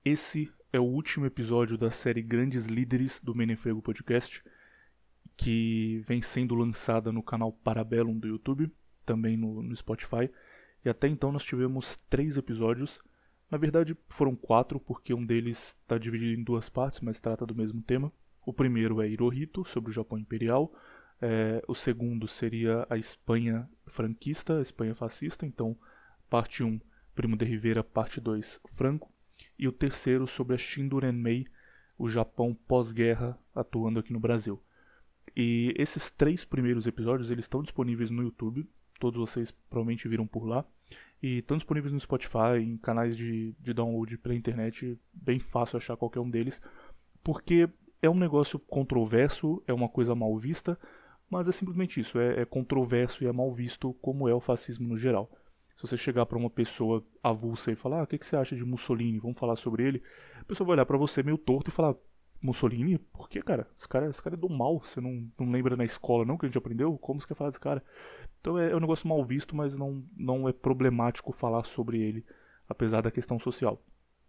Esse é o último episódio da série Grandes Líderes do Menefrego Podcast, que vem sendo lançada no canal Parabellum do YouTube, também no Spotify. E até então nós tivemos 3 episódios. Na verdade foram 4, porque um deles está dividido em 2 partes, mas trata do mesmo tema. O primeiro é Hirohito, sobre o Japão Imperial. O segundo seria a Espanha franquista, a Espanha fascista. Então, parte 1, Primo de Rivera, parte 2, Franco. E o terceiro sobre a Shindo Renmei, o Japão pós-guerra atuando aqui no Brasil. E esses 3 primeiros episódios eles estão disponíveis no YouTube, todos vocês provavelmente viram por lá. E estão disponíveis no Spotify, em canais de download pela internet, bem fácil achar qualquer um deles. Porque é um negócio controverso, é uma coisa mal vista, mas é simplesmente isso, é controverso e é mal visto como é o fascismo no geral. Se você chegar para uma pessoa avulsa e falar, o que você acha de Mussolini? Vamos falar sobre ele. A pessoa vai olhar para você meio torto e falar, Mussolini? Por que, cara? Esse cara é do mal. Você não lembra na escola não que a gente aprendeu? Como você quer falar desse cara? Então é um negócio mal visto, mas não é problemático falar sobre ele, apesar da questão social.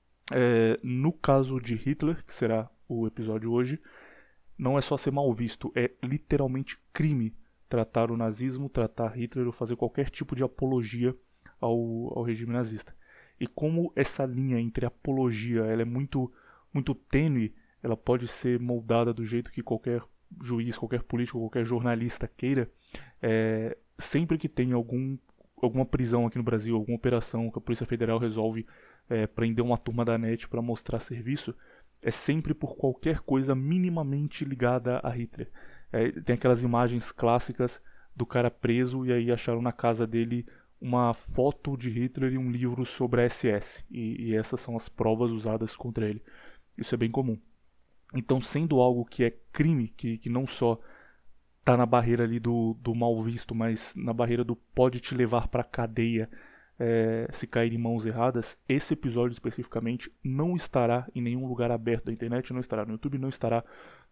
No caso de Hitler, que será o episódio hoje, não é só ser mal visto, é literalmente crime tratar o nazismo, tratar Hitler ou fazer qualquer tipo de apologia ao regime nazista. E como essa linha entre apologia ela é muito, muito tênue, ela pode ser moldada do jeito que qualquer juiz, qualquer político, qualquer jornalista queira, sempre que tem alguma prisão aqui no Brasil, alguma operação que a Polícia Federal resolve prender uma turma da NET para mostrar serviço, é sempre por qualquer coisa minimamente ligada a Hitler. Tem aquelas imagens clássicas do cara preso e aí acharam na casa dele uma foto de Hitler e um livro sobre a SS. E essas são as provas usadas contra ele. Isso é bem comum. Então, sendo algo que é crime, que não só está na barreira ali do mal visto, mas na barreira do pode te levar para a cadeia se cair em mãos erradas, esse episódio especificamente não estará em nenhum lugar aberto da internet, não estará no YouTube, não estará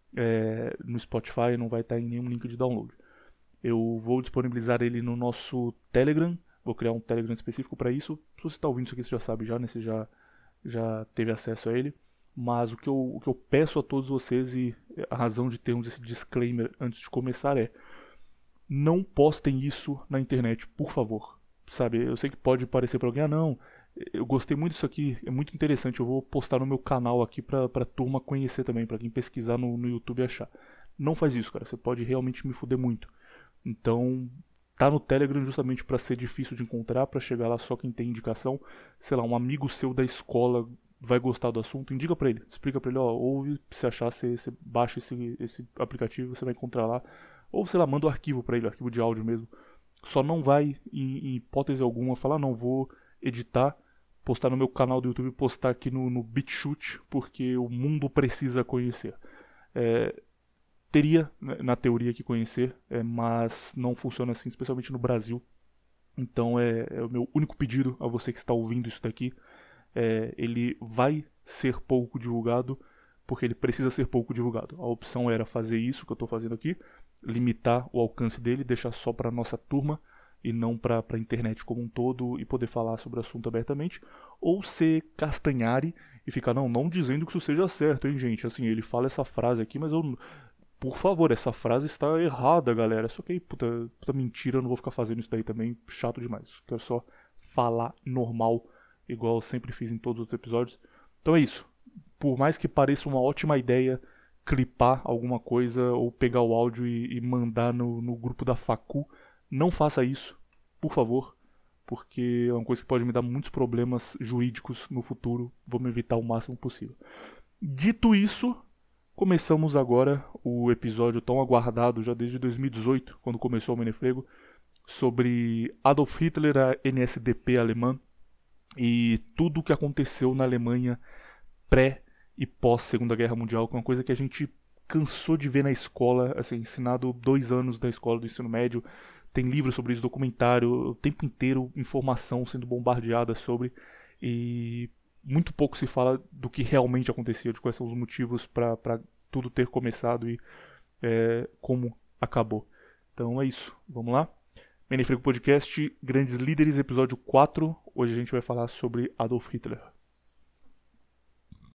no Spotify, não vai estar em nenhum link de download. Eu vou disponibilizar ele no nosso Telegram, vou criar um Telegram específico para isso. Se você está ouvindo isso aqui, você já sabe já, né? Você já teve acesso a ele. Mas o que eu peço a todos vocês, e a razão de termos esse disclaimer antes de começar não postem isso na internet, por favor. Sabe, eu sei que pode parecer para alguém, não, eu gostei muito disso aqui, é muito interessante, eu vou postar no meu canal aqui pra turma conhecer também, pra quem pesquisar no YouTube e achar. Não faz isso, cara, você pode realmente me fuder muito. Então, tá no Telegram justamente pra ser difícil de encontrar, pra chegar lá só quem tem indicação. Sei lá, um amigo seu da escola vai gostar do assunto, indica pra ele, explica pra ele, ouve, se achar, você baixa esse aplicativo, você vai encontrar lá. Ou, sei lá, manda o arquivo pra ele, o arquivo de áudio mesmo. Só não vai, em hipótese alguma, falar, não, vou editar, postar no meu canal do YouTube, postar aqui no BitChute, porque o mundo precisa conhecer. Teria, na teoria, que conhecer, mas não funciona assim, especialmente no Brasil. Então é o meu único pedido a você que está ouvindo isso daqui. Ele vai ser pouco divulgado, porque ele precisa ser pouco divulgado. A opção era fazer isso que eu estou fazendo aqui, limitar o alcance dele, deixar só para nossa turma e não para a internet como um todo e poder falar sobre o assunto abertamente, ou ser castanhare e ficar, não dizendo que isso seja certo, hein, gente, assim, ele fala essa frase aqui, mas por favor, essa frase está errada, galera, só que aí, puta mentira, eu não vou ficar fazendo isso daí também, chato demais, quero só falar normal, igual eu sempre fiz em todos os episódios. Então é isso, por mais que pareça uma ótima ideia clipar alguma coisa ou pegar o áudio e mandar no grupo da facu, não faça isso, por favor, porque é uma coisa que pode me dar muitos problemas jurídicos no futuro, vou me evitar o máximo possível. Dito isso, começamos agora o episódio tão aguardado já desde 2018, quando começou o Menefrego, sobre Adolf Hitler, a NSDAP alemã, e tudo o que aconteceu na Alemanha pré e pós Segunda Guerra Mundial, que é uma coisa que a gente cansou de ver na escola, assim, ensinado 2 anos da escola do ensino médio, tem livros sobre isso, documentário, o tempo inteiro informação sendo bombardeada sobre, e muito pouco se fala do que realmente acontecia, de quais são os motivos para tudo ter começado e como acabou. Então é isso, vamos lá? Menefrego Podcast, Grandes Líderes, episódio 4. Hoje a gente vai falar sobre Adolf Hitler.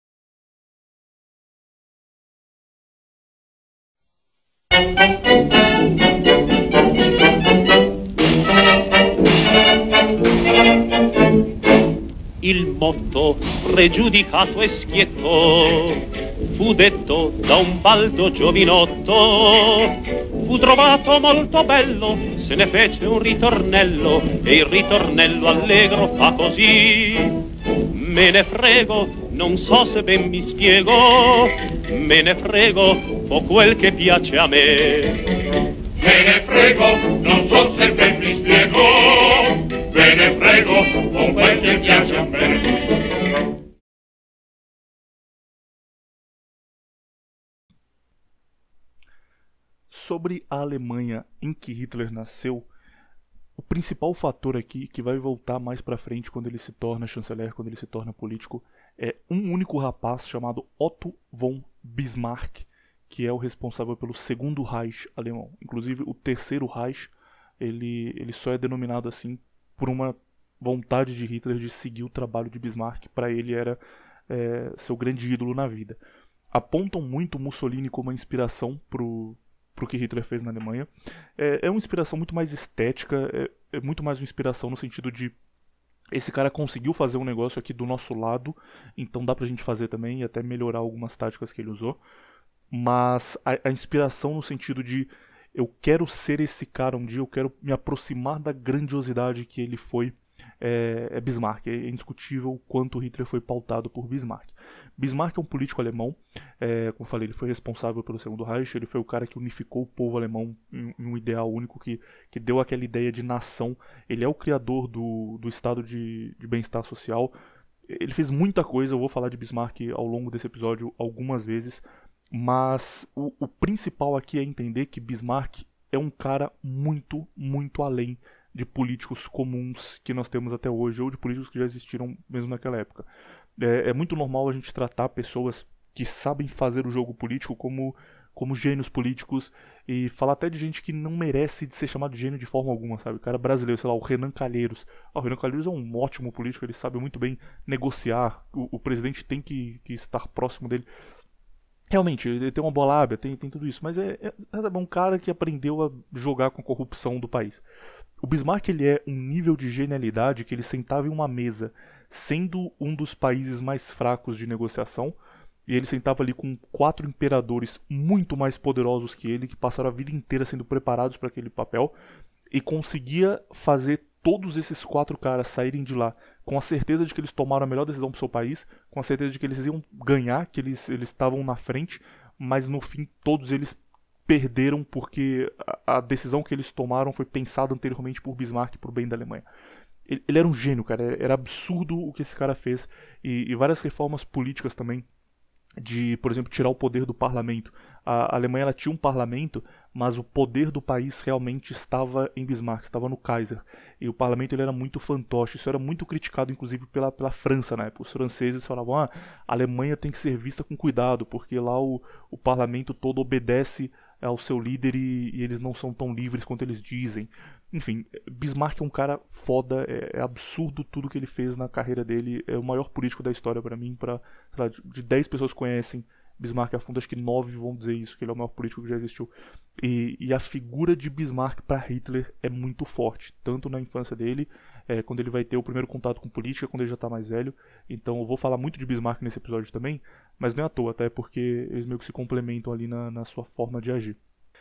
Il motto pregiudicato e schietto fu detto da un baldo giovinotto, fu trovato molto bello, se ne fece un ritornello e il ritornello allegro fa così. Me ne frego, non so se ben mi spiego, me ne frego, fo quel che piace a me. Me ne frego, non so se ben mi spiego, me ne frego, con quel che piace a me. Sobre a Alemanha em que Hitler nasceu, o principal fator aqui, que vai voltar mais pra frente quando ele se torna chanceler, quando ele se torna político, é um único rapaz chamado Otto von Bismarck, que é o responsável pelo segundo Reich alemão. Inclusive, o terceiro Reich, ele só é denominado assim por uma vontade de Hitler de seguir o trabalho de Bismarck. Para ele era seu grande ídolo na vida. Apontam muito Mussolini como uma inspiração pro que Hitler fez na Alemanha. É uma inspiração muito mais estética, é muito mais uma inspiração no sentido de esse cara conseguiu fazer um negócio aqui do nosso lado, então dá pra gente fazer também e até melhorar algumas táticas que ele usou. Mas a inspiração no sentido de eu quero ser esse cara um dia, eu quero me aproximar da grandiosidade que ele foi, é Bismarck. É indiscutível o quanto Hitler foi pautado por Bismarck. Bismarck é um político alemão, como eu falei, ele foi responsável pelo Segundo Reich, ele foi o cara que unificou o povo alemão em um ideal único, que deu aquela ideia de nação. Ele é o criador do estado de bem-estar social. Ele fez muita coisa, eu vou falar de Bismarck ao longo desse episódio algumas vezes, mas o principal aqui é entender que Bismarck é um cara muito, muito além de políticos comuns que nós temos até hoje, ou de políticos que já existiram mesmo naquela época. É muito normal a gente tratar pessoas que sabem fazer o jogo político como gênios políticos, e falar até de gente que não merece de ser chamado de gênio de forma alguma, sabe? O cara brasileiro, sei lá, o Renan Calheiros. O Renan Calheiros é um ótimo político, ele sabe muito bem negociar, o presidente tem que estar próximo dele. Realmente, ele tem uma boa lábia, tem tudo isso, mas é um cara que aprendeu a jogar com a corrupção do país. O Bismarck, ele é um nível de genialidade que ele sentava em uma mesa, sendo um dos países mais fracos de negociação, e ele sentava ali com 4 imperadores muito mais poderosos que ele, que passaram a vida inteira sendo preparados para aquele papel, e conseguia fazer todos esses 4 caras saírem de lá com a certeza de que eles tomaram a melhor decisão para o seu país, com a certeza de que eles iam ganhar, que eles estavam na frente, mas no fim todos eles perderam porque a decisão que eles tomaram foi pensada anteriormente por Bismarck para o bem da Alemanha. Ele era um gênio, cara, era absurdo o que esse cara fez, e várias reformas políticas também, de, por exemplo, tirar o poder do parlamento. A Alemanha, ela tinha um parlamento, mas o poder do país realmente estava em Bismarck, estava no Kaiser. E o parlamento, ele era muito fantoche. Isso era muito criticado, inclusive, pela França na época. Os franceses falavam, a Alemanha tem que ser vista com cuidado, porque lá o parlamento todo obedece ao seu líder e eles não são tão livres quanto eles dizem. Enfim, Bismarck é um cara foda, é absurdo tudo que ele fez na carreira dele, é o maior político da história pra mim, de 10 pessoas que conhecem Bismarck a fundo, acho que 9 vão dizer isso, que ele é o maior político que já existiu. E a figura de Bismarck pra Hitler é muito forte, tanto na infância dele, quando ele vai ter o primeiro contato com política, quando ele já tá mais velho. Então eu vou falar muito de Bismarck nesse episódio também, mas não é à toa, até porque eles meio que se complementam ali na sua forma de agir.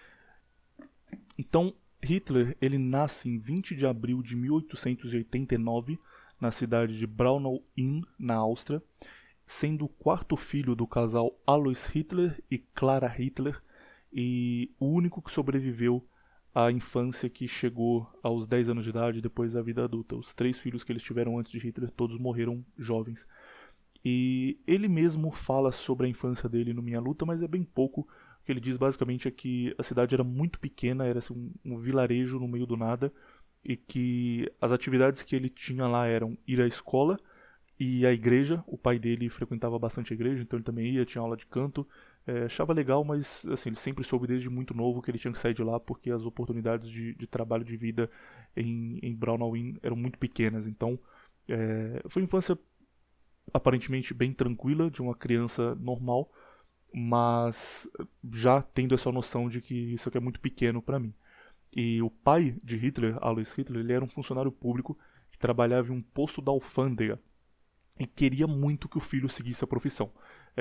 Então, Hitler, ele nasce em 20 de abril de 1889, na cidade de Braunau-Inn, na Áustria, sendo o 4º filho do casal Alois Hitler e Clara Hitler, e o único que sobreviveu à infância, que chegou aos 10 anos de idade depois da vida adulta. Os 3 filhos que eles tiveram antes de Hitler, todos morreram jovens. E ele mesmo fala sobre a infância dele no Minha Luta, mas é bem pouco. O que ele diz basicamente é que a cidade era muito pequena, era assim, um vilarejo no meio do nada, e que as atividades que ele tinha lá eram ir à escola e à igreja. O pai dele frequentava bastante a igreja, então ele também ia, tinha aula de canto. Achava legal, mas assim, ele sempre soube desde muito novo que ele tinha que sair de lá porque as oportunidades de trabalho, de vida em Braunau-Inn eram muito pequenas. Então foi uma infância aparentemente bem tranquila, de uma criança normal, mas já tendo essa noção de que isso aqui é muito pequeno para mim. E o pai de Hitler, Alois Hitler, ele era um funcionário público que trabalhava em um posto da alfândega e queria muito que o filho seguisse a profissão.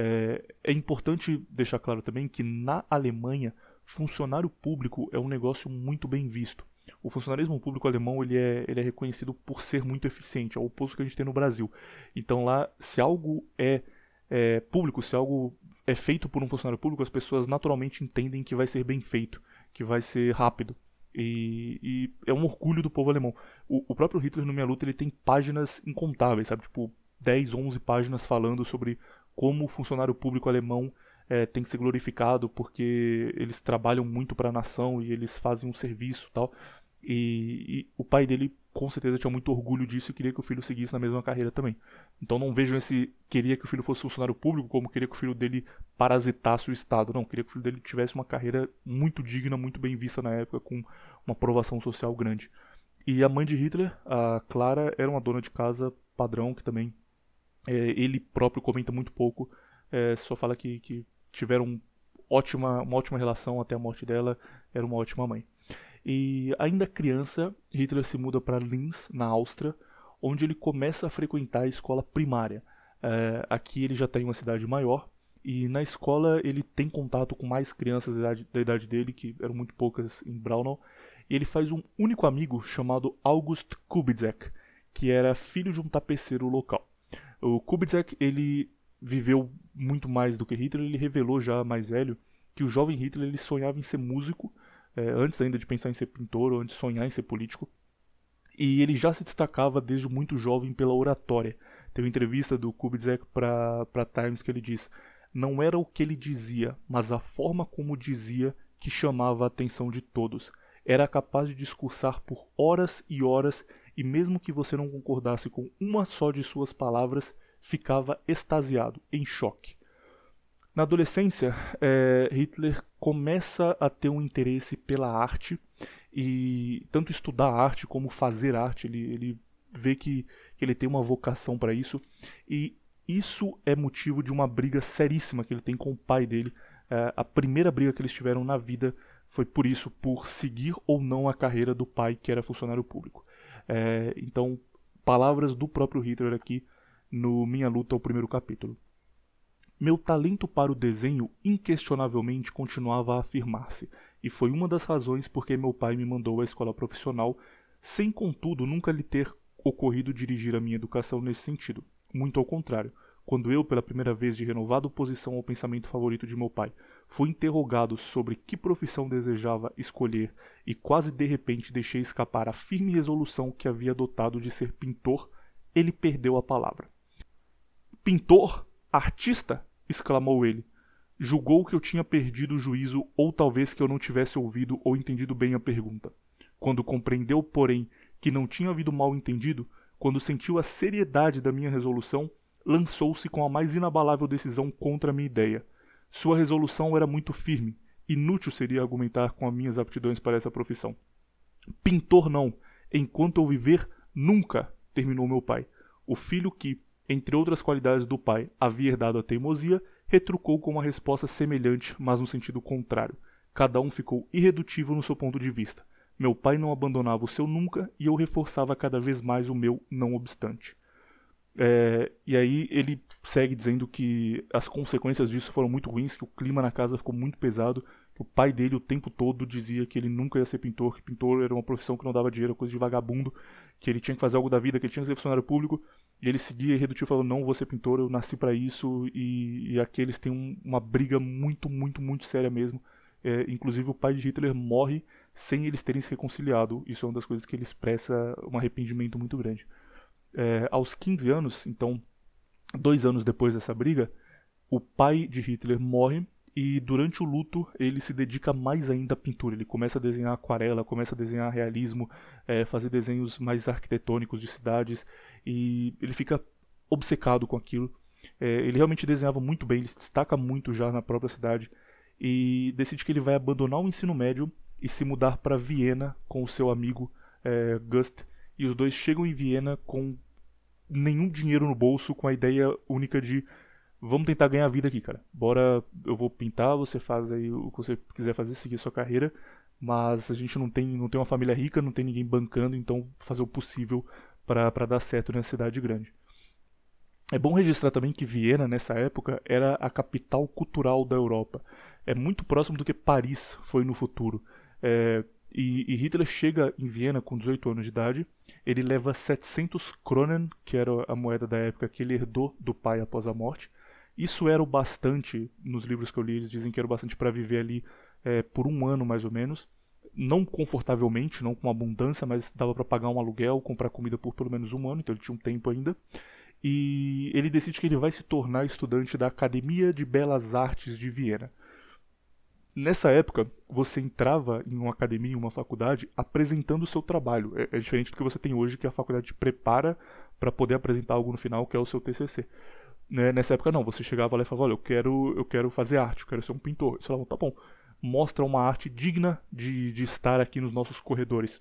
É importante deixar claro também que na Alemanha, funcionário público é um negócio muito bem visto. O funcionarismo público alemão ele é reconhecido por ser muito eficiente, é o oposto que a gente tem no Brasil. Então lá, se algo é público, se algo é feito por um funcionário público, as pessoas naturalmente entendem que vai ser bem feito, que vai ser rápido. E é um orgulho do povo alemão. O próprio Hitler, no Minha Luta, ele tem páginas incontáveis, sabe? Tipo, 10, 11 páginas falando sobre como o funcionário público alemão tem que ser glorificado, porque eles trabalham muito para a nação e eles fazem um serviço e tal. E o pai dele, com certeza, tinha muito orgulho disso e queria que o filho seguisse na mesma carreira também. Então não vejam esse queria que o filho fosse funcionário público como queria que o filho dele parasitasse o Estado. Não, queria que o filho dele tivesse uma carreira muito digna, muito bem vista na época, com uma aprovação social grande. E a mãe de Hitler, a Clara, era uma dona de casa padrão, que também ele próprio comenta muito pouco, só fala que tiveram uma ótima relação até a morte dela, era uma ótima mãe. E ainda criança, Hitler se muda para Linz, na Áustria, onde ele começa a frequentar a escola primária. Aqui ele já está em uma cidade maior, e na escola ele tem contato com mais crianças da idade dele, que eram muito poucas em Braunau, e ele faz um único amigo chamado August Kubitschek, que era filho de um tapeceiro local. O Kubitschek, ele viveu muito mais do que Hitler, ele revelou já mais velho que o jovem Hitler ele sonhava em ser músico, antes ainda de pensar em ser pintor ou antes de sonhar em ser político, e ele já se destacava desde muito jovem pela oratória. Tem uma entrevista do Kubitschek para Times que ele diz: não era o que ele dizia, mas a forma como dizia que chamava a atenção de todos. Era capaz de discursar por horas e horas, e mesmo que você não concordasse com uma só de suas palavras, ficava extasiado, em choque. Na adolescência, Hitler começa a ter um interesse pela arte, e tanto estudar arte como fazer arte, ele vê que ele tem uma vocação para isso, e isso é motivo de uma briga seríssima que ele tem com o pai dele. A primeira briga que eles tiveram na vida foi por isso, por seguir ou não a carreira do pai, que era funcionário público. Então, palavras do próprio Hitler aqui no Minha Luta, o primeiro capítulo. Meu talento para o desenho inquestionavelmente continuava a afirmar-se, e foi uma das razões por que meu pai me mandou à escola profissional, sem contudo nunca lhe ter ocorrido dirigir a minha educação nesse sentido. Muito ao contrário, quando eu, pela primeira vez de renovada oposição ao pensamento favorito de meu pai, fui interrogado sobre que profissão desejava escolher e quase de repente deixei escapar a firme resolução que havia adotado de ser pintor, ele perdeu a palavra. Pintor? Artista? Exclamou ele. Julgou que eu tinha perdido o juízo ou talvez que eu não tivesse ouvido ou entendido bem a pergunta. Quando compreendeu, porém, que não tinha havido mal entendido, quando sentiu a seriedade da minha resolução, lançou-se com a mais inabalável decisão contra a minha ideia. Sua resolução era muito firme. Inútil seria argumentar com as minhas aptidões para essa profissão. Pintor não. Enquanto eu viver, nunca, terminou meu pai. O filho que, entre outras qualidades do pai, havia herdado a teimosia, retrucou com uma resposta semelhante, mas no sentido contrário. Cada um ficou irredutível no seu ponto de vista. Meu pai não abandonava o seu nunca e eu reforçava cada vez mais o meu não obstante. E aí ele segue dizendo que as consequências disso foram muito ruins, que o clima na casa ficou muito pesado, que o pai dele o tempo todo dizia que ele nunca ia ser pintor, que pintor era uma profissão que não dava dinheiro, coisa de vagabundo, que ele tinha que fazer algo da vida, que ele tinha que ser funcionário público, e ele seguia irredutível falando, não vou ser pintor, eu nasci para isso, e aqui eles têm uma briga muito, muito, muito séria mesmo. Inclusive o pai de Hitler morre sem eles terem se reconciliado. Isso é uma das coisas que ele expressa um arrependimento muito grande. Aos 15 anos, então 2 anos depois dessa briga, o pai de Hitler morre e durante o luto ele se dedica mais ainda à pintura. Ele começa a desenhar aquarela, começa a desenhar realismo, fazer desenhos mais arquitetônicos de cidades, e ele fica obcecado com aquilo. Ele realmente desenhava muito bem, ele se destaca muito já na própria cidade, e decide que ele vai abandonar o ensino médio e se mudar para Viena com o seu amigo Gust, e os dois chegam em Viena com nenhum dinheiro no bolso, com a ideia única de vamos tentar ganhar a vida aqui, cara. Bora, eu vou pintar, você faz aí o que você quiser fazer, seguir sua carreira, mas a gente não tem uma família rica, não tem ninguém bancando, então fazer o possível para dar certo nessa cidade grande. É bom registrar também que Viena, nessa época, era a capital cultural da Europa. É muito próximo do que Paris foi no futuro. E Hitler chega em Viena com 18 anos de idade. Ele leva 700 Kronen, que era a moeda da época que ele herdou do pai após a morte. Isso era o bastante, nos livros que eu li, eles dizem que era o bastante para viver ali por um ano mais ou menos. Não confortavelmente, não com abundância, mas dava para pagar um aluguel, comprar comida por pelo menos um ano, então ele tinha um tempo ainda. E ele decide que ele vai se tornar estudante da Academia de Belas Artes de Viena. Nessa época, você entrava em uma academia, em uma faculdade, apresentando o seu trabalho. É diferente do que você tem hoje, que a faculdade te prepara para poder apresentar algo no final, que é o seu TCC. Nessa época não, você chegava lá e falava, olha, eu quero fazer arte, eu quero ser um pintor. Eles falavam, tá bom, mostra uma arte digna de estar aqui nos nossos corredores.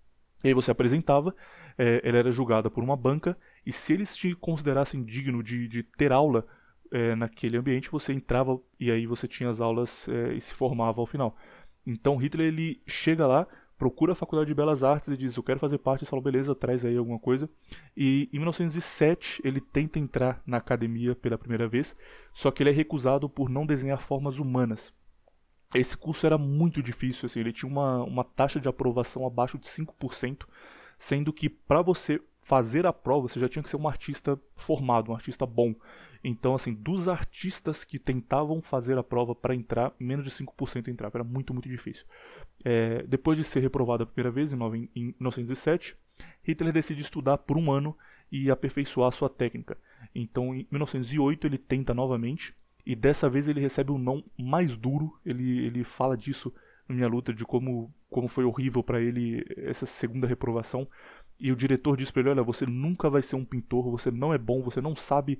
E aí você apresentava, ela era julgada por uma banca, e se eles te considerassem digno de ter aula naquele ambiente, você entrava e aí você tinha as aulas e se formava ao final. Então Hitler ele chega lá, procura a Faculdade de Belas Artes e diz, eu quero fazer parte, eles falam, beleza, traz aí alguma coisa. E em 1907 ele tenta entrar na academia pela primeira vez, só que ele é recusado por não desenhar formas humanas. Esse curso era muito difícil, assim, ele tinha uma taxa de aprovação abaixo de 5%, sendo que para você fazer a prova você já tinha que ser um artista formado, um artista bom. Então, assim, dos artistas que tentavam fazer a prova para entrar, menos de 5% entrava, era muito, muito difícil. Depois de ser reprovado a primeira vez, em 1907, Hitler decide estudar por um ano e aperfeiçoar sua técnica. Então, em 1908 ele tenta novamente, e dessa vez ele recebe um não mais duro. Ele fala disso na Minha Luta, de como foi horrível para ele essa segunda reprovação. E o diretor diz para ele, olha, você nunca vai ser um pintor, você não é bom, você não sabe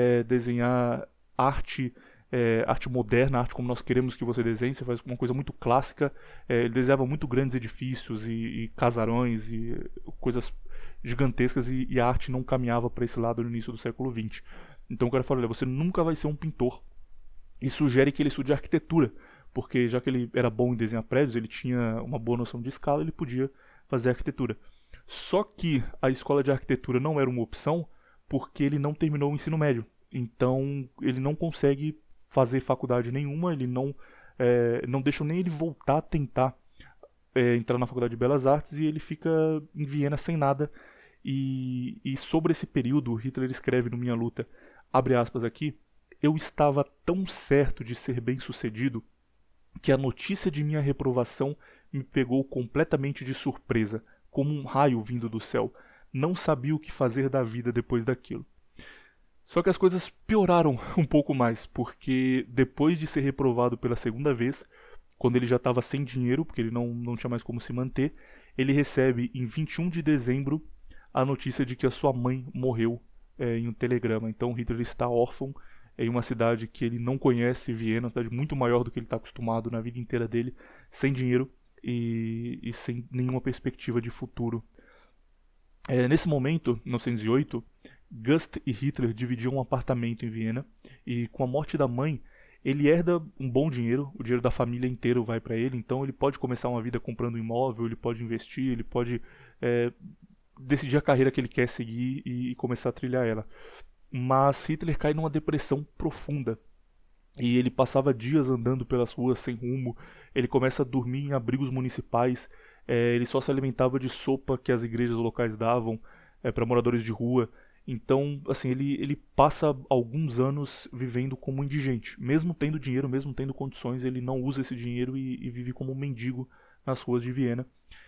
desenhar arte moderna, arte como nós queremos que você desenhe, você faz uma coisa muito clássica. Ele desenhava muito grandes edifícios e casarões e coisas gigantescas, e a arte não caminhava para esse lado no início do século XX. Então o cara fala, olha, você nunca vai ser um pintor. E sugere que ele estude arquitetura, porque já que ele era bom em desenhar prédios, ele tinha uma boa noção de escala, ele podia fazer arquitetura. Só que a escola de arquitetura não era uma opção, porque ele não terminou o ensino médio. Então ele não consegue fazer faculdade nenhuma, ele não deixam nem ele voltar a tentar entrar na Faculdade de Belas Artes, e ele fica em Viena sem nada. E sobre esse período, Hitler escreve no Minha Luta, abre aspas aqui, eu estava tão certo de ser bem-sucedido que a notícia de minha reprovação me pegou completamente de surpresa, como um raio vindo do céu. Não sabia o que fazer da vida depois daquilo. Só que as coisas pioraram um pouco mais, porque depois de ser reprovado pela segunda vez, quando ele já estava sem dinheiro, porque ele não tinha mais como se manter, ele recebe em 21 de dezembro a notícia de que a sua mãe morreu em um telegrama. Então Hitler está órfão em uma cidade que ele não conhece, Viena, uma cidade muito maior do que ele está acostumado na vida inteira dele, sem dinheiro e sem nenhuma perspectiva de futuro. Nesse momento, em 1908, Gust e Hitler dividiam um apartamento em Viena, e com a morte da mãe, ele herda um bom dinheiro, o dinheiro da família inteira vai para ele, então ele pode começar uma vida comprando um imóvel, ele pode investir, ele pode decidir a carreira que ele quer seguir e começar a trilhar ela. Mas Hitler cai numa depressão profunda, e ele passava dias andando pelas ruas sem rumo, ele começa a dormir em abrigos municipais, ele só se alimentava de sopa que as igrejas locais davam para moradores de rua. Então, assim, ele passa alguns anos vivendo como indigente, mesmo tendo dinheiro, mesmo tendo condições, ele não usa esse dinheiro e vive como um mendigo nas ruas de Viena.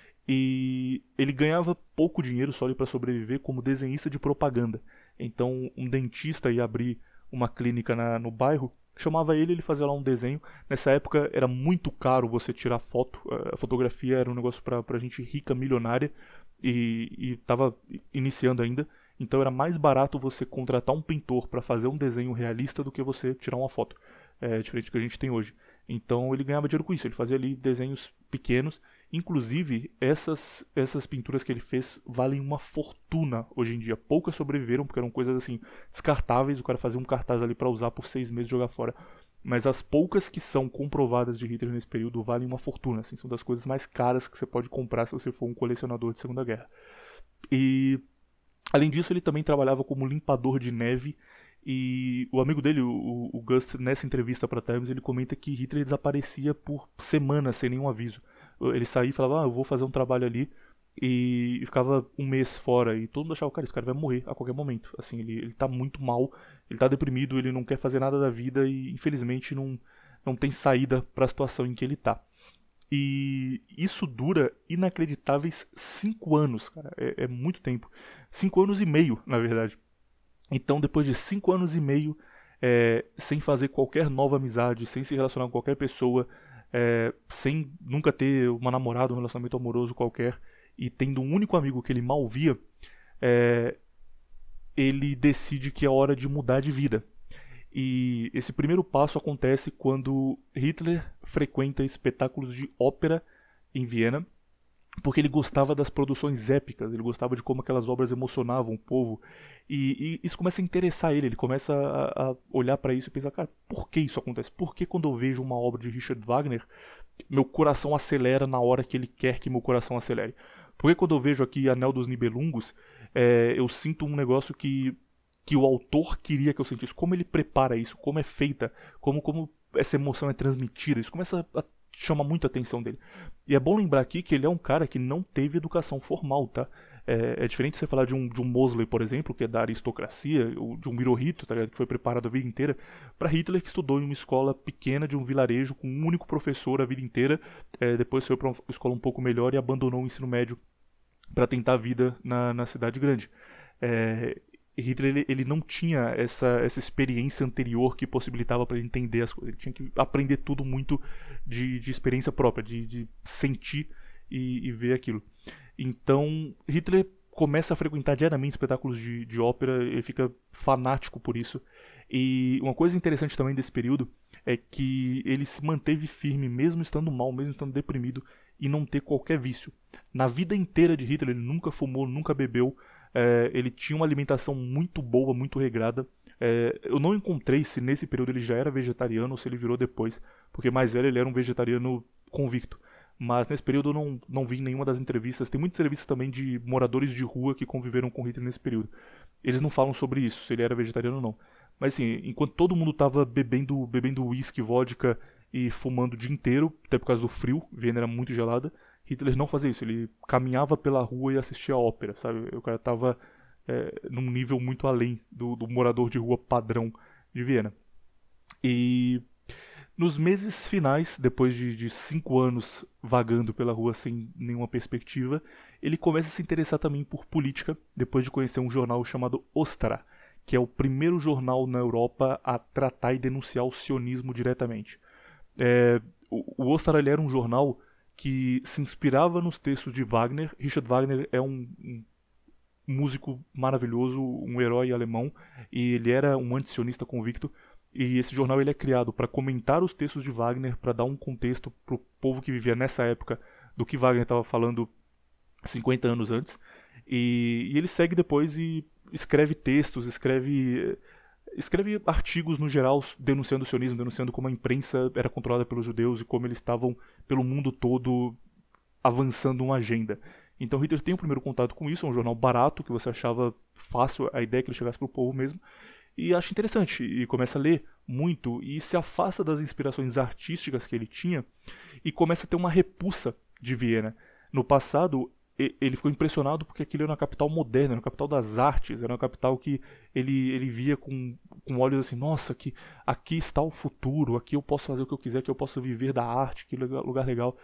E ele ganhava pouco dinheiro só para sobreviver como desenhista de propaganda. Então um dentista ia abrir uma clínica no bairro, chamava ele fazia lá um desenho. Nessa época era muito caro você tirar foto, a fotografia era um negócio para gente rica, milionária, e estava iniciando ainda. Então era mais barato você contratar um pintor para fazer um desenho realista do que você tirar uma foto, diferente do que a gente tem hoje. Então ele ganhava dinheiro com isso, ele fazia ali desenhos pequenos Inclusive, essas pinturas que ele fez valem uma fortuna hoje em dia. Poucas sobreviveram, porque eram coisas assim, descartáveis, o cara fazia um cartaz ali pra usar por 6 meses e jogar fora. Mas as poucas que são comprovadas de Hitler nesse período valem uma fortuna, assim, são das coisas mais caras que você pode comprar se você for um colecionador de Segunda Guerra. E, além disso, ele também trabalhava como limpador de neve. E o amigo dele, o Gus, nessa entrevista para Times, ele comenta que Hitler desaparecia por semanas sem nenhum aviso. Ele saía e falava, eu vou fazer um trabalho ali, e ficava um mês fora, e todo mundo achava, cara, esse cara vai morrer a qualquer momento. Assim, ele tá muito mal, ele tá deprimido, ele não quer fazer nada da vida e infelizmente não tem saída para a situação em que ele tá. E isso dura inacreditáveis 5 anos, cara, é muito tempo. 5 anos e meio, na verdade. Então, depois de 5 anos e meio, sem fazer qualquer nova amizade, sem se relacionar com qualquer pessoa, sem nunca ter uma namorada, um relacionamento amoroso qualquer, e tendo um único amigo que ele mal via, ele decide que é hora de mudar de vida. E esse primeiro passo acontece quando Hitler frequenta espetáculos de ópera em Viena, porque ele gostava das produções épicas, ele gostava de como aquelas obras emocionavam o povo, e isso começa a interessar ele começa a olhar para isso e pensar, cara, por que isso acontece? Por que quando eu vejo uma obra de Richard Wagner, meu coração acelera na hora que ele quer que meu coração acelere? Por que quando eu vejo aqui Anel dos Nibelungos, eu sinto um negócio que o autor queria que eu sentisse? Como ele prepara isso? Como é feita? Como essa emoção é transmitida? Isso começa a chama muito a atenção dele. E é bom lembrar aqui que ele é um cara que não teve educação formal, tá? É diferente de você falar de um Mosley, por exemplo, que é da aristocracia, ou de um Hirohito, tá ligado? Que foi preparado a vida inteira, para Hitler, que estudou em uma escola pequena de um vilarejo com um único professor a vida inteira, depois foi para uma escola um pouco melhor e abandonou o ensino médio para tentar a vida na cidade grande. Hitler ele não tinha essa experiência anterior que possibilitava para ele entender as coisas. Ele tinha que aprender tudo muito de experiência própria, de sentir e ver aquilo. Então, Hitler começa a frequentar diariamente espetáculos de ópera, ele fica fanático por isso. E uma coisa interessante também desse período é que ele se manteve firme, mesmo estando mal, mesmo estando deprimido, e não ter qualquer vício. Na vida inteira de Hitler, ele nunca fumou, nunca bebeu. Ele tinha uma alimentação muito boa, muito regrada. Eu não encontrei se nesse período ele já era vegetariano ou se ele virou depois, porque mais velho ele era um vegetariano convicto. Mas nesse período eu não vi nenhuma das entrevistas. Tem muita entrevista também de moradores de rua que conviveram com Hitler nesse período. Eles não falam sobre isso, se ele era vegetariano ou não. Mas assim, enquanto todo mundo estava bebendo whisky, vodka e fumando o dia inteiro, até por causa do frio, Viena era muito gelada, Hitler não fazia isso, ele caminhava pela rua e assistia a ópera, sabe? O cara estava num nível muito além do morador de rua padrão de Viena. E nos meses finais, depois de 5 anos vagando pela rua sem nenhuma perspectiva, ele começa a se interessar também por política, depois de conhecer um jornal chamado Ostra, que é o primeiro jornal na Europa a tratar e denunciar o sionismo diretamente. O Ostra ele era um jornal que se inspirava nos textos de Wagner. Richard Wagner é um músico maravilhoso, um herói alemão, e ele era um antisionista convicto. E esse jornal ele é criado para comentar os textos de Wagner, para dar um contexto para o povo que vivia nessa época do que Wagner estava falando 50 anos antes. E ele segue depois e escreve textos, escreve artigos no geral denunciando o sionismo, denunciando como a imprensa era controlada pelos judeus e como eles estavam pelo mundo todo avançando uma agenda. Então Hitler tem um primeiro contato com isso, é um jornal barato que você achava fácil, a ideia que ele chegasse para o povo mesmo, e acha interessante, e começa a ler muito, e se afasta das inspirações artísticas que ele tinha, e começa a ter uma repulsa de Viena. No passado, ele ficou impressionado porque aquilo era uma capital moderna, era uma capital das artes, era uma capital que ele via com olhos assim, nossa, aqui está o futuro, aqui eu posso fazer o que eu quiser, aqui eu posso viver da arte, que lugar legal.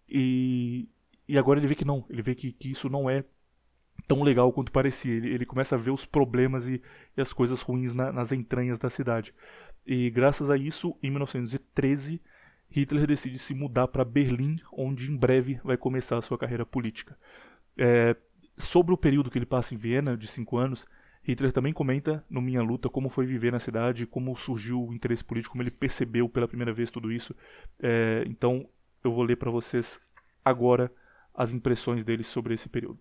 E agora ele vê que não, ele vê que isso não é tão legal quanto parecia. Ele começa a ver os problemas e as coisas ruins nas entranhas da cidade. E graças a isso, em 1913, Hitler decide se mudar para Berlim, onde em breve vai começar a sua carreira política. Sobre o período que ele passa em Viena, de 5 anos, Hitler também comenta no Minha Luta como foi viver na cidade, como surgiu o interesse político, como ele percebeu pela primeira vez tudo isso. Então eu vou ler para vocês agora as impressões dele sobre esse período.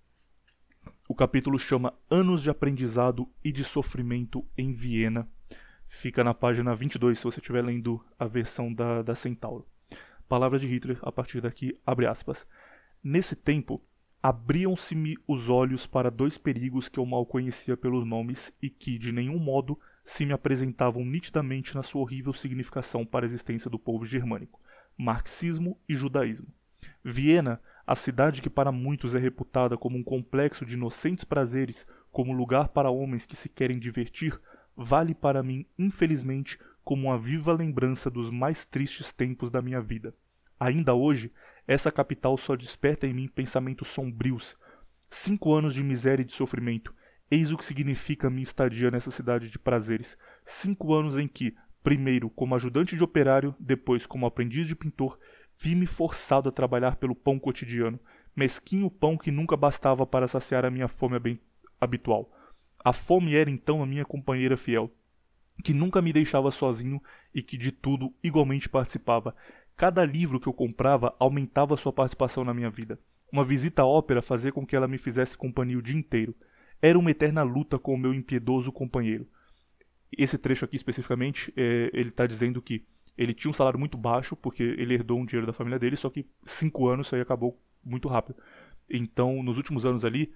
O capítulo chama Anos de Aprendizado e de Sofrimento em Viena. Fica na página 22, se você estiver lendo a versão da Centauro. Palavras de Hitler, a partir daqui, abre aspas. Nesse tempo, abriam-se-me os olhos para 2 perigos que eu mal conhecia pelos nomes e que, de nenhum modo, se me apresentavam nitidamente na sua horrível significação para a existência do povo germânico: marxismo e judaísmo. Viena, a cidade que para muitos é reputada como um complexo de inocentes prazeres, como lugar para homens que se querem divertir, vale para mim, infelizmente, como uma viva lembrança dos mais tristes tempos da minha vida. Ainda hoje, essa capital só desperta em mim pensamentos sombrios. 5 anos de miséria e de sofrimento, eis o que significa minha estadia nessa cidade de prazeres. 5 anos em que, primeiro como ajudante de operário, depois como aprendiz de pintor, vi-me forçado a trabalhar pelo pão cotidiano, mesquinho pão que nunca bastava para saciar a minha fome bem habitual. A fome era então a minha companheira fiel, que nunca me deixava sozinho e que de tudo igualmente participava. Cada livro que eu comprava aumentava sua participação na minha vida. Uma visita à ópera fazia com que ela me fizesse companhia o dia inteiro. Era uma eterna luta com o meu impiedoso companheiro. Esse trecho aqui especificamente, ele está dizendo que ele tinha um salário muito baixo, porque ele herdou um dinheiro da família dele, só que 5 anos isso aí acabou muito rápido. Então, nos últimos anos ali,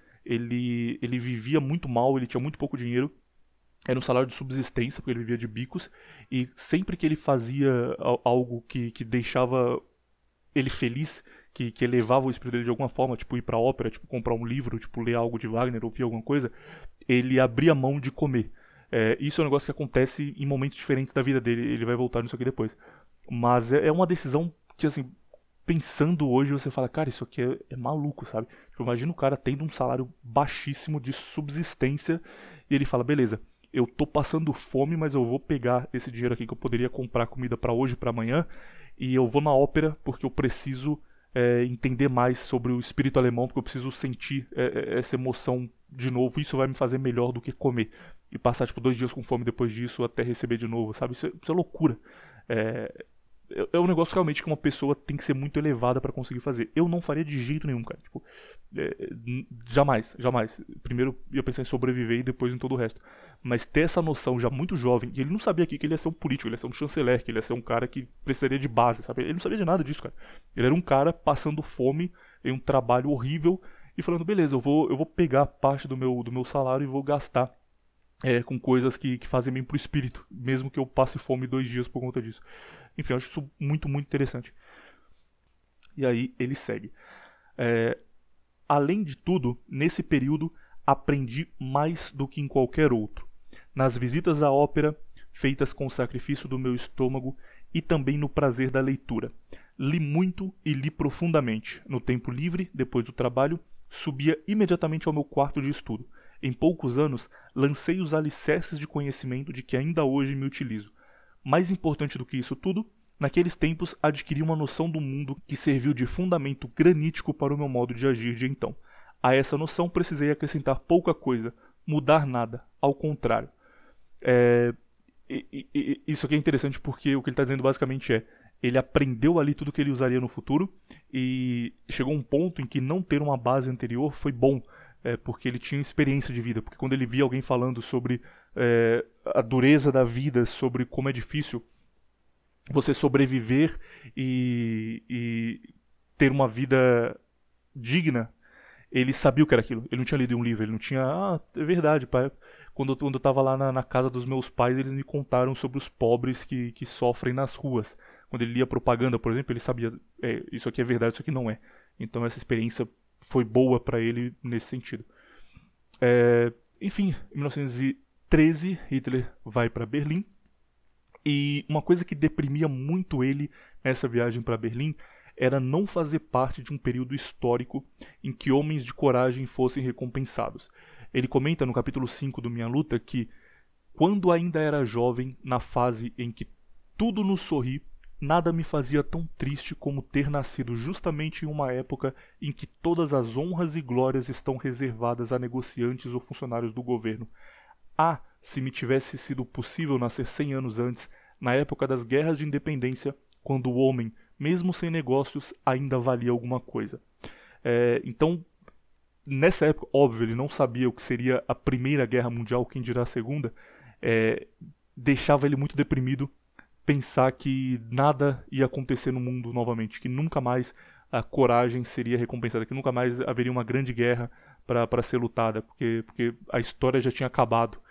ele vivia muito mal, ele tinha muito pouco dinheiro, era um salário de subsistência, porque ele vivia de bicos, e sempre que ele fazia algo que deixava ele feliz, que elevava o espírito dele de alguma forma, tipo ir pra ópera, tipo comprar um livro, tipo ler algo de Wagner, ouvir alguma coisa, ele abria mão de comer. Isso é um negócio que acontece em momentos diferentes da vida dele, ele vai voltar nisso aqui depois. Mas é uma decisão que, assim, pensando hoje, você fala, cara, isso aqui é maluco, sabe? Tipo, imagina o cara tendo um salário baixíssimo de subsistência e ele fala, beleza, eu tô passando fome, mas eu vou pegar esse dinheiro aqui que eu poderia comprar comida pra hoje, pra amanhã, e eu vou na ópera porque eu preciso entender mais sobre o espírito alemão, porque eu preciso sentir essa emoção de novo, isso vai me fazer melhor do que comer. E passar, tipo, 2 dias com fome depois disso até receber de novo, sabe? Isso é loucura. É um negócio realmente que uma pessoa tem que ser muito elevada pra conseguir fazer. Eu não faria de jeito nenhum, cara. Tipo, jamais. Primeiro ia pensar em sobreviver e depois em todo o resto. Mas ter essa noção já muito jovem, e ele não sabia aqui que ele ia ser um político, ele ia ser um chanceler, que ele ia ser um cara que precisaria de base, sabe? Ele não sabia de nada disso, cara. Ele era um cara passando fome em um trabalho horrível e falando, beleza, eu vou pegar parte do meu salário e vou gastar com coisas que fazem bem pro espírito, mesmo que eu passe fome 2 dias por conta disso. Enfim, eu acho isso muito, muito interessante. E aí ele segue. Além de tudo, nesse período aprendi mais do que em qualquer outro. Nas visitas à ópera, feitas com o sacrifício do meu estômago e também no prazer da leitura. Li muito e li profundamente. No tempo livre, depois do trabalho, subia imediatamente ao meu quarto de estudo. Em poucos anos, lancei os alicerces de conhecimento de que ainda hoje me utilizo. Mais importante do que isso tudo, naqueles tempos adquiri uma noção do mundo que serviu de fundamento granítico para o meu modo de agir de então. A essa noção precisei acrescentar pouca coisa, mudar nada, ao contrário. Isso aqui é interessante porque o que ele está dizendo basicamente ele aprendeu ali tudo que ele usaria no futuro e chegou a um ponto em que não ter uma base anterior foi bom, porque ele tinha experiência de vida, porque quando ele via alguém falando sobre a dureza da vida, sobre como é difícil você sobreviver e ter uma vida digna, ele sabia o que era aquilo. Ele não tinha lido um livro, ele não tinha... é verdade, pai. Quando eu estava lá na casa dos meus pais, eles me contaram sobre os pobres que sofrem nas ruas. Quando ele lia propaganda, por exemplo, ele sabia, isso aqui é verdade, isso aqui não é. Então essa experiência foi boa para ele nesse sentido. Enfim, em 1913, Hitler vai para Berlim. E uma coisa que deprimia muito ele nessa viagem para Berlim era não fazer parte de um período histórico em que homens de coragem fossem recompensados. Ele comenta no capítulo 5 do Minha Luta que, quando ainda era jovem, na fase em que tudo nos sorri, nada me fazia tão triste como ter nascido justamente em uma época em que todas as honras e glórias estão reservadas a negociantes ou funcionários do governo. Se me tivesse sido possível nascer 100 anos antes, na época das guerras de independência, quando o homem, mesmo sem negócios, ainda valia alguma coisa. Então, nessa época, óbvio, ele não sabia o que seria a Primeira Guerra Mundial, quem dirá a Segunda, deixava ele muito deprimido pensar que nada ia acontecer no mundo novamente, que nunca mais a coragem seria recompensada, que nunca mais haveria uma grande guerra para ser lutada, porque a história já tinha acabado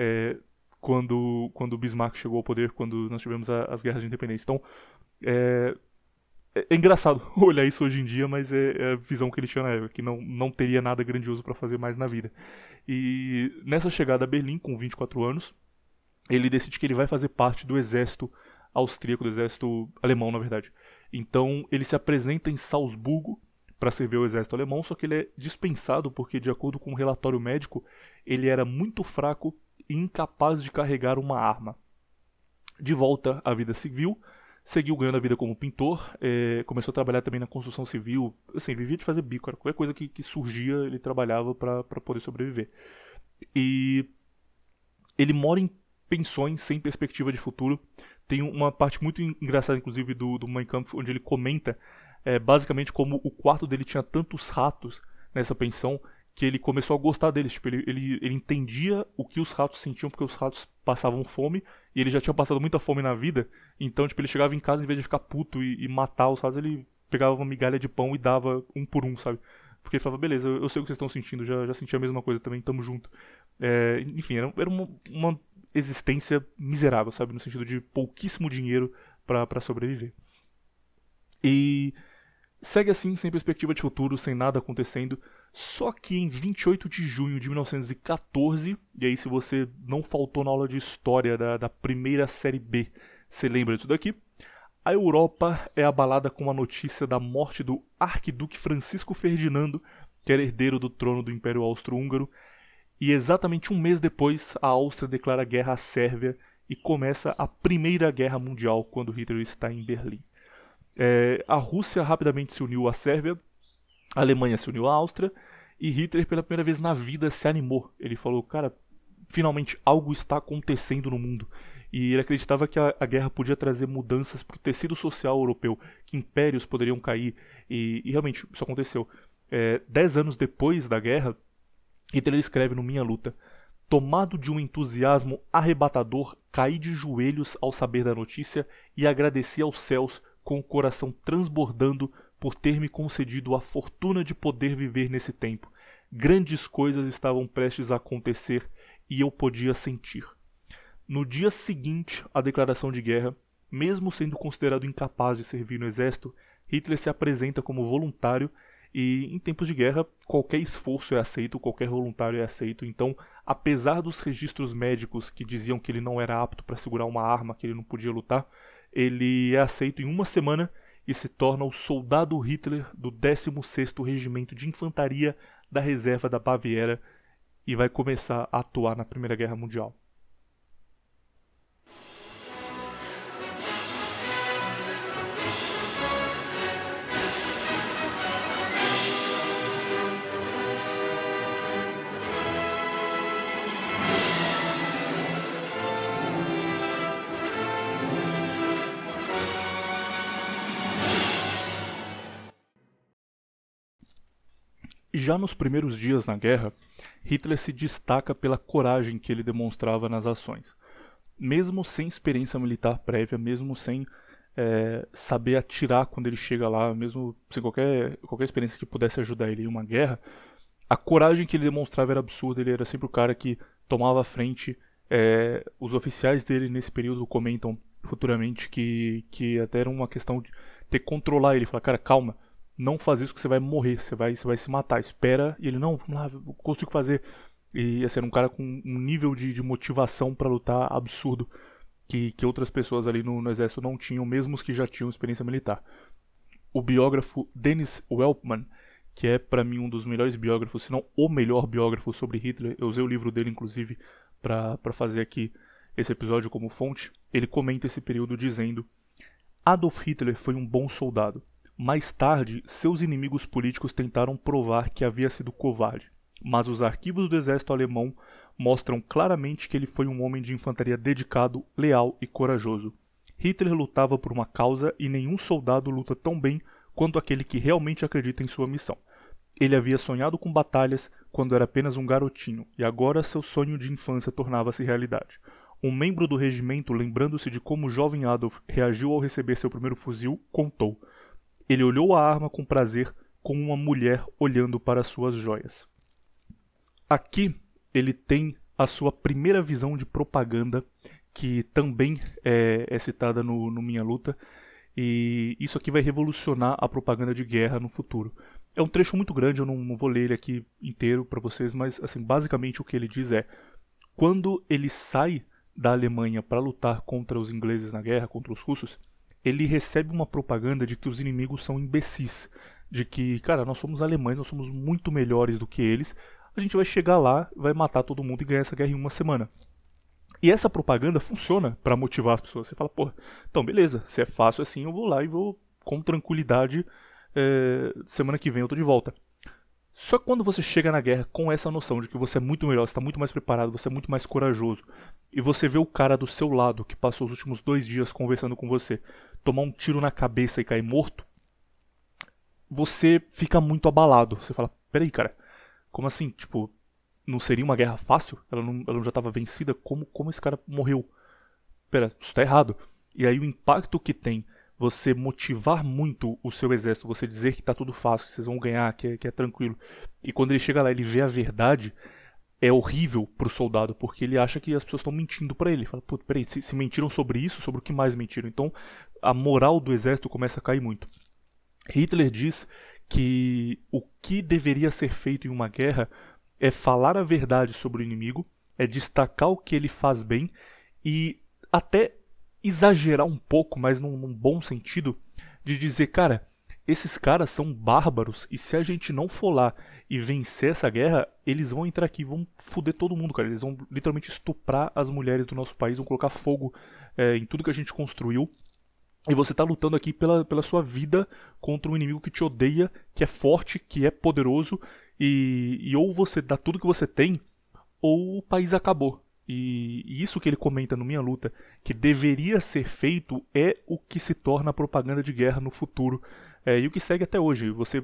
quando o Bismarck chegou ao poder, quando nós tivemos as guerras de independência. Então, é engraçado olhar isso hoje em dia, mas é a visão que ele tinha na época, que não teria nada grandioso para fazer mais na vida. E nessa chegada a Berlim, com 24 anos, ele decide que ele vai fazer parte do exército austríaco, do exército alemão, na verdade. Então, ele se apresenta em Salzburgo para servir ao exército alemão, só que ele é dispensado porque, de acordo com um relatório médico, ele era muito fraco e incapaz de carregar uma arma. De volta à vida civil, seguiu ganhando a vida como pintor, começou a trabalhar também na construção civil, assim, vivia de fazer bico, era qualquer coisa que surgia, ele trabalhava para poder sobreviver. E ele mora em pensões sem perspectiva de futuro. Tem uma parte muito engraçada, inclusive, do Mein Kampf, onde ele comenta basicamente como o quarto dele tinha tantos ratos nessa pensão que ele começou a gostar deles. Tipo, ele entendia o que os ratos sentiam, porque os ratos passavam fome e ele já tinha passado muita fome na vida. Então, tipo, ele chegava em casa, em vez de ficar puto e matar os ratos, ele pegava uma migalha de pão e dava um por um, sabe? Porque ele falava, beleza, eu sei o que vocês estão sentindo, já senti a mesma coisa também, tamo junto. Enfim, era uma existência miserável, sabe? No sentido de pouquíssimo dinheiro pra sobreviver. E segue assim, sem perspectiva de futuro, sem nada acontecendo. Só que em 28 de junho de 1914, e aí se você não faltou na aula de história da primeira série B, você lembra disso daqui? A Europa é abalada com a notícia da morte do arquiduque Francisco Ferdinando, que era herdeiro do trono do Império Austro-Húngaro, e exatamente um mês depois a Áustria declara guerra à Sérvia e começa a Primeira Guerra Mundial, quando Hitler está em Berlim. A Rússia rapidamente se uniu à Sérvia, a Alemanha se uniu à Áustria, e Hitler pela primeira vez na vida se animou. Ele falou, cara, finalmente algo está acontecendo no mundo. E ele acreditava que a guerra podia trazer mudanças para o tecido social europeu, que impérios poderiam cair, e realmente isso aconteceu. 10 anos depois da guerra, Hitler escreve no Minha Luta: tomado de um entusiasmo arrebatador, caí de joelhos ao saber da notícia e agradeci aos céus com o coração transbordando por ter me concedido a fortuna de poder viver nesse tempo. Grandes coisas estavam prestes a acontecer e eu podia sentir. No dia seguinte à declaração de guerra, mesmo sendo considerado incapaz de servir no exército, Hitler se apresenta como voluntário e, em tempos de guerra, qualquer esforço é aceito, qualquer voluntário é aceito. Então, apesar dos registros médicos que diziam que ele não era apto para segurar uma arma, que ele não podia lutar, ele é aceito em uma semana e se torna o soldado Hitler do 16º Regimento de Infantaria da Reserva da Baviera e vai começar a atuar na Primeira Guerra Mundial. Já nos primeiros dias na guerra, Hitler se destaca pela coragem que ele demonstrava nas ações. Mesmo sem experiência militar prévia, mesmo sem saber atirar quando ele chega lá, mesmo sem qualquer experiência que pudesse ajudar ele em uma guerra, a coragem que ele demonstrava era absurda. Ele era sempre o cara que tomava a frente. Os oficiais dele nesse período comentam futuramente que até era uma questão de ter que controlar ele. Falar, cara, calma. Não faz isso que você vai morrer, você vai se matar, espera. E ele, não, vamos lá, eu consigo fazer. E assim, era um cara com um nível de motivação para lutar absurdo que outras pessoas ali no exército não tinham, mesmo os que já tinham experiência militar. O biógrafo Dennis Weltman, que é para mim um dos melhores biógrafos, se não o melhor biógrafo sobre Hitler, eu usei o livro dele inclusive para fazer aqui esse episódio como fonte, ele comenta esse período dizendo: Adolf Hitler foi um bom soldado. Mais tarde, seus inimigos políticos tentaram provar que havia sido covarde, mas os arquivos do exército alemão mostram claramente que ele foi um homem de infantaria dedicado, leal e corajoso. Hitler lutava por uma causa e nenhum soldado luta tão bem quanto aquele que realmente acredita em sua missão. Ele havia sonhado com batalhas quando era apenas um garotinho, e agora seu sonho de infância tornava-se realidade. Um membro do regimento, lembrando-se de como o jovem Adolf reagiu ao receber seu primeiro fuzil, contou: ele olhou a arma com prazer, como uma mulher olhando para suas joias. Aqui ele tem a sua primeira visão de propaganda, que também é citada no Minha Luta, e isso aqui vai revolucionar a propaganda de guerra no futuro. É um trecho muito grande, eu não vou ler ele aqui inteiro para vocês, mas assim, basicamente o que ele diz é: quando ele sai da Alemanha para lutar contra os ingleses na guerra, contra os russos, ele recebe uma propaganda de que os inimigos são imbecis, de que, cara, nós somos alemães, nós somos muito melhores do que eles, a gente vai chegar lá, vai matar todo mundo e ganhar essa guerra em uma semana. E essa propaganda funciona para motivar as pessoas. Você fala, pô, então beleza, se é fácil assim, eu vou lá e vou com tranquilidade, semana que vem eu tô de volta. Só que quando você chega na guerra com essa noção de que você é muito melhor, você está muito mais preparado, você é muito mais corajoso, e você vê o cara do seu lado, que passou os últimos 2 dias conversando com você, tomar um tiro na cabeça e cair morto, você fica muito abalado. Você fala, peraí, cara, como assim? Tipo, não seria uma guerra fácil? Ela não já estava vencida? Como esse cara morreu? Pera, isso tá errado. E aí o impacto que tem você motivar muito o seu exército, você dizer que tá tudo fácil, que vocês vão ganhar, que é tranquilo. E quando ele chega lá, ele vê a verdade, é horrível pro soldado, porque ele acha que as pessoas estão mentindo pra ele. Ele fala, pô, peraí, se mentiram sobre isso, sobre o que mais mentiram? Então a moral do exército começa a cair muito. Hitler diz que o que deveria ser feito em uma guerra é falar a verdade sobre o inimigo, é destacar o que ele faz bem e até exagerar um pouco, mas num bom sentido, de dizer, cara, esses caras são bárbaros e se a gente não for lá e vencer essa guerra, eles vão entrar aqui e vão foder todo mundo, cara. Eles vão literalmente estuprar as mulheres do nosso país, vão colocar fogo em tudo que a gente construiu. E você tá lutando aqui pela sua vida contra um inimigo que te odeia, que é forte, que é poderoso, e ou você dá tudo que você tem, ou o país acabou. E isso que ele comenta no Minha Luta, que deveria ser feito, é o que se torna a propaganda de guerra no futuro. E o que segue até hoje. Você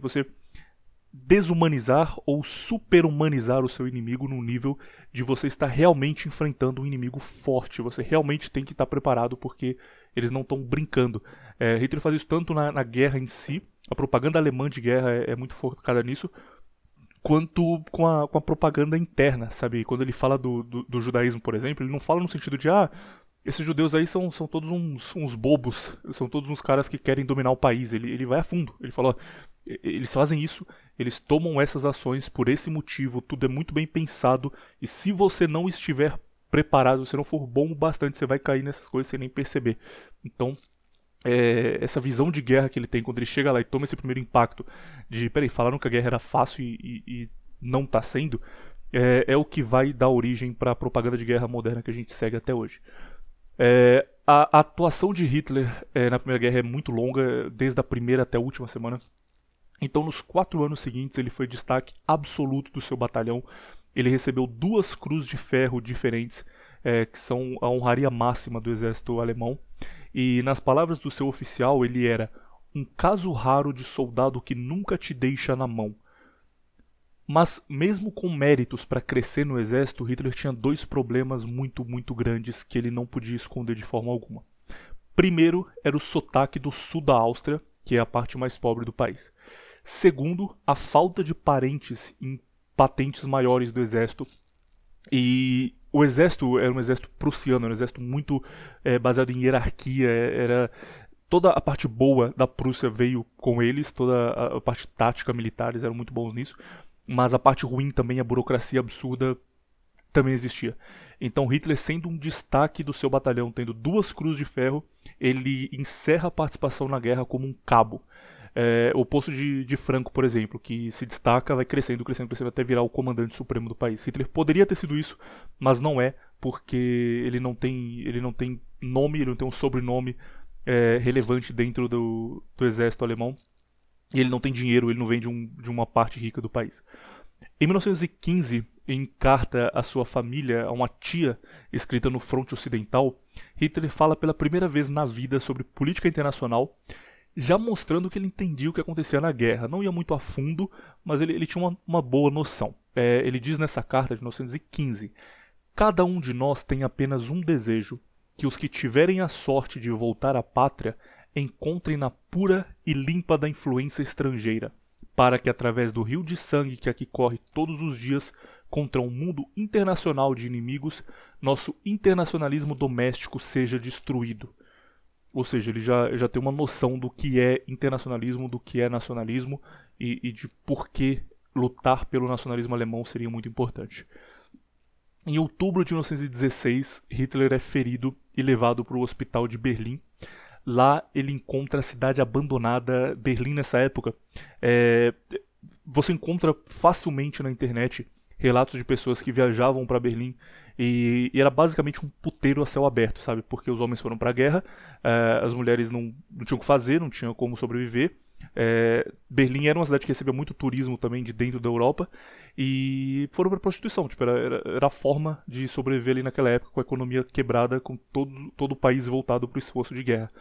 desumanizar ou superhumanizar o seu inimigo no nível de você estar realmente enfrentando um inimigo forte. Você realmente tem que estar preparado, porque eles não estão brincando. Hitler faz isso tanto na guerra em si, a propaganda alemã de guerra é muito focada nisso, quanto com a propaganda interna, sabe? Quando ele fala do judaísmo, por exemplo, ele não fala no sentido de, esses judeus aí são todos uns bobos, são todos uns caras que querem dominar o país. Ele vai a fundo, ele fala, eles fazem isso, eles tomam essas ações por esse motivo, tudo é muito bem pensado, e se você não estiver preparado, se não for bom o bastante, você vai cair nessas coisas sem nem perceber. Então, essa visão de guerra que ele tem quando ele chega lá e toma esse primeiro impacto de, peraí, falaram que a guerra era fácil e não está sendo, é o que vai dar origem para a propaganda de guerra moderna que a gente segue até hoje. A atuação de Hitler na Primeira Guerra é muito longa, desde a primeira até a última semana. Então, nos 4 anos seguintes, ele foi destaque absoluto do seu batalhão. Ele recebeu 2 cruzes de ferro diferentes, que são a honraria máxima do exército alemão. E nas palavras do seu oficial, ele era um caso raro de soldado que nunca te deixa na mão. Mas mesmo com méritos para crescer no exército, Hitler tinha 2 problemas muito, muito grandes que ele não podia esconder de forma alguma. Primeiro, era o sotaque do sul da Áustria, que é a parte mais pobre do país. Segundo, a falta de parentes em patentes maiores do exército. E o exército era um exército prussiano, era um exército muito baseado em hierarquia. Toda a parte boa da Prússia veio com eles, toda a parte tática militar, eles eram muito bons nisso. Mas a parte ruim também, a burocracia absurda, também existia. Então Hitler, sendo um destaque do seu batalhão, tendo 2 cruzes de ferro, ele encerra a participação na guerra como um cabo. O oposto de Franco, por exemplo, que se destaca, vai crescendo até virar o comandante supremo do país. Hitler poderia ter sido isso, mas não é, porque ele não tem nome, ele não tem um sobrenome relevante dentro do exército alemão, e ele não tem dinheiro, ele não vem de uma parte rica do país. Em 1915, em carta à sua família, a uma tia, escrita no fronte ocidental, Hitler fala pela primeira vez na vida sobre política internacional, já mostrando que ele entendia o que acontecia na guerra. Não ia muito a fundo, mas ele tinha uma boa noção. Ele diz nessa carta de 1915: cada um de nós tem apenas um desejo, que os que tiverem a sorte de voltar à pátria encontrem-na pura e limpa da influência estrangeira, para que através do rio de sangue que aqui corre todos os dias contra um mundo internacional de inimigos, nosso internacionalismo doméstico seja destruído. Ou seja, ele já tem uma noção do que é internacionalismo, do que é nacionalismo e de por que lutar pelo nacionalismo alemão seria muito importante. Em outubro de 1916, Hitler é ferido e levado para o hospital de Berlim. Lá ele encontra a cidade abandonada. Berlim nessa época, você encontra facilmente na internet relatos de pessoas que viajavam para Berlim e era basicamente um puteiro a céu aberto, sabe? Porque os homens foram para a guerra, as mulheres não tinham o que fazer, não tinham como sobreviver. Berlim era uma cidade que recebia muito turismo também de dentro da Europa e foram para prostituição, tipo, era a forma de sobreviver ali naquela época, com a economia quebrada, com todo o país voltado para o esforço de guerra.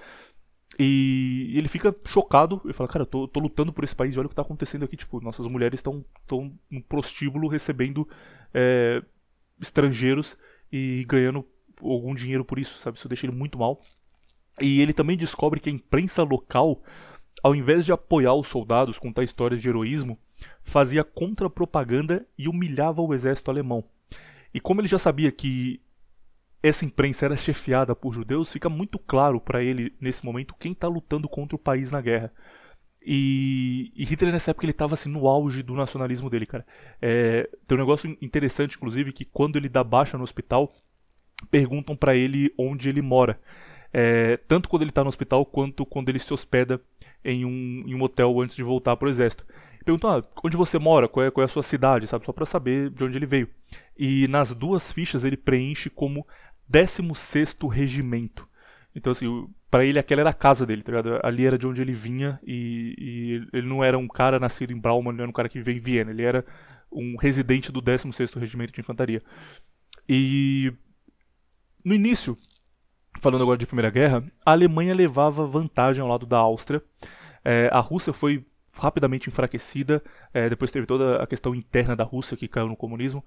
E ele fica chocado, ele fala: cara, eu tô lutando por esse país, olha o que tá acontecendo aqui, tipo, nossas mulheres estão no prostíbulo recebendo estrangeiros e ganhando algum dinheiro por isso, sabe? Isso deixa ele muito mal. E ele também descobre que a imprensa local, ao invés de apoiar os soldados, contar histórias de heroísmo, fazia contra-propaganda e humilhava o exército alemão. E como ele já sabia que essa imprensa era chefiada por judeus, fica muito claro para ele, nesse momento, quem está lutando contra o país na guerra. E Hitler, nessa época, ele estava assim, no auge do nacionalismo dele, cara. Tem um negócio interessante, inclusive, que quando ele dá baixa no hospital, perguntam para ele onde ele mora. Tanto quando ele está no hospital, quanto quando ele se hospeda em um hotel antes de voltar para o exército. Perguntam: onde você mora? Qual é a sua cidade? Sabe? Só para saber de onde ele veio. E nas duas fichas ele preenche como 16º Regimento. Então, assim, pra ele aquela era a casa dele, tá ligado? Ali era de onde ele vinha e ele não era um cara nascido em Braunmann, não era um cara que veio em Viena. Ele era um residente do 16º Regimento de Infantaria. E no início, falando agora de Primeira Guerra, a Alemanha levava vantagem ao lado da Áustria. A Rússia foi rapidamente enfraquecida, depois teve toda a questão interna da Rússia que caiu no comunismo.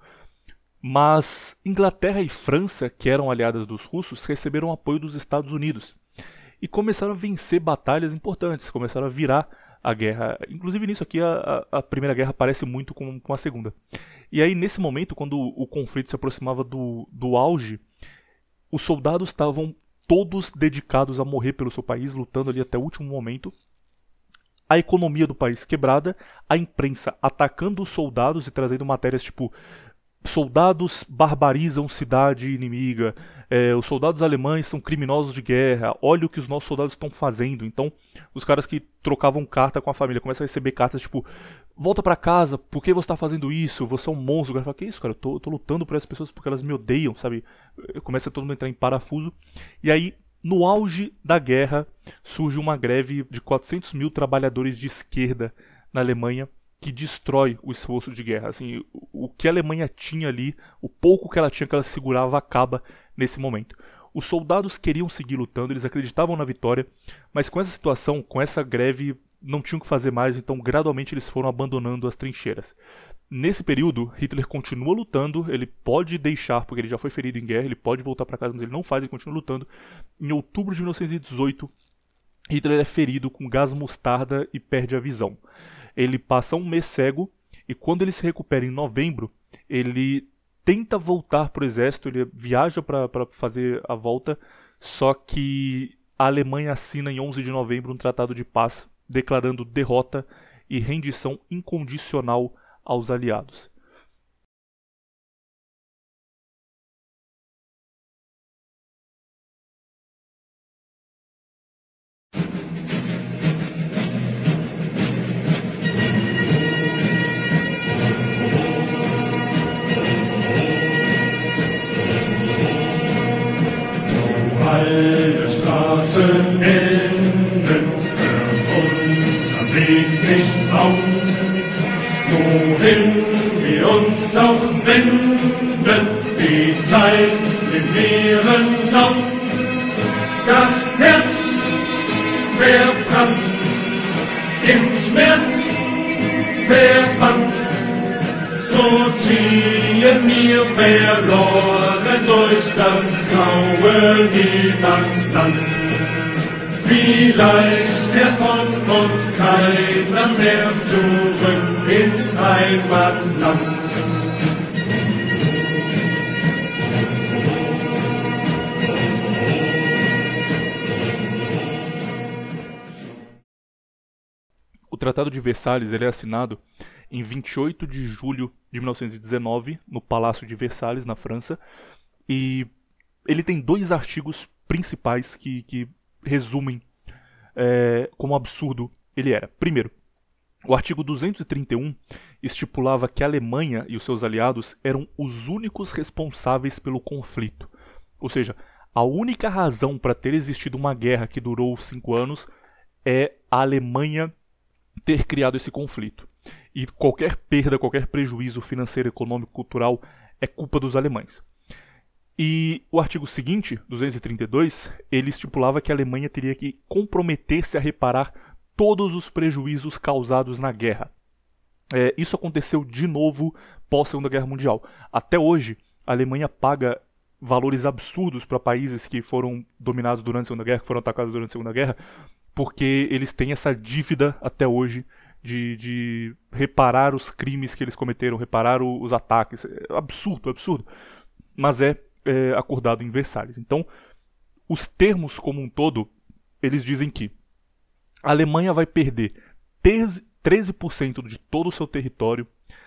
Mas Inglaterra e França, que eram aliadas dos russos, receberam apoio dos Estados Unidos e começaram a vencer batalhas importantes, começaram a virar a guerra. Inclusive nisso aqui a Primeira Guerra parece muito com a Segunda. E aí nesse momento, quando o conflito se aproximava do auge, os soldados estavam todos dedicados a morrer pelo seu país, lutando ali até o último momento. A economia do país quebrada, a imprensa atacando os soldados e trazendo matérias tipo: soldados barbarizam cidade inimiga, os soldados alemães são criminosos de guerra, olha o que os nossos soldados estão fazendo. Então, os caras que trocavam carta com a família começam a receber cartas tipo: volta pra casa, por que você tá fazendo isso? Você é um monstro. O cara fala: que isso, cara? Eu tô lutando por essas pessoas porque elas me odeiam, sabe? Começa todo mundo a entrar em parafuso. E aí, no auge da guerra, surge uma greve de 400 mil trabalhadores de esquerda na Alemanha, que destrói o esforço de guerra. Assim, o que a Alemanha tinha ali, o pouco que ela tinha, que ela segurava, acaba nesse momento. Os soldados queriam seguir lutando, eles acreditavam na vitória, mas com essa situação, com essa greve, não tinham o que fazer mais, então gradualmente eles foram abandonando as trincheiras. Nesse período, Hitler continua lutando, ele pode deixar, porque ele já foi ferido em guerra, ele pode voltar para casa, mas ele não faz, ele continua lutando. Em outubro de 1918, Hitler é ferido com gás mostarda e perde a visão. Ele passa um mês cego e quando ele se recupera em novembro, ele tenta voltar para o exército, ele viaja para fazer a volta, só que a Alemanha assina em 11 de novembro um tratado de paz, declarando derrota e rendição incondicional aos aliados. Alle Straßen enden, hört unser Weg nicht auf. Wohin wir wir uns auch wenden, die Zeit im ihren Lauf. Das Herz verbrannt, im Schmerz verbannt, so ziehen wir verloren durch das graue Niemandsland. Vielleicht kehrt von uns keiner mehr zurück ins Heimatland. O Tratado de Versalhes ele é assinado em 28 de julho de 1919, no Palácio de Versalhes, na França, e ele tem 2 artigos principais que resumem como absurdo ele era. Primeiro, o artigo 231 estipulava que a Alemanha e os seus aliados eram os únicos responsáveis pelo conflito. Ou seja, a única razão para ter existido uma guerra que durou 5 anos é a Alemanha ter criado esse conflito. E qualquer perda, qualquer prejuízo financeiro, econômico, cultural é culpa dos alemães. E o artigo seguinte, 232, ele estipulava que a Alemanha teria que comprometer-se a reparar todos os prejuízos causados na guerra. Isso aconteceu de novo pós-Segunda Guerra Mundial. Até hoje, a Alemanha paga valores absurdos para países que foram dominados durante a Segunda Guerra, que foram atacados durante a Segunda Guerra, porque eles têm essa dívida até hoje de reparar os crimes que eles cometeram, reparar os ataques. É absurdo, absurdo. Mas é acordado em Versalhes. Então, os termos como um todo, eles dizem que a Alemanha vai perder 13% de todo o seu território,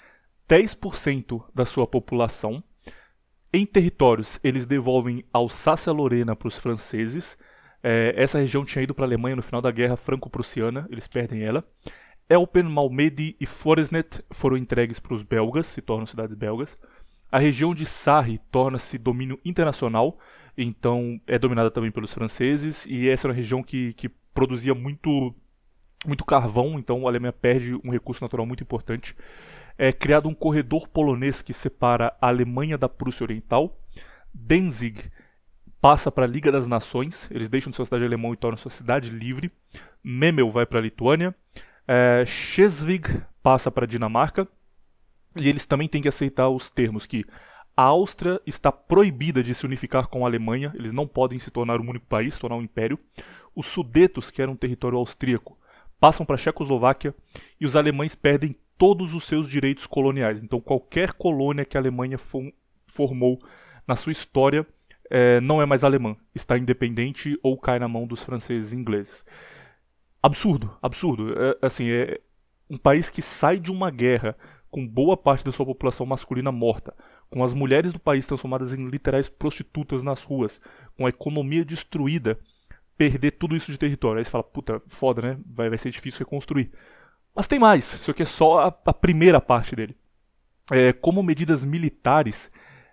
10% da sua população. Em territórios, eles devolvem Alsácia-Lorena para os franceses. Essa região tinha ido para a Alemanha no final da Guerra Franco-Prussiana, eles perdem ela. Elpen, Malmedy e Forsnet foram entregues para os belgas, se tornam cidades belgas. A região de Sarre torna-se domínio internacional, então é dominada também pelos franceses, e essa era uma região que produzia muito carvão, então a Alemanha perde um recurso natural muito importante. É criado um corredor polonês que separa a Alemanha da Prússia Oriental. Danzig passa para a Liga das Nações, eles deixam de sua cidade alemã e tornam sua cidade livre. Memel vai para a Lituânia. Schleswig passa para a Dinamarca. E eles também têm que aceitar os termos que a Áustria está proibida de se unificar com a Alemanha, eles não podem se tornar um único país, se tornar um império. Os Sudetos, que eram um território austríaco, passam para a Checoslováquia, e os alemães perdem todos os seus direitos coloniais. Então qualquer colônia que a Alemanha formou na sua história não é mais alemã, está independente ou cai na mão dos franceses e ingleses. Absurdo, absurdo. É um país que sai de uma guerra com boa parte da sua população masculina morta, com as mulheres do país transformadas em literais prostitutas nas ruas, com a economia destruída, perder tudo isso de território. Aí você fala, puta, foda, né? Vai ser difícil reconstruir. Mas tem mais, isso aqui é só a primeira parte dele. Como medidas militares,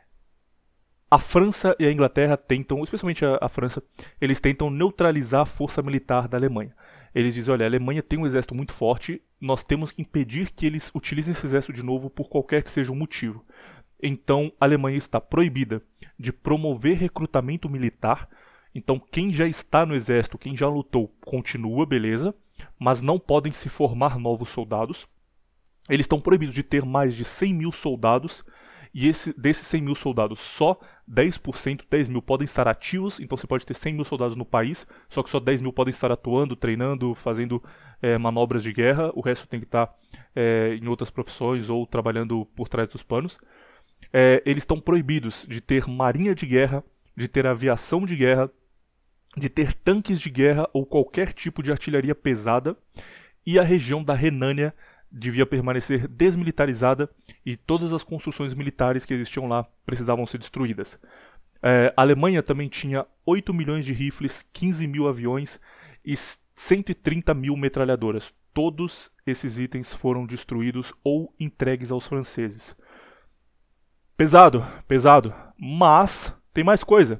a França e a Inglaterra tentam, especialmente a França, eles tentam neutralizar a força militar da Alemanha. Eles dizem, olha, a Alemanha tem um exército muito forte, nós temos que impedir que eles utilizem esse exército de novo por qualquer que seja o motivo. Então, a Alemanha está proibida de promover recrutamento militar. Então, quem já está no exército, quem já lutou, continua, beleza, mas não podem se formar novos soldados. Eles estão proibidos de ter mais de 100 mil soldados, e desses 100 mil soldados, só 10%, 10 mil podem estar ativos. Então você pode ter 100 mil soldados no país, só que só 10 mil podem estar atuando, treinando, fazendo manobras de guerra. O resto tem que estar em outras profissões ou trabalhando por trás dos panos. Eles estão proibidos de ter marinha de guerra, de ter aviação de guerra, de ter tanques de guerra ou qualquer tipo de artilharia pesada. E a região da Renânia devia permanecer desmilitarizada e todas as construções militares que existiam lá precisavam ser destruídas. A Alemanha também tinha 8 milhões de rifles, 15 mil aviões e 130 mil metralhadoras. Todos esses itens foram destruídos ou entregues aos franceses. Pesado, pesado, mas tem mais coisa.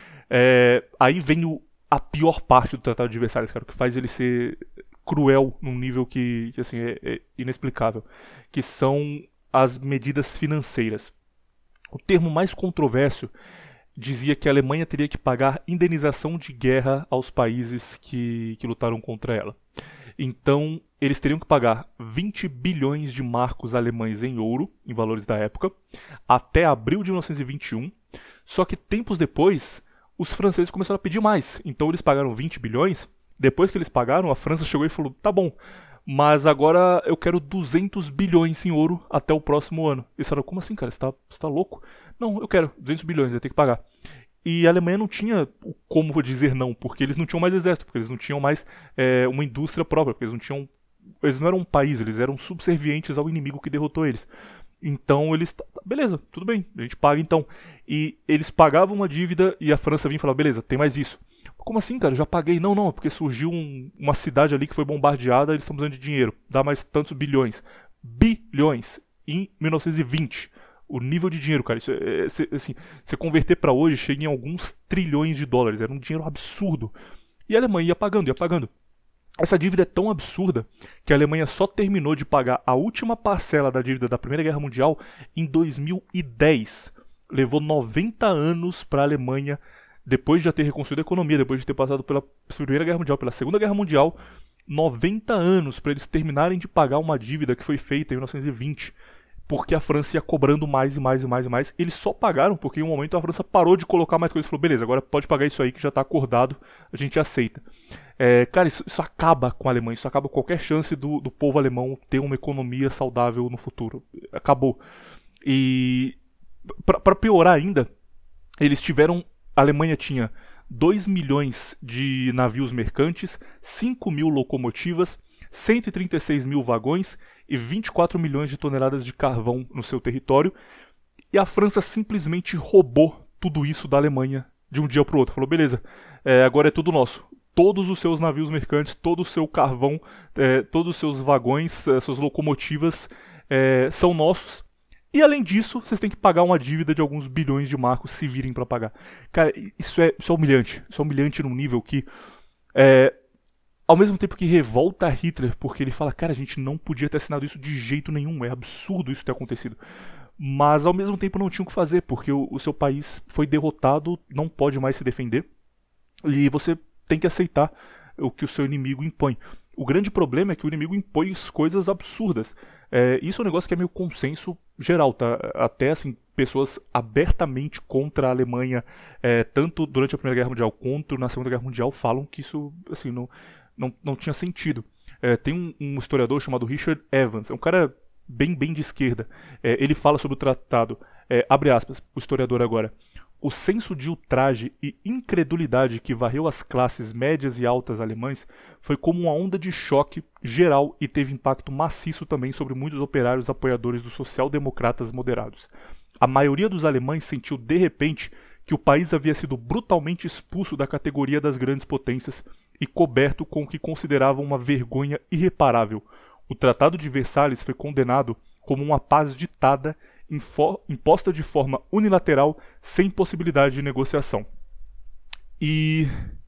Aí vem a pior parte do Tratado de Versalhes, cara, o que faz ele ser cruel num nível que assim, é inexplicável, que são as medidas financeiras. O termo mais controverso dizia que a Alemanha teria que pagar indenização de guerra aos países que lutaram contra ela. Então, eles teriam que pagar 20 bilhões de marcos alemães em ouro, em valores da época, até abril de 1921. Só que tempos depois, os franceses começaram a pedir mais. Então, eles pagaram 20 bilhões. Depois que eles pagaram, a França chegou e falou, tá bom, mas agora eu quero 200 bilhões em ouro até o próximo ano. Eles falaram, como assim, cara? Você tá louco? Não, eu quero 200 bilhões, eu tenho que pagar. E a Alemanha não tinha como dizer não, porque eles não tinham mais exército, porque eles não tinham mais uma indústria própria, porque eles não eram um país, eles eram subservientes ao inimigo que derrotou eles. Então eles, beleza, tudo bem, a gente paga então. E eles pagavam uma dívida e a França vinha e falava, beleza, tem mais isso. Como assim, cara? Eu já paguei. Não, é porque surgiu uma cidade ali que foi bombardeada, eles estão precisando de dinheiro. Dá mais tantos bilhões. Bilhões em 1920. O nível de dinheiro, cara, isso assim, você converter pra hoje, chega em alguns trilhões de dólares. Era um dinheiro absurdo. E a Alemanha ia pagando. Essa dívida é tão absurda que a Alemanha só terminou de pagar a última parcela da dívida da Primeira Guerra Mundial em 2010. Levou 90 anos para a Alemanha, depois de já ter reconstruído a economia, depois de ter passado pela Primeira Guerra Mundial, pela Segunda Guerra Mundial, 90 anos para eles terminarem de pagar uma dívida que foi feita em 1920. Porque a França ia cobrando mais e mais. Eles só pagaram porque em um momento a França parou de colocar mais coisas e falou, beleza, agora pode pagar isso aí que já está acordado, a gente aceita. Cara, isso acaba com a Alemanha, isso acaba com qualquer chance do povo alemão ter uma economia saudável no futuro. Acabou. E para piorar ainda, a Alemanha tinha 2 milhões de navios mercantes, 5 mil locomotivas, 136 mil vagões e 24 milhões de toneladas de carvão no seu território. E a França simplesmente roubou tudo isso da Alemanha de um dia para o outro. Falou, beleza, agora é tudo nosso. Todos os seus navios mercantes, todo o seu carvão, todos os seus vagões, suas locomotivas são nossos. E além disso, vocês têm que pagar uma dívida de alguns bilhões de marcos se virem para pagar. Cara, isso é humilhante. Isso é humilhante num nível que... ao mesmo tempo que revolta Hitler, porque ele fala, cara, a gente não podia ter assinado isso de jeito nenhum, é absurdo isso ter acontecido. Mas ao mesmo tempo não tinha o que fazer, porque o seu país foi derrotado, não pode mais se defender, e você tem que aceitar o que o seu inimigo impõe. O grande problema é que o inimigo impõe coisas absurdas. Isso é um negócio que é meio consenso geral, tá? Até assim, pessoas abertamente contra a Alemanha, tanto durante a Primeira Guerra Mundial quanto na Segunda Guerra Mundial, falam que isso assim, não tinha sentido. Tem um historiador chamado Richard Evans, é um cara bem de esquerda. Ele fala sobre o tratado, abre aspas, o historiador agora, o senso de ultraje e incredulidade que varreu as classes médias e altas alemãs foi como uma onda de choque geral e teve impacto maciço também sobre muitos operários apoiadores dos social-democratas moderados. A maioria dos alemães sentiu de repente que o país havia sido brutalmente expulso da categoria das grandes potências e coberto com o que consideravam uma vergonha irreparável. O Tratado de Versalhes foi condenado como uma paz ditada, imposta de forma unilateral, sem possibilidade de negociação. E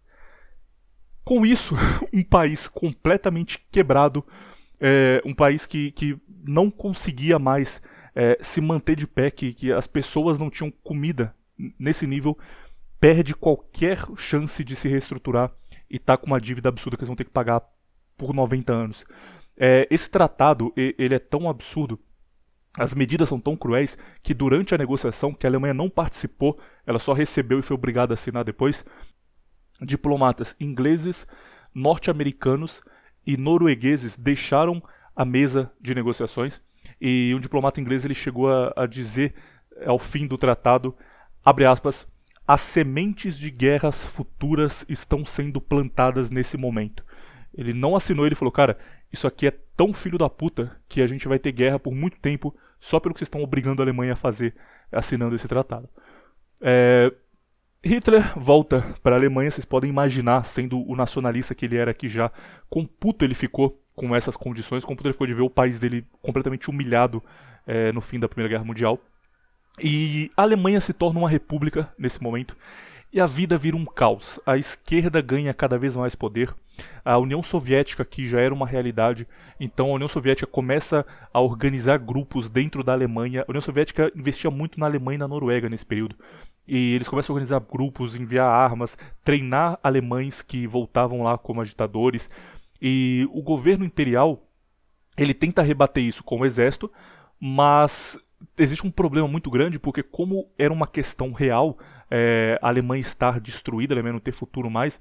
com isso, um país completamente quebrado, um país que não conseguia mais se manter de pé, que as pessoas não tinham comida nesse nível, perde qualquer chance de se reestruturar e tá com uma dívida absurda que eles vão ter que pagar por 90 anos. Esse tratado, ele é tão absurdo, as medidas são tão cruéis, que durante a negociação, que a Alemanha não participou, ela só recebeu e foi obrigada a assinar depois, diplomatas ingleses, norte-americanos e noruegueses deixaram a mesa de negociações, e um diplomata inglês ele chegou a dizer, ao fim do tratado, abre aspas, as sementes de guerras futuras estão sendo plantadas nesse momento. Ele não assinou, ele falou, cara, isso aqui é tão filho da puta que a gente vai ter guerra por muito tempo só pelo que vocês estão obrigando a Alemanha a fazer assinando esse tratado. Hitler volta para a Alemanha, vocês podem imaginar, sendo o nacionalista que ele era aqui já, quão puto ele ficou com essas condições, quão puto ele ficou de ver o país dele completamente humilhado no fim da Primeira Guerra Mundial. E a Alemanha se torna uma república nesse momento. e a vida vira um caos. A esquerda ganha cada vez mais poder. A União Soviética, que já era uma realidade, então a União Soviética começa a organizar grupos dentro da Alemanha. A União Soviética investia muito na Alemanha e na Noruega nesse período. E eles começam a organizar grupos, enviar armas, treinar alemães que voltavam lá como agitadores. E o governo imperial, ele tenta rebater isso com o exército, mas existe um problema muito grande, porque como era uma questão real, a Alemanha estar destruída, a Alemanha não ter futuro mais,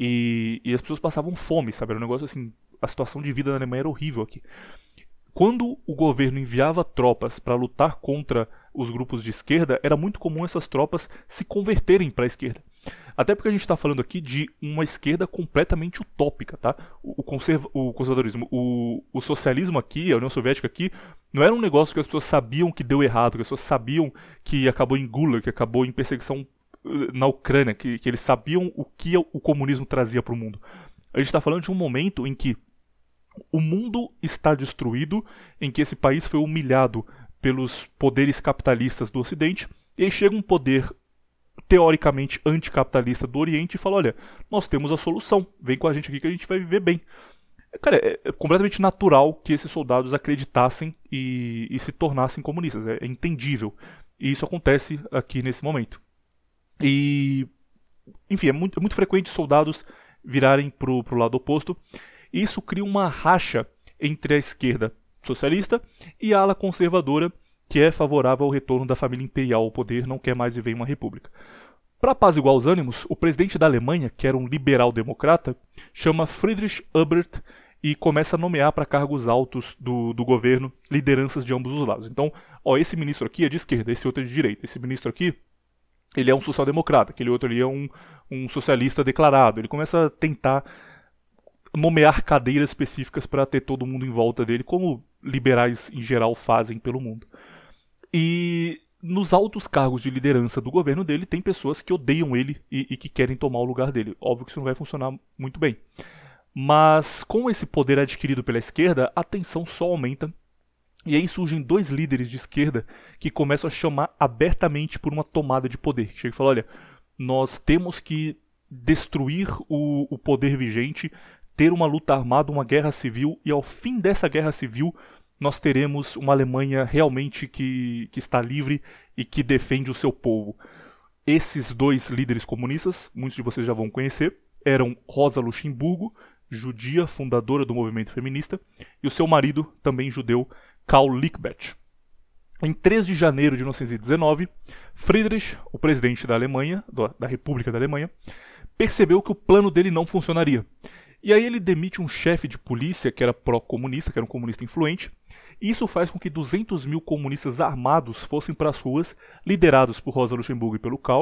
e as pessoas passavam fome, sabe? Era um negócio assim, a situação de vida na Alemanha era horrível aqui. Quando o governo enviava tropas para lutar contra os grupos de esquerda, era muito comum essas tropas se converterem para a esquerda. Até porque a gente está falando aqui de uma esquerda completamente utópica, tá? O conservadorismo, o socialismo aqui, a União Soviética aqui, não era um negócio que as pessoas sabiam que deu errado, que as pessoas sabiam que acabou em Gulag, que acabou em perseguição na Ucrânia, que eles sabiam o que o comunismo trazia para o mundo. A gente está falando de um momento em que o mundo está destruído, em que esse país foi humilhado pelos poderes capitalistas do Ocidente, e aí chega um poder teoricamente anticapitalista do Oriente e fala, olha, nós temos a solução, vem com a gente aqui que a gente vai viver bem. Cara, é completamente natural que esses soldados acreditassem e se tornassem comunistas, é entendível. E isso acontece aqui nesse momento. E, enfim, é muito frequente soldados virarem pro lado oposto, e isso cria uma racha entre a esquerda socialista e a ala conservadora, que é favorável ao retorno da família imperial ao poder, não quer mais viver em uma república. Para apaziguar os ânimos, o presidente da Alemanha, que era um liberal-democrata, chama Friedrich Ebert e começa a nomear para cargos altos do governo lideranças de ambos os lados. Então, esse ministro aqui é de esquerda, esse outro é de direita. Esse ministro aqui, ele é um social-democrata, aquele outro ali é um socialista declarado. Ele começa a tentar nomear cadeiras específicas para ter todo mundo em volta dele, como liberais em geral fazem pelo mundo. E nos altos cargos de liderança do governo dele, tem pessoas que odeiam ele e que querem tomar o lugar dele. Óbvio que isso não vai funcionar muito bem. Mas com esse poder adquirido pela esquerda, a tensão só aumenta. E aí surgem dois líderes de esquerda que começam a chamar abertamente por uma tomada de poder. Que chega e fala, olha, nós temos que destruir o poder vigente, ter uma luta armada, uma guerra civil, e ao fim dessa guerra civil nós teremos uma Alemanha realmente que está livre e que defende o seu povo. Esses dois líderes comunistas, muitos de vocês já vão conhecer, eram Rosa Luxemburgo, judia, fundadora do movimento feminista, e o seu marido, também judeu, Karl Liebknecht. Em 3 de janeiro de 1919, Friedrich, o presidente da Alemanha, da República da Alemanha, percebeu que o plano dele não funcionaria. E aí ele demite um chefe de polícia que era pró-comunista, que era um comunista influente, e isso faz com que 200 mil comunistas armados fossem para as ruas, liderados por Rosa Luxemburgo e pelo Karl,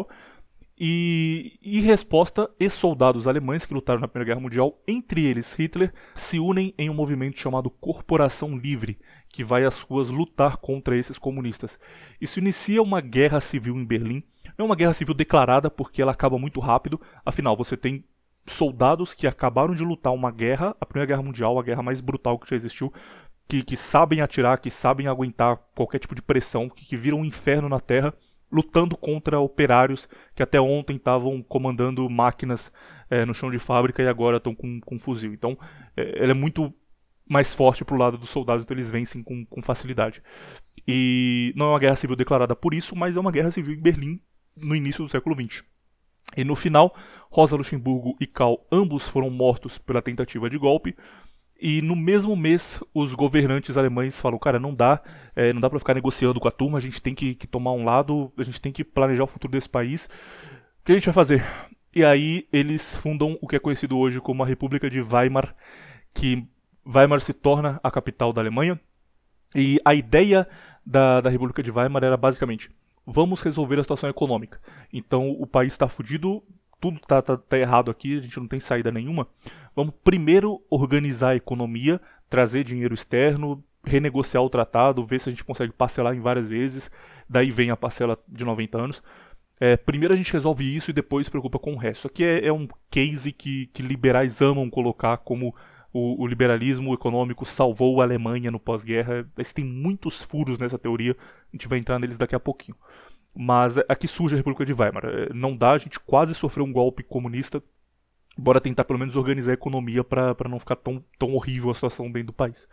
e em resposta, ex-soldados alemães que lutaram na Primeira Guerra Mundial, entre eles Hitler, se unem em um movimento chamado Corporação Livre, que vai às ruas lutar contra esses comunistas. Isso inicia uma guerra civil em Berlim, não é uma guerra civil declarada porque ela acaba muito rápido, afinal você tem soldados que acabaram de lutar uma guerra, a Primeira Guerra Mundial, a guerra mais brutal que já existiu, que sabem atirar, que sabem aguentar qualquer tipo de pressão, que viram um inferno na Terra, lutando contra operários que até ontem estavam comandando máquinas no chão de fábrica e agora estão com fuzil. Então, ela é muito mais forte pro lado dos soldados, então eles vencem com facilidade. E não é uma guerra civil declarada por isso, mas é uma guerra civil em Berlim no início do século XX. E no final, Rosa Luxemburgo e Karl ambos foram mortos pela tentativa de golpe. E no mesmo mês, os governantes alemães falam, cara, não dá pra ficar negociando com a turma, a gente tem que tomar um lado, a gente tem que planejar o futuro desse país. O que a gente vai fazer? E aí eles fundam o que é conhecido hoje como a República de Weimar, que Weimar se torna a capital da Alemanha. E a ideia da República de Weimar era basicamente, vamos resolver a situação econômica. Então o país está fudido, tudo tá errado aqui, a gente não tem saída nenhuma. Vamos primeiro organizar a economia, trazer dinheiro externo, renegociar o tratado, ver se a gente consegue parcelar em várias vezes, daí vem a parcela de 90 anos. Primeiro a gente resolve isso e depois se preocupa com o resto. Isso aqui é um case que liberais amam colocar como o liberalismo econômico salvou a Alemanha no pós-guerra. Mas tem muitos furos nessa teoria, a gente vai entrar neles daqui a pouquinho. Mas aqui surge a República de Weimar. Não dá, a gente quase sofreu um golpe comunista. Bora tentar pelo menos organizar a economia para não ficar tão horrível a situação dentro do país.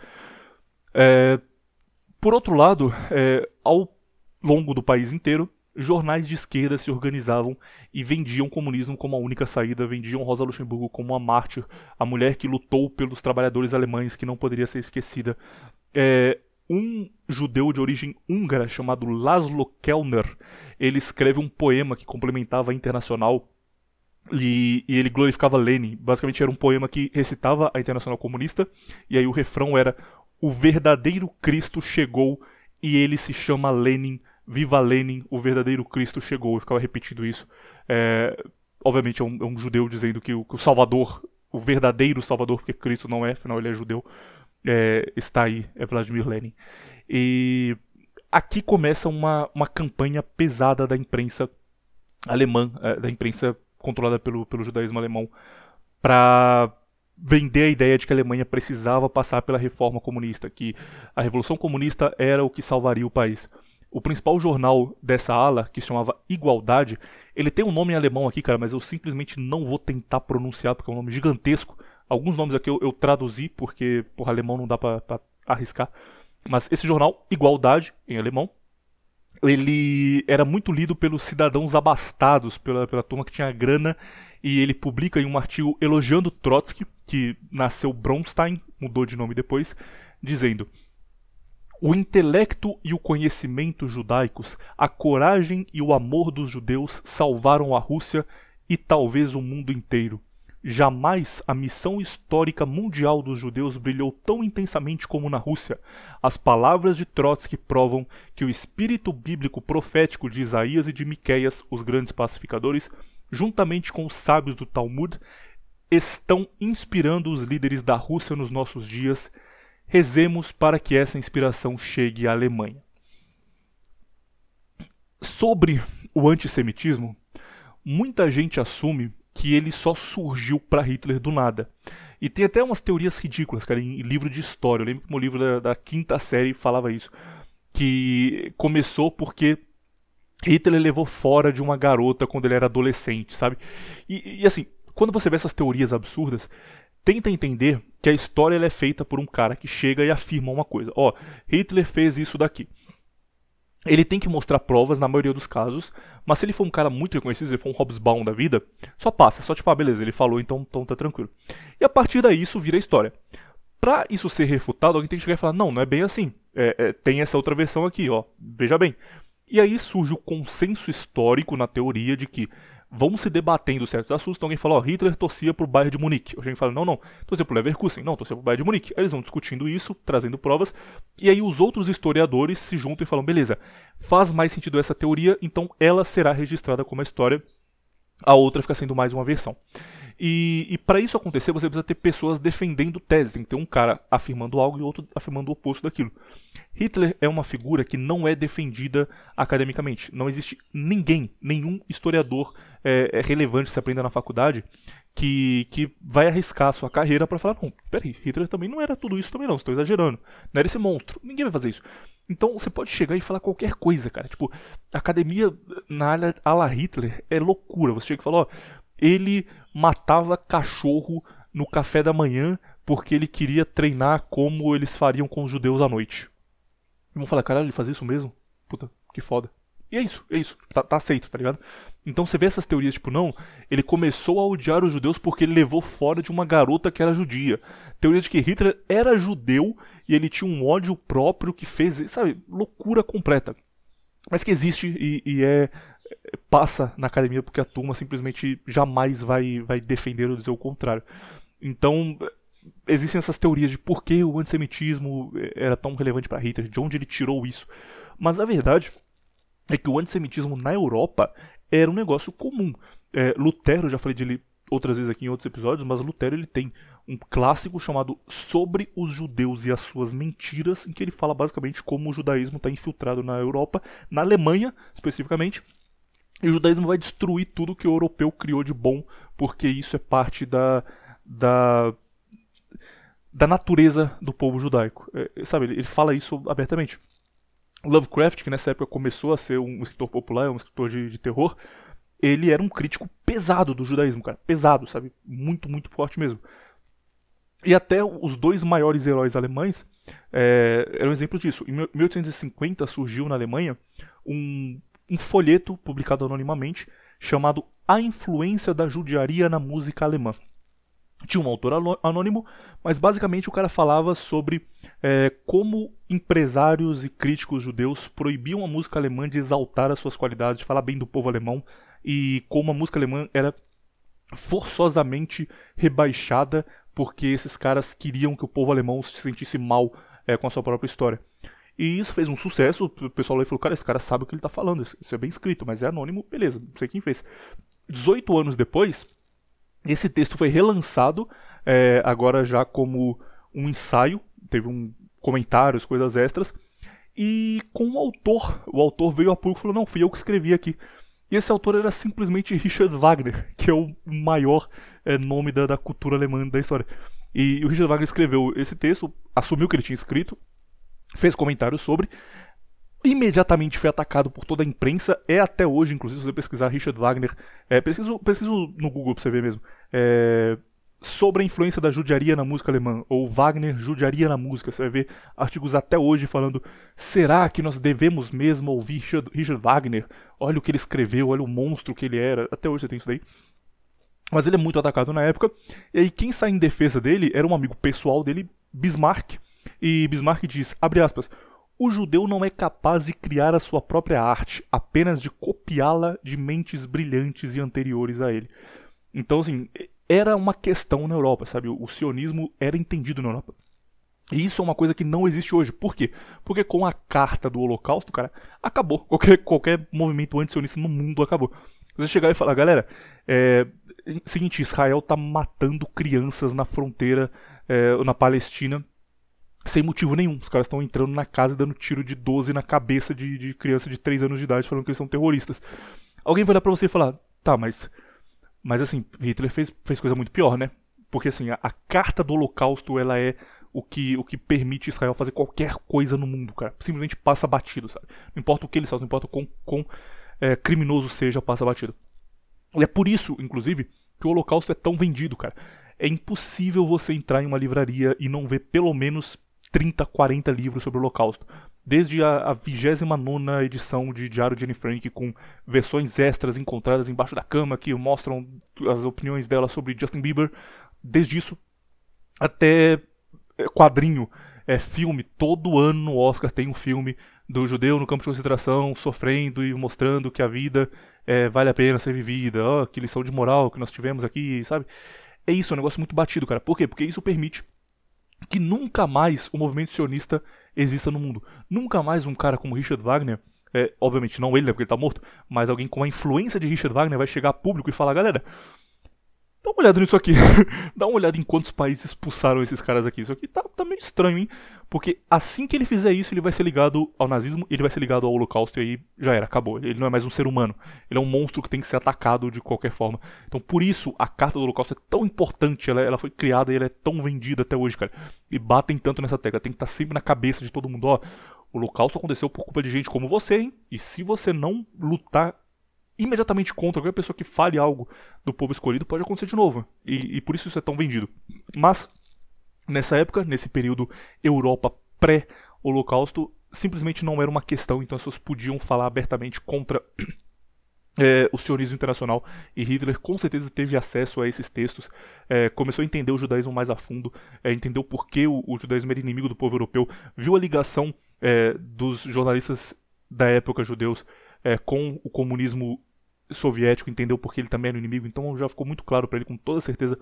Por outro lado, ao longo do país inteiro, jornais de esquerda se organizavam e vendiam o comunismo como a única saída, vendiam Rosa Luxemburgo como uma mártir, a mulher que lutou pelos trabalhadores alemães, que não poderia ser esquecida. Um judeu de origem húngara chamado Laszlo Kellner, ele escreve um poema que complementava a Internacional e ele glorificava Lenin. Basicamente era um poema que recitava a Internacional Comunista e aí o refrão era: o verdadeiro Cristo chegou e ele se chama Lenin. Viva Lenin, o verdadeiro Cristo chegou. Eu ficava repetindo isso. Obviamente é um judeu dizendo que o Salvador, o verdadeiro Salvador, porque Cristo não é, afinal ele é judeu, está aí, é Vladimir Lenin. E aqui começa uma campanha pesada da imprensa alemã, da imprensa controlada pelo judaísmo alemão, para vender a ideia de que a Alemanha precisava passar pela reforma comunista, que a Revolução Comunista era o que salvaria o país. O principal jornal dessa ala, que se chamava Igualdade, ele tem um nome em alemão aqui, cara, mas eu simplesmente não vou tentar pronunciar, porque é um nome gigantesco. Alguns nomes aqui eu traduzi, porque por alemão não dá pra arriscar. Mas esse jornal, Igualdade, em alemão, ele era muito lido pelos cidadãos abastados, pela turma que tinha grana, e ele publica em um artigo elogiando Trotsky, que nasceu Bronstein, mudou de nome depois, dizendo: o intelecto e o conhecimento judaicos, a coragem e o amor dos judeus salvaram a Rússia e talvez o mundo inteiro. Jamais a missão histórica mundial dos judeus brilhou tão intensamente como na Rússia. As palavras de Trotsky provam que o espírito bíblico profético de Isaías e de Miqueias, os grandes pacificadores, juntamente com os sábios do Talmud, estão inspirando os líderes da Rússia nos nossos dias. Rezemos para que essa inspiração chegue à Alemanha. Sobre o antissemitismo, muita gente assume que ele só surgiu para Hitler do nada. E tem até umas teorias ridículas, cara, em livro de história. Eu lembro que no livro da quinta série falava isso. Que começou porque Hitler levou fora de uma garota quando ele era adolescente, sabe? E assim, quando você vê essas teorias absurdas, tenta entender que a história ela é feita por um cara que chega e afirma uma coisa. Hitler fez isso daqui. Ele tem que mostrar provas na maioria dos casos, mas se ele for um cara muito reconhecido, se ele for um Hobsbawm da vida, só passa, só tipo, beleza, ele falou, então tá tranquilo. E a partir daí isso vira história. Pra isso ser refutado, alguém tem que chegar e falar: não é bem assim. Tem essa outra versão aqui, veja bem. E aí surge o consenso histórico na teoria de que vamos se debatendo certos assuntos. Então alguém fala: Hitler torcia pro Bayern de Munique. Alguém fala: não, torcia pro Leverkusen. Não, torcia pro Bayern de Munique. Aí eles vão discutindo isso, trazendo provas. E aí os outros historiadores se juntam e falam: beleza, faz mais sentido essa teoria, então ela será registrada como a história. A outra fica sendo mais uma versão. E para isso acontecer, você precisa ter pessoas defendendo tese. Tem que ter um cara afirmando algo e outro afirmando o oposto daquilo. Hitler é uma figura que não é defendida academicamente. Não existe nenhum historiador relevante que se aprenda na faculdade que vai arriscar a sua carreira para falar: não, peraí, Hitler também não era tudo isso também não, estou exagerando. Não era esse monstro. Ninguém vai fazer isso. Então você pode chegar e falar qualquer coisa, cara. Tipo, a academia na área ala Hitler é loucura. Você chega e fala: ele matava cachorro no café da manhã porque ele queria treinar como eles fariam com os judeus à noite. E vão falar: caralho, ele fazia isso mesmo? Puta, que foda. E é isso. Tá aceito, tá ligado? Então você vê essas teorias, tipo, não, ele começou a odiar os judeus porque ele levou fora de uma garota que era judia. Teoria de que Hitler era judeu e ele tinha um ódio próprio que fez, sabe, loucura completa. Mas que existe e passa na academia porque a turma simplesmente jamais vai defender ou dizer o contrário. Então existem essas teorias de por que o antissemitismo era tão relevante para Hitler, de onde ele tirou isso. Mas a verdade é que o antissemitismo na Europa era um negócio comum. Lutero, já falei dele outras vezes aqui em outros episódios, mas Lutero ele tem um clássico chamado Sobre os Judeus e as Suas Mentiras, em que ele fala basicamente como o judaísmo está infiltrado na Europa, na Alemanha especificamente, e o judaísmo vai destruir tudo que o europeu criou de bom, porque isso é parte da natureza do povo judaico. Sabe, ele fala isso abertamente. Lovecraft, que nessa época começou a ser um escritor popular, um escritor de terror, ele era um crítico pesado do judaísmo, cara. Pesado, sabe? Muito, muito forte mesmo. E até os dois maiores heróis alemães eram exemplos disso. Em 1850 surgiu na Alemanha um folheto publicado anonimamente chamado A Influência da Judiaria na Música Alemã. Tinha um autor anônimo, mas basicamente o cara falava sobre como empresários e críticos judeus proibiam a música alemã de exaltar as suas qualidades, de falar bem do povo alemão, e como a música alemã era forçosamente rebaixada porque esses caras queriam que o povo alemão se sentisse mal com a sua própria história. E isso fez um sucesso, o pessoal lá falou, cara, esse cara sabe o que ele tá falando, isso é bem escrito, mas é anônimo, beleza, não sei quem fez. 18 anos depois, esse texto foi relançado, agora já como um ensaio, teve comentários, coisas extras, e com o autor veio a público e falou, não, fui eu que escrevi aqui. E esse autor era simplesmente Richard Wagner, que é o maior nome da cultura alemã da história. E o Richard Wagner escreveu esse texto, assumiu que ele tinha escrito, fez comentários sobre, imediatamente foi atacado por toda a imprensa, até hoje, inclusive, se você pesquisar Richard Wagner, preciso no Google pra você ver mesmo, sobre a influência da judiaria na música alemã, ou Wagner, judiaria na música, você vai ver artigos até hoje falando, será que nós devemos mesmo ouvir Richard Wagner? Olha o que ele escreveu, olha o monstro que ele era, até hoje você tem isso daí. Mas ele é muito atacado na época, e aí quem sai em defesa dele era um amigo pessoal dele, Bismarck, e Bismarck diz, abre aspas, o judeu não é capaz de criar a sua própria arte, apenas de copiá-la de mentes brilhantes e anteriores a ele. Então, assim, era uma questão na Europa, sabe? O sionismo era entendido na Europa. E isso é uma coisa que não existe hoje. Por quê? Porque com a carta do Holocausto, cara, acabou. Qualquer movimento anti-sionista no mundo acabou. Você chegar e falar, galera, seguinte, Israel tá matando crianças na fronteira, na Palestina, sem motivo nenhum. Os caras estão entrando na casa e dando tiro de 12 na cabeça de criança de 3 anos de idade, falando que eles são terroristas. Alguém vai olhar pra você e falar, tá, mas assim, Hitler fez coisa muito pior, né? Porque assim, a carta do Holocausto, ela é o que permite Israel fazer qualquer coisa no mundo, cara. Simplesmente passa batido, sabe? Não importa o que eles fazem, não importa o quão criminoso seja, passa batido. E é por isso, inclusive, que o Holocausto é tão vendido, cara. É impossível você entrar em uma livraria e não ver pelo menos 30, 40 livros sobre o Holocausto. Desde a 29ª edição de Diário de Anne Frank, com versões extras encontradas embaixo da cama, que mostram as opiniões dela sobre Justin Bieber. Desde isso até quadrinho, filme. Todo ano no Oscar tem um filme do judeu no campo de concentração, sofrendo e mostrando que a vida vale a pena ser vivida. Que lição de moral que nós tivemos aqui, sabe? É isso, é um negócio muito batido, cara. Por quê? Porque isso permite que nunca mais o movimento sionista exista no mundo. Nunca mais um cara como Richard Wagner, obviamente não ele, né, porque ele tá morto, mas alguém com a influência de Richard Wagner vai chegar a público e falar, galera, dá uma olhada nisso aqui. Dá uma olhada em quantos países expulsaram esses caras aqui. Isso aqui tá meio estranho, hein? Porque assim que ele fizer isso, ele vai ser ligado ao nazismo, ele vai ser ligado ao Holocausto e aí já era, acabou. Ele não é mais um ser humano. Ele é um monstro que tem que ser atacado de qualquer forma. Então por isso a carta do Holocausto é tão importante, ela foi criada e ela é tão vendida até hoje, cara. E batem tanto nessa tecla, tem que estar sempre na cabeça de todo mundo, ó. O Holocausto aconteceu por culpa de gente como você, hein? E se você não lutar imediatamente contra qualquer pessoa que fale algo do povo escolhido, pode acontecer de novo. E por isso é tão vendido. Mas, nessa época, nesse período Europa pré-Holocausto, simplesmente não era uma questão, então as pessoas podiam falar abertamente contra o sionismo internacional, e Hitler com certeza teve acesso a esses textos, começou a entender o judaísmo mais a fundo, entendeu por que o judaísmo era inimigo do povo europeu, viu a ligação dos jornalistas da época judeus com o comunismo soviético, entendeu porque ele também era um inimigo, então já ficou muito claro para ele com toda certeza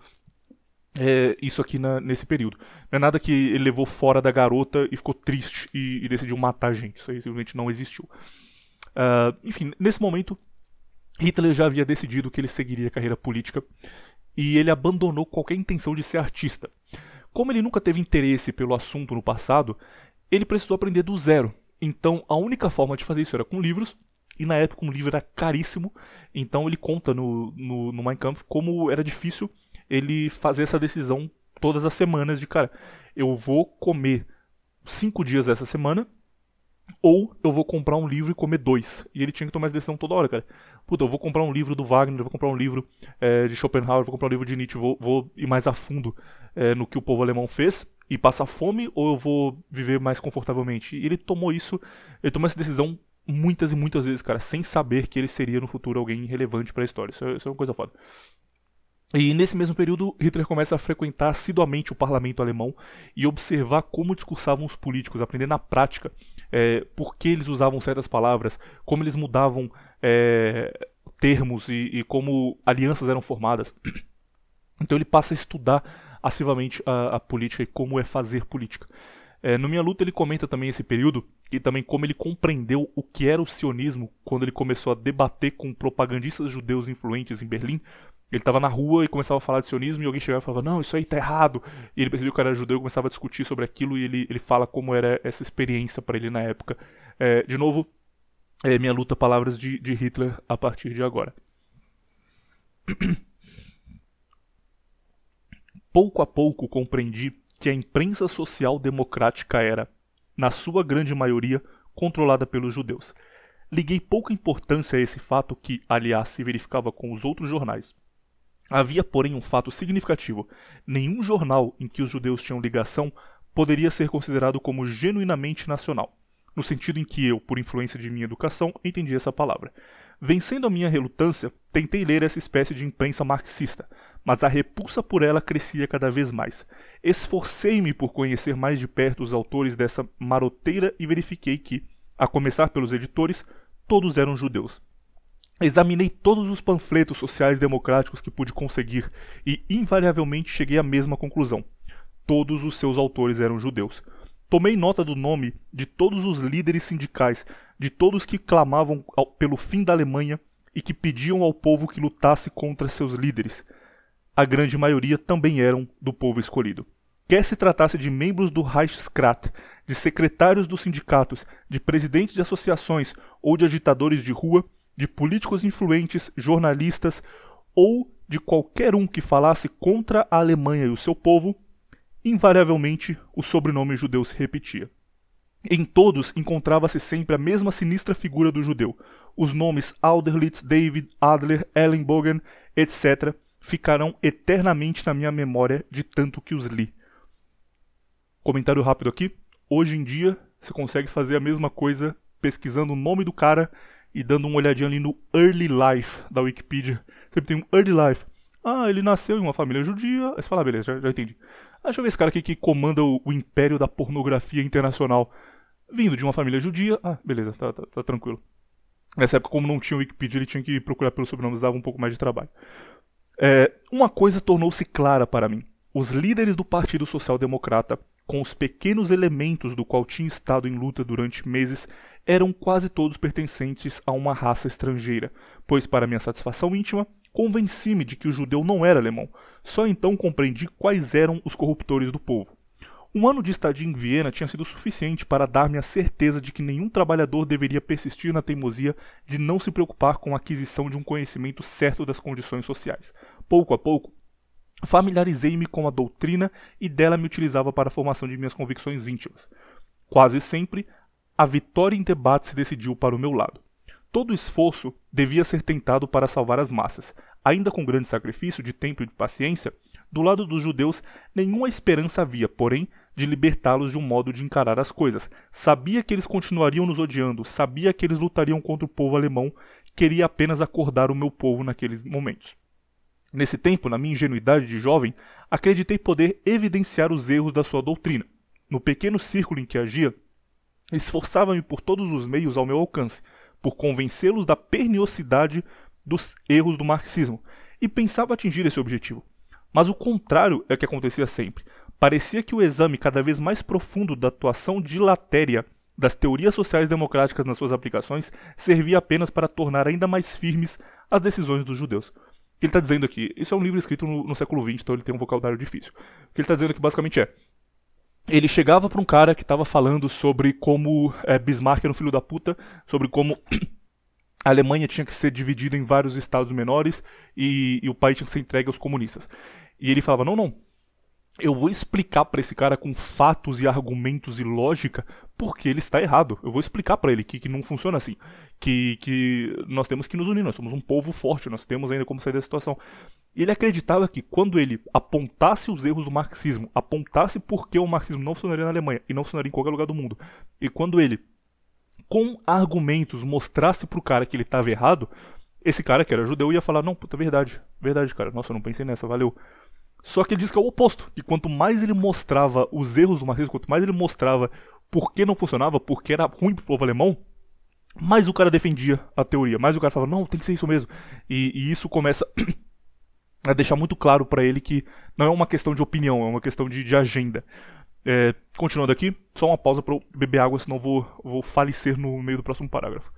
isso aqui nesse período. Não é nada que ele levou fora da garota e ficou triste e decidiu matar a gente, isso aí simplesmente não existiu. Enfim, nesse momento Hitler já havia decidido que ele seguiria a carreira política e ele abandonou qualquer intenção de ser artista. Como ele nunca teve interesse pelo assunto no passado, ele precisou aprender do zero. Então a única forma de fazer isso era com livros, e na época um livro era caríssimo, então ele conta no Mein Kampf como era difícil ele fazer essa decisão todas as semanas de, cara, eu vou comer 5 dias essa semana, ou eu vou comprar um livro e comer 2. E ele tinha que tomar essa decisão toda hora, cara. Puta, eu vou comprar um livro do Wagner, eu vou comprar um livro de Schopenhauer, eu vou comprar um livro de Nietzsche, vou ir mais a fundo no que o povo alemão fez e passar fome, ou eu vou viver mais confortavelmente. E ele tomou essa decisão muitas e muitas vezes, cara, sem saber que ele seria no futuro alguém relevante pra história. Isso é uma coisa foda. E nesse mesmo período, Hitler começa a frequentar assiduamente o parlamento alemão e observar como discursavam os políticos, aprender na prática por que eles usavam certas palavras, como eles mudavam termos e como alianças eram formadas. Então ele passa a estudar assiduamente a política e como é fazer política. No Minha Luta ele comenta também esse período e também como ele compreendeu o que era o sionismo quando ele começou a debater com propagandistas judeus influentes em Berlim. Ele estava na rua e começava a falar de sionismo e alguém chegava e falava, não, isso aí tá errado. E ele percebeu que o cara era judeu e começava a discutir sobre aquilo e ele fala como era essa experiência para ele na época. De novo, Minha Luta, palavras de Hitler a partir de agora. Pouco a pouco compreendi que a imprensa social democrática era, na sua grande maioria, controlada pelos judeus. Liguei pouca importância a esse fato que, aliás, se verificava com os outros jornais. Havia, porém, um fato significativo. Nenhum jornal em que os judeus tinham ligação poderia ser considerado como genuinamente nacional, no sentido em que eu, por influência de minha educação, entendi essa palavra. Vencendo a minha relutância, tentei ler essa espécie de imprensa marxista, mas a repulsa por ela crescia cada vez mais. Esforcei-me por conhecer mais de perto os autores dessa maroteira e verifiquei que, a começar pelos editores, todos eram judeus. Examinei todos os panfletos sociais democráticos que pude conseguir e, invariavelmente, cheguei à mesma conclusão. Todos os seus autores eram judeus. Tomei nota do nome de todos os líderes sindicais, de todos que clamavam pelo fim da Alemanha e que pediam ao povo que lutasse contra seus líderes. A grande maioria também eram do povo escolhido. Quer se tratasse de membros do Reichsrat, de secretários dos sindicatos, de presidentes de associações ou de agitadores de rua, de políticos influentes, jornalistas ou de qualquer um que falasse contra a Alemanha e o seu povo, invariavelmente o sobrenome judeu se repetia. Em todos encontrava-se sempre a mesma sinistra figura do judeu. Os nomes Austerlitz, David, Adler, Ellenbogen, etc. ficarão eternamente na minha memória de tanto que os li. Comentário rápido aqui. Hoje em dia, você consegue fazer a mesma coisa pesquisando o nome do cara e dando uma olhadinha ali no Early Life da Wikipedia. Sempre tem um Early Life. Ah, ele nasceu em uma família judia. Aí você fala, beleza, já entendi. Deixa eu ver esse cara aqui que comanda o império da pornografia internacional. Vindo de uma família judia. Ah, beleza, tá tranquilo. Nessa época, como não tinha Wikipedia, ele tinha que procurar pelos sobrenomes, dava um pouco mais de trabalho. Uma coisa tornou-se clara para mim. Os líderes do Partido Social Democrata, com os pequenos elementos do qual tinha estado em luta durante meses, eram quase todos pertencentes a uma raça estrangeira, pois, para minha satisfação íntima, convenci-me de que o judeu não era alemão. Só então compreendi quais eram os corruptores do povo. Um ano de estadia em Viena tinha sido suficiente para dar-me a certeza de que nenhum trabalhador deveria persistir na teimosia de não se preocupar com a aquisição de um conhecimento certo das condições sociais. Pouco a pouco, familiarizei-me com a doutrina e dela me utilizava para a formação de minhas convicções íntimas. Quase sempre, a vitória em debate se decidiu para o meu lado. Todo esforço devia ser tentado para salvar as massas. Ainda com grande sacrifício de tempo e de paciência, do lado dos judeus nenhuma esperança havia, porém, de libertá-los de um modo de encarar as coisas. Sabia que eles continuariam nos odiando, sabia que eles lutariam contra o povo alemão, queria apenas acordar o meu povo naqueles momentos. Nesse tempo, na minha ingenuidade de jovem, acreditei poder evidenciar os erros da sua doutrina. No pequeno círculo em que agia, esforçava-me por todos os meios ao meu alcance, por convencê-los da perniosidade dos erros do marxismo, e pensava atingir esse objetivo. Mas o contrário é o que acontecia sempre. Parecia que o exame cada vez mais profundo da atuação dilatéria das teorias sociais democráticas nas suas aplicações servia apenas para tornar ainda mais firmes as decisões dos judeus. O que ele está dizendo aqui, isso é um livro escrito no século XX, então ele tem um vocabulário difícil. O que ele está dizendo aqui basicamente ele chegava para um cara que estava falando sobre como Bismarck era um filho da puta, sobre como a Alemanha tinha que ser dividida em vários estados menores e o país tinha que ser entregue aos comunistas. E ele falava, não, eu vou explicar pra esse cara com fatos e argumentos e lógica porque ele está errado. Eu vou explicar pra ele que não funciona assim. Que nós temos que nos unir, nós somos um povo forte, nós temos ainda como sair da situação. E ele acreditava que quando ele apontasse os erros do marxismo, apontasse porque o marxismo não funcionaria na Alemanha e não funcionaria em qualquer lugar do mundo, e quando ele, com argumentos, mostrasse pro cara que ele estava errado, esse cara que era judeu ia falar, não, puta, verdade, cara, nossa, eu não pensei nessa, valeu. Só que ele diz que é o oposto, que quanto mais ele mostrava os erros do marxismo, quanto mais ele mostrava por que não funcionava, porque era ruim pro povo alemão, mais o cara defendia a teoria, mais o cara falava, não, tem que ser isso mesmo. E isso começa a deixar muito claro pra ele que não é uma questão de opinião, é uma questão de agenda. Continuando aqui, só uma pausa pra eu beber água, senão vou falecer no meio do próximo parágrafo.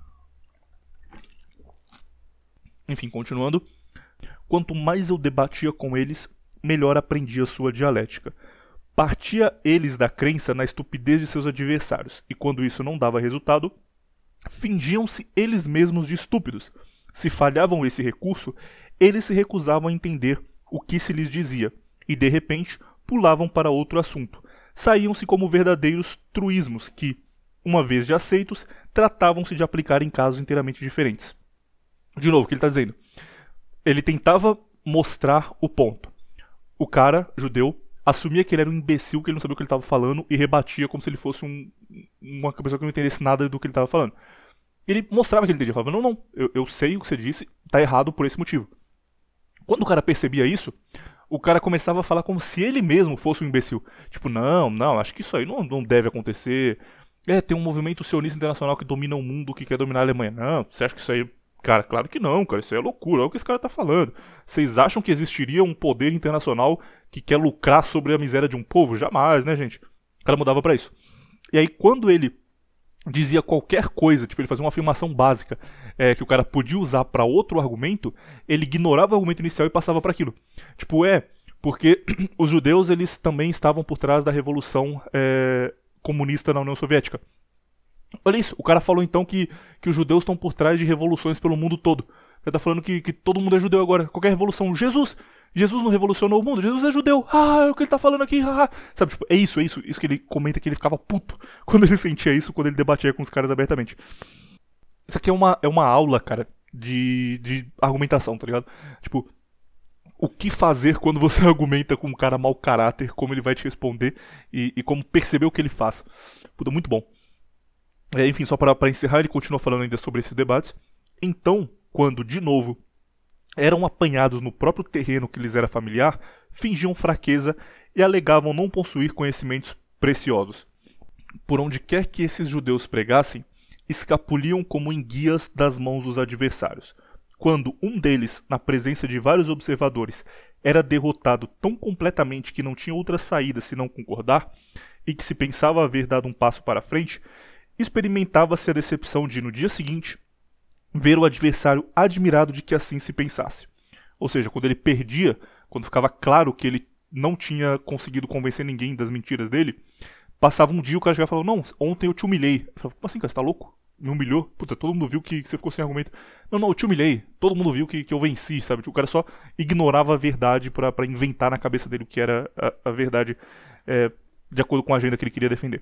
Enfim, continuando. Quanto mais eu debatia com eles, melhor aprendia sua dialética. Partia eles da crença na estupidez de seus adversários, e quando isso não dava resultado, fingiam-se eles mesmos de estúpidos. Se falhavam esse recurso, eles se recusavam a entender o que se lhes dizia, e de repente pulavam para outro assunto. Saíam-se como verdadeiros truísmos que, uma vez de aceitos, tratavam-se de aplicar em casos inteiramente diferentes. De novo, o que ele está dizendo? Ele tentava mostrar o ponto. O cara, judeu, assumia que ele era um imbecil, que ele não sabia o que ele estava falando, e rebatia como se ele fosse uma pessoa que não entendesse nada do que ele estava falando. Ele mostrava que ele entendia, falava, não, eu sei o que você disse, tá errado por esse motivo. Quando o cara percebia isso, o cara começava a falar como se ele mesmo fosse um imbecil. Tipo, não, acho que isso aí não deve acontecer. Tem um movimento sionista internacional que domina o mundo, que quer dominar a Alemanha. Não, você acha que isso aí... Cara, claro que não, cara, isso aí é loucura, olha o que esse cara tá falando. Vocês acham que existiria um poder internacional que quer lucrar sobre a miséria de um povo? Jamais, né, gente? O cara mudava pra isso. E aí, quando ele dizia qualquer coisa, tipo, ele fazia uma afirmação básica que o cara podia usar pra outro argumento, ele ignorava o argumento inicial e passava pra aquilo. Tipo, porque os judeus, eles também estavam por trás da revolução comunista na União Soviética. Olha isso, o cara falou então que os judeus estão por trás de revoluções pelo mundo todo. Ele tá falando que todo mundo é judeu agora. Qualquer revolução. Jesus não revolucionou o mundo, Jesus é judeu. É o que ele tá falando aqui. Sabe, tipo, é isso que ele comenta, que ele ficava puto quando ele sentia isso, quando ele debatia com os caras abertamente. Isso aqui é uma aula, cara, de argumentação, tá ligado? Tipo, o que fazer quando você argumenta com um cara mau caráter, como ele vai te responder e como perceber o que ele faz. Puta, muito bom. Enfim, só para encerrar, ele continua falando ainda sobre esses debates. Então, quando, de novo, eram apanhados no próprio terreno que lhes era familiar, fingiam fraqueza e alegavam não possuir conhecimentos preciosos. Por onde quer que esses judeus pregassem, escapuliam como enguias das mãos dos adversários. Quando um deles, na presença de vários observadores, era derrotado tão completamente que não tinha outra saída senão concordar, e que se pensava haver dado um passo para frente, experimentava-se a decepção de, no dia seguinte, ver o adversário admirado de que assim se pensasse. Ou seja, quando ele perdia, quando ficava claro que ele não tinha conseguido convencer ninguém das mentiras dele, passava um dia e o cara já falava, não, ontem eu te humilhei. Eu falava, como assim, cara, você tá louco? Me humilhou? Puta, todo mundo viu que você ficou sem argumento. Não, eu te humilhei. Todo mundo viu que eu venci, sabe? O cara só ignorava a verdade pra inventar na cabeça dele o que era a verdade de acordo com a agenda que ele queria defender.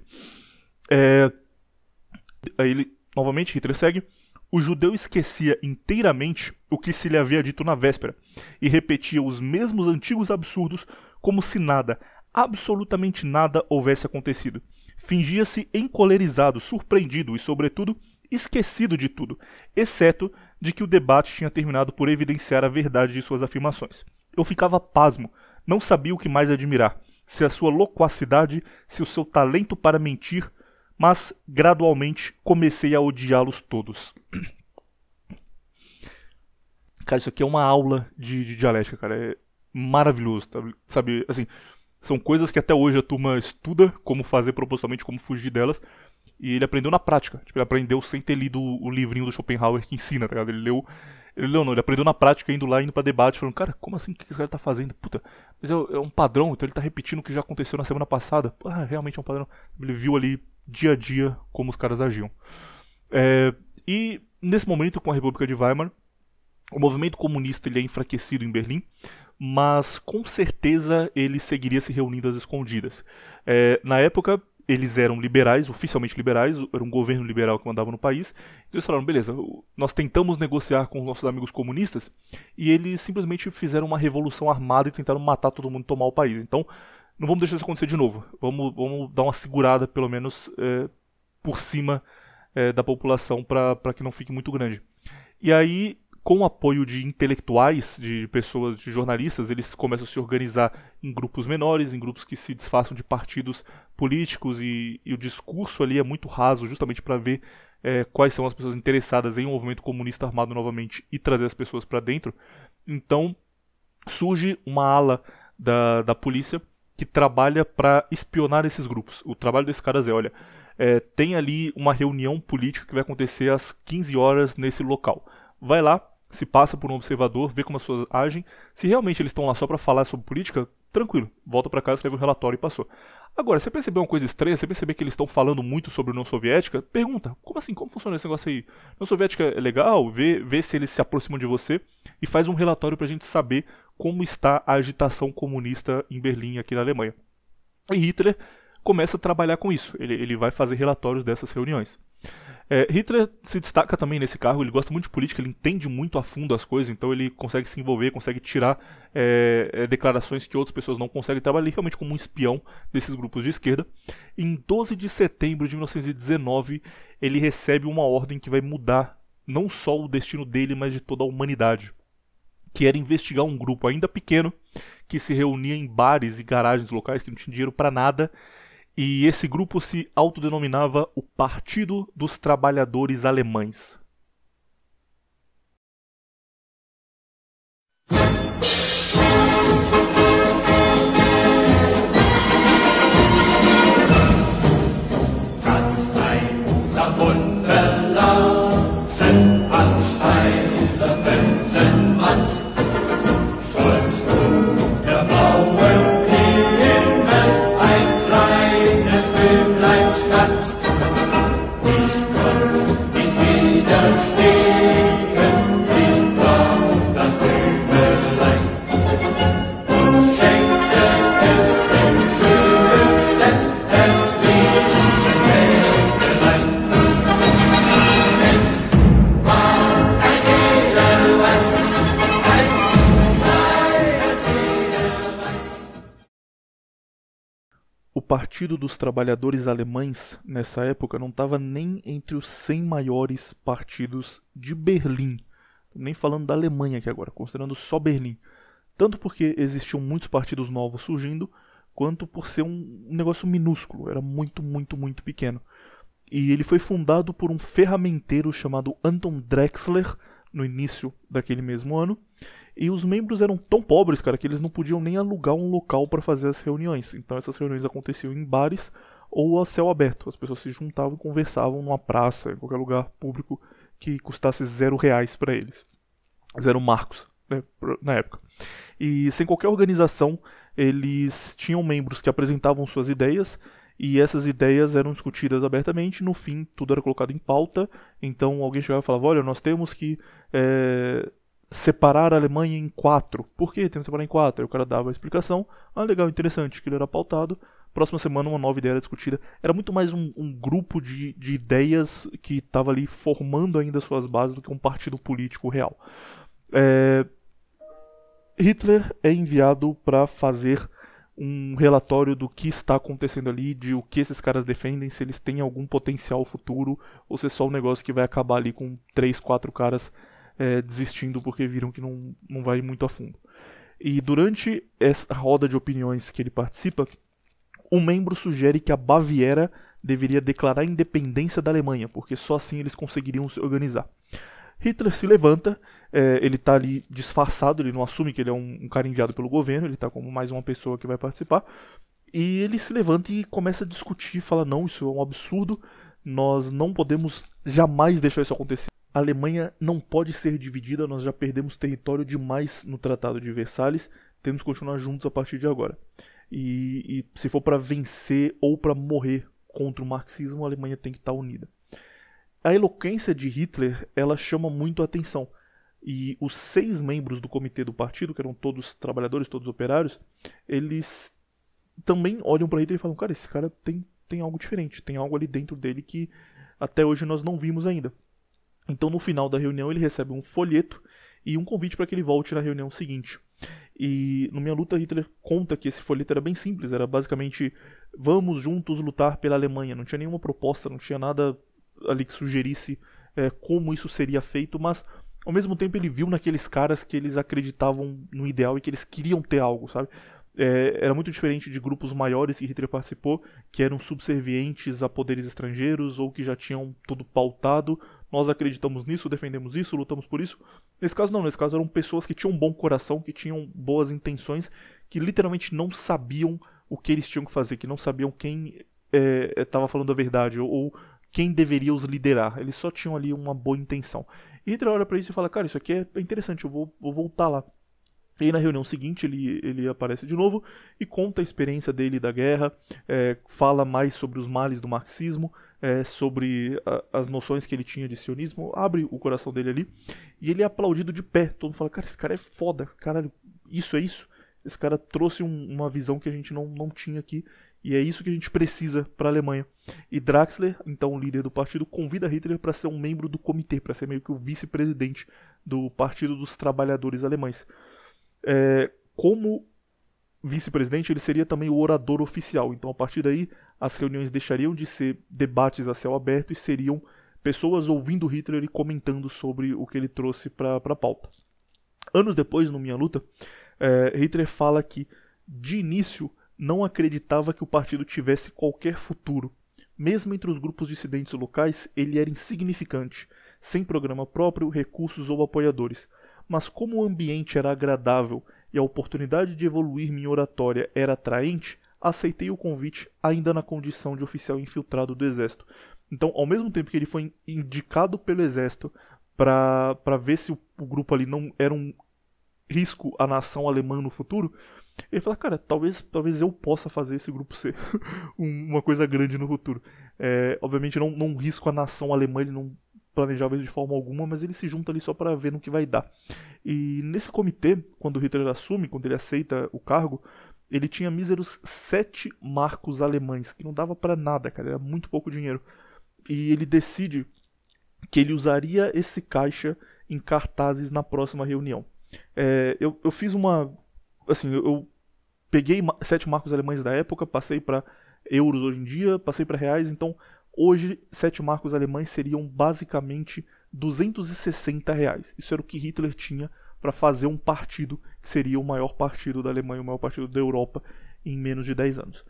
Aí ele, novamente, Hitler segue. O judeu esquecia inteiramente o que se lhe havia dito na véspera e repetia os mesmos antigos absurdos como se nada, absolutamente nada, houvesse acontecido. Fingia-se encolerizado, surpreendido e, sobretudo, esquecido de tudo, exceto de que o debate tinha terminado por evidenciar a verdade de suas afirmações. Eu ficava pasmo, não sabia o que mais admirar, se a sua loquacidade, se o seu talento para mentir, mas, gradualmente, comecei a odiá-los todos. Cara, isso aqui é uma aula de dialética, cara. É maravilhoso, tá? Sabe, assim, são coisas que até hoje a turma estuda, como fazer propositalmente, como fugir delas, e ele aprendeu na prática. Tipo, ele aprendeu sem ter lido o livrinho do Schopenhauer que ensina, tá ligado? Ele aprendeu na prática, indo pra debate, falando, cara, como assim, o que esse cara tá fazendo? Puta, mas é um padrão, então ele tá repetindo o que já aconteceu na semana passada. Realmente é um padrão. Ele viu ali, dia a dia, como os caras agiam. E, nesse momento, com a República de Weimar, o movimento comunista ele é enfraquecido em Berlim, mas com certeza ele seguiria se reunindo às escondidas. Na época, eles eram liberais, oficialmente liberais, era um governo liberal que mandava no país. Então eles falaram, beleza, nós tentamos negociar com os nossos amigos comunistas e eles simplesmente fizeram uma revolução armada e tentaram matar todo mundo e tomar o país. Então, não vamos deixar isso acontecer de novo. Vamos dar uma segurada, pelo menos, por cima da população para que não fique muito grande. E aí, com o apoio de intelectuais, de pessoas, de jornalistas, eles começam a se organizar em grupos menores, em grupos que se disfarçam de partidos políticos e o discurso ali é muito raso, justamente para ver quais são as pessoas interessadas em um movimento comunista armado novamente e trazer as pessoas para dentro. Então, surge uma ala da polícia que trabalha para espionar esses grupos. O trabalho desses caras olha, tem ali uma reunião política que vai acontecer às 15 horas nesse local. Vai lá, se passa por um observador, vê como as pessoas agem. Se realmente eles estão lá só para falar sobre política, tranquilo, volta para casa, escreve um relatório e passou. Agora, se você perceber uma coisa estranha, se você perceber que eles estão falando muito sobre a União Soviética, pergunta, como assim, como funciona esse negócio aí? A União Soviética é legal? Vê se eles se aproximam de você e faz um relatório pra gente saber como está a agitação comunista em Berlim, aqui na Alemanha. E Hitler começa a trabalhar com isso, ele vai fazer relatórios dessas reuniões. Hitler se destaca também nesse cargo, ele gosta muito de política, ele entende muito a fundo as coisas, então ele consegue se envolver, consegue tirar declarações que outras pessoas não conseguem trabalhar, realmente como um espião desses grupos de esquerda. Em 12 de setembro de 1919, ele recebe uma ordem que vai mudar não só o destino dele, mas de toda a humanidade, que era investigar um grupo ainda pequeno, que se reunia em bares e garagens locais, que não tinha dinheiro para nada. E esse grupo se autodenominava o Partido dos Trabalhadores Alemães. Ganz einsam und verlassen an steiler Felsenwand, stolz unter blauem Himmel ein kleines Bündlein stand. Ich konnt nicht widerstehen, ich brauch das Bündlein und schenkte es dem schönsten hässlichen Mägdlein. Es war ein Edelweiß, ein kleines Edelweiß. O Partido dos Trabalhadores Alemães, nessa época, não estava nem entre os 100 maiores partidos de Berlim. Nem falando da Alemanha aqui agora, considerando só Berlim. Tanto porque existiam muitos partidos novos surgindo, quanto por ser um negócio minúsculo, era muito, muito, muito pequeno. E ele foi fundado por um ferramenteiro chamado Anton Drexler, no início daquele mesmo ano. E os membros eram tão pobres, cara, que eles não podiam nem alugar um local para fazer as reuniões. Então essas reuniões aconteciam em bares ou a céu aberto. As pessoas se juntavam e conversavam numa praça, em qualquer lugar público que custasse R$0 para eles. 0 marcos, né, na época. E sem qualquer organização, eles tinham membros que apresentavam suas ideias e essas ideias eram discutidas abertamente. No fim, tudo era colocado em pauta. Então alguém chegava e falava, olha, nós temos que separar a Alemanha em 4. Por que temos que separar em 4? Aí o cara dava a explicação. Ah, legal, interessante, que ele era pautado. Próxima semana uma nova ideia era discutida. Era muito mais um grupo de ideias que estava ali formando ainda suas bases do que um partido político real. Hitler é enviado para fazer um relatório do que está acontecendo ali, de o que esses caras defendem, se eles têm algum potencial futuro, ou se é só um negócio que vai acabar ali com 3, 4 caras desistindo porque viram que não vai muito a fundo. E durante essa roda de opiniões que ele participa, um membro sugere que a Baviera deveria declarar a independência da Alemanha, porque só assim eles conseguiriam se organizar. Hitler se levanta, ele está ali disfarçado, ele não assume que ele é um cara enviado pelo governo, ele está como mais uma pessoa que vai participar, e ele se levanta e começa a discutir, fala, não, isso é um absurdo, nós não podemos jamais deixar isso acontecer. A Alemanha não pode ser dividida, nós já perdemos território demais no Tratado de Versalhes, temos que continuar juntos a partir de agora. E se for para vencer ou para morrer contra o marxismo, a Alemanha tem que estar unida. A eloquência de Hitler, ela chama muito a atenção. E os 6 membros do comitê do partido, que eram todos trabalhadores, todos operários, eles também olham para Hitler e falam, cara, esse cara tem algo diferente, tem algo ali dentro dele que até hoje nós não vimos ainda. Então no final da reunião ele recebe um folheto e um convite para que ele volte na reunião seguinte. E no Minha Luta, Hitler conta que esse folheto era bem simples, era basicamente vamos juntos lutar pela Alemanha, não tinha nenhuma proposta, não tinha nada ali que sugerisse como isso seria feito, mas ao mesmo tempo ele viu naqueles caras que eles acreditavam no ideal e que eles queriam ter algo, sabe? Era muito diferente de grupos maiores que Hitler participou, que eram subservientes a poderes estrangeiros ou que já tinham tudo pautado. Nós acreditamos nisso, defendemos isso, lutamos por isso. Nesse caso não, nesse caso eram pessoas que tinham um bom coração, que tinham boas intenções, que literalmente não sabiam o que eles tinham que fazer, que não sabiam quem estava falando a verdade ou quem deveria os liderar. Eles só tinham ali uma boa intenção. E Hitler olha pra isso e fala, cara, isso aqui é interessante, eu vou voltar lá. E aí na reunião seguinte ele aparece de novo e conta a experiência dele da guerra, fala mais sobre os males do marxismo, sobre as noções que ele tinha de sionismo, abre o coração dele ali e ele é aplaudido de pé. Todo mundo fala, cara, esse cara é foda, caralho, isso é isso. Esse cara trouxe uma visão que a gente não tinha aqui e é isso que a gente precisa para a Alemanha. E Draxler, então o líder do partido, convida Hitler para ser um membro do comitê, para ser meio que o vice-presidente do Partido dos Trabalhadores Alemães. Como vice-presidente, ele seria também o orador oficial. Então, a partir daí, as reuniões deixariam de ser debates a céu aberto e seriam pessoas ouvindo Hitler e comentando sobre o que ele trouxe para a pauta. Anos depois, no Minha Luta, Hitler fala que, de início, não acreditava que o partido tivesse qualquer futuro. Mesmo entre os grupos dissidentes locais, ele era insignificante, sem programa próprio, recursos ou apoiadores. Mas como o ambiente era agradável e a oportunidade de evoluir minha oratória era atraente, aceitei o convite ainda na condição de oficial infiltrado do exército. Então, ao mesmo tempo que ele foi indicado pelo exército para ver se o grupo ali não era um risco à nação alemã no futuro, ele fala, cara, talvez eu possa fazer esse grupo ser uma coisa grande no futuro. Obviamente não risco à nação alemã, ele não planejava isso de forma alguma, mas ele se junta ali só para ver no que vai dar. E nesse comitê, quando Hitler assume, quando ele aceita o cargo, ele tinha míseros 7 marcos alemães, que não dava para nada, cara, era muito pouco dinheiro. E ele decide que ele usaria esse caixa em cartazes na próxima reunião. Eu fiz assim, eu peguei 7 marcos alemães da época, passei para euros hoje em dia, passei para reais, então hoje 7 marcos alemães seriam basicamente 260 reais. Isso era o que Hitler tinha para fazer um partido que seria o maior partido da Alemanha, o maior partido da Europa em menos de 10 anos.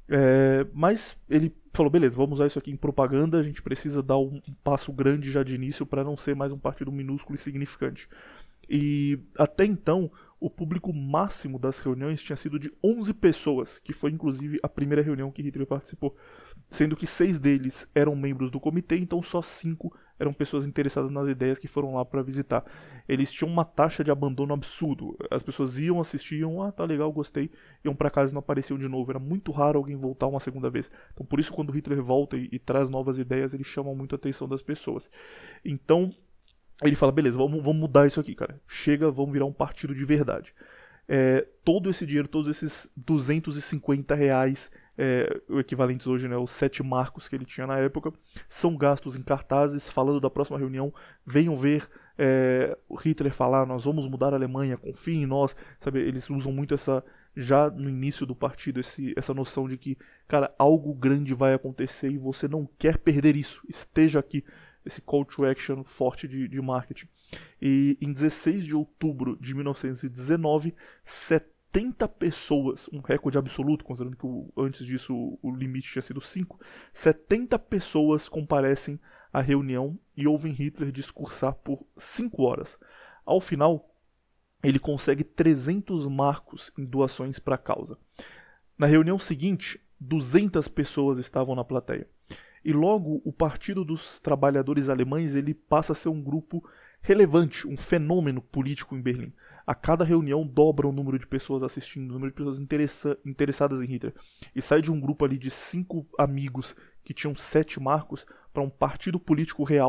Mas ele falou, beleza, vamos usar isso aqui em propaganda, a gente precisa dar um passo grande já de início para não ser mais um partido minúsculo e insignificante. E até então, o público máximo das reuniões tinha sido de 11 pessoas, que foi inclusive a primeira reunião que Hitler participou, sendo que 6 deles eram membros do comitê, então só 5 eram pessoas interessadas nas ideias que foram lá para visitar. Eles tinham uma taxa de abandono absurdo, as pessoas iam, assistiam, tá legal, gostei, iam para casa e não apareciam de novo, era muito raro alguém voltar uma segunda vez. Então por isso quando Hitler volta e traz novas ideias, ele chama muito a atenção das pessoas. Então ele fala, beleza, vamos mudar isso aqui, cara. Chega, vamos virar um partido de verdade. Todo esse dinheiro, todos esses 250 reais, o equivalentes hoje, né, os 7 marcos que ele tinha na época, são gastos em cartazes, falando da próxima reunião, venham ver o Hitler falar, nós vamos mudar a Alemanha, confiem em nós, sabe? Eles usam muito já no início do partido, essa noção de que, cara, algo grande vai acontecer e você não quer perder isso, esteja aqui. Esse call to action forte de marketing. E em 16 de outubro de 1919, 70 pessoas, um recorde absoluto, considerando que antes disso o limite tinha sido 5, 70 pessoas comparecem à reunião e ouvem Hitler discursar por 5 horas. Ao final, ele consegue 300 marcos em doações para a causa. Na reunião seguinte, 200 pessoas estavam na plateia. E logo o Partido dos Trabalhadores Alemães ele passa a ser um grupo relevante, um fenômeno político em Berlim. A cada reunião dobra o número de pessoas assistindo, o número de pessoas interessadas em Hitler. E sai de um grupo ali de 5 amigos que tinham 7 marcos para um partido político real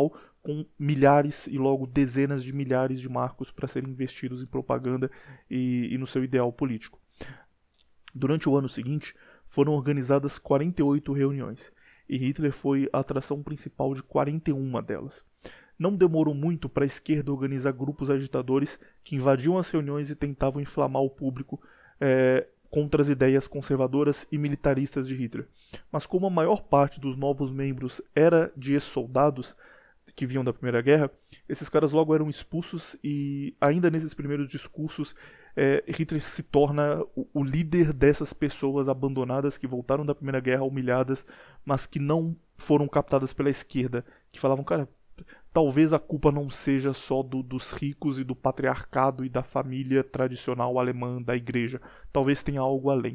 com milhares e logo dezenas de milhares de marcos para serem investidos em propaganda e no seu ideal político. Durante o ano seguinte, foram organizadas 48 reuniões, e Hitler foi a atração principal de 41 delas. Não demorou muito para a esquerda organizar grupos agitadores que invadiam as reuniões e tentavam inflamar o público contra as ideias conservadoras e militaristas de Hitler. Mas como a maior parte dos novos membros era de ex-soldados que vinham da Primeira Guerra, esses caras logo eram expulsos e ainda nesses primeiros discursos Hitler se torna o líder dessas pessoas abandonadas que voltaram da Primeira Guerra humilhadas, mas que não foram captadas pela esquerda, que falavam, cara, talvez a culpa não seja só dos ricos e do patriarcado e da família tradicional alemã, da igreja. Talvez tenha algo além.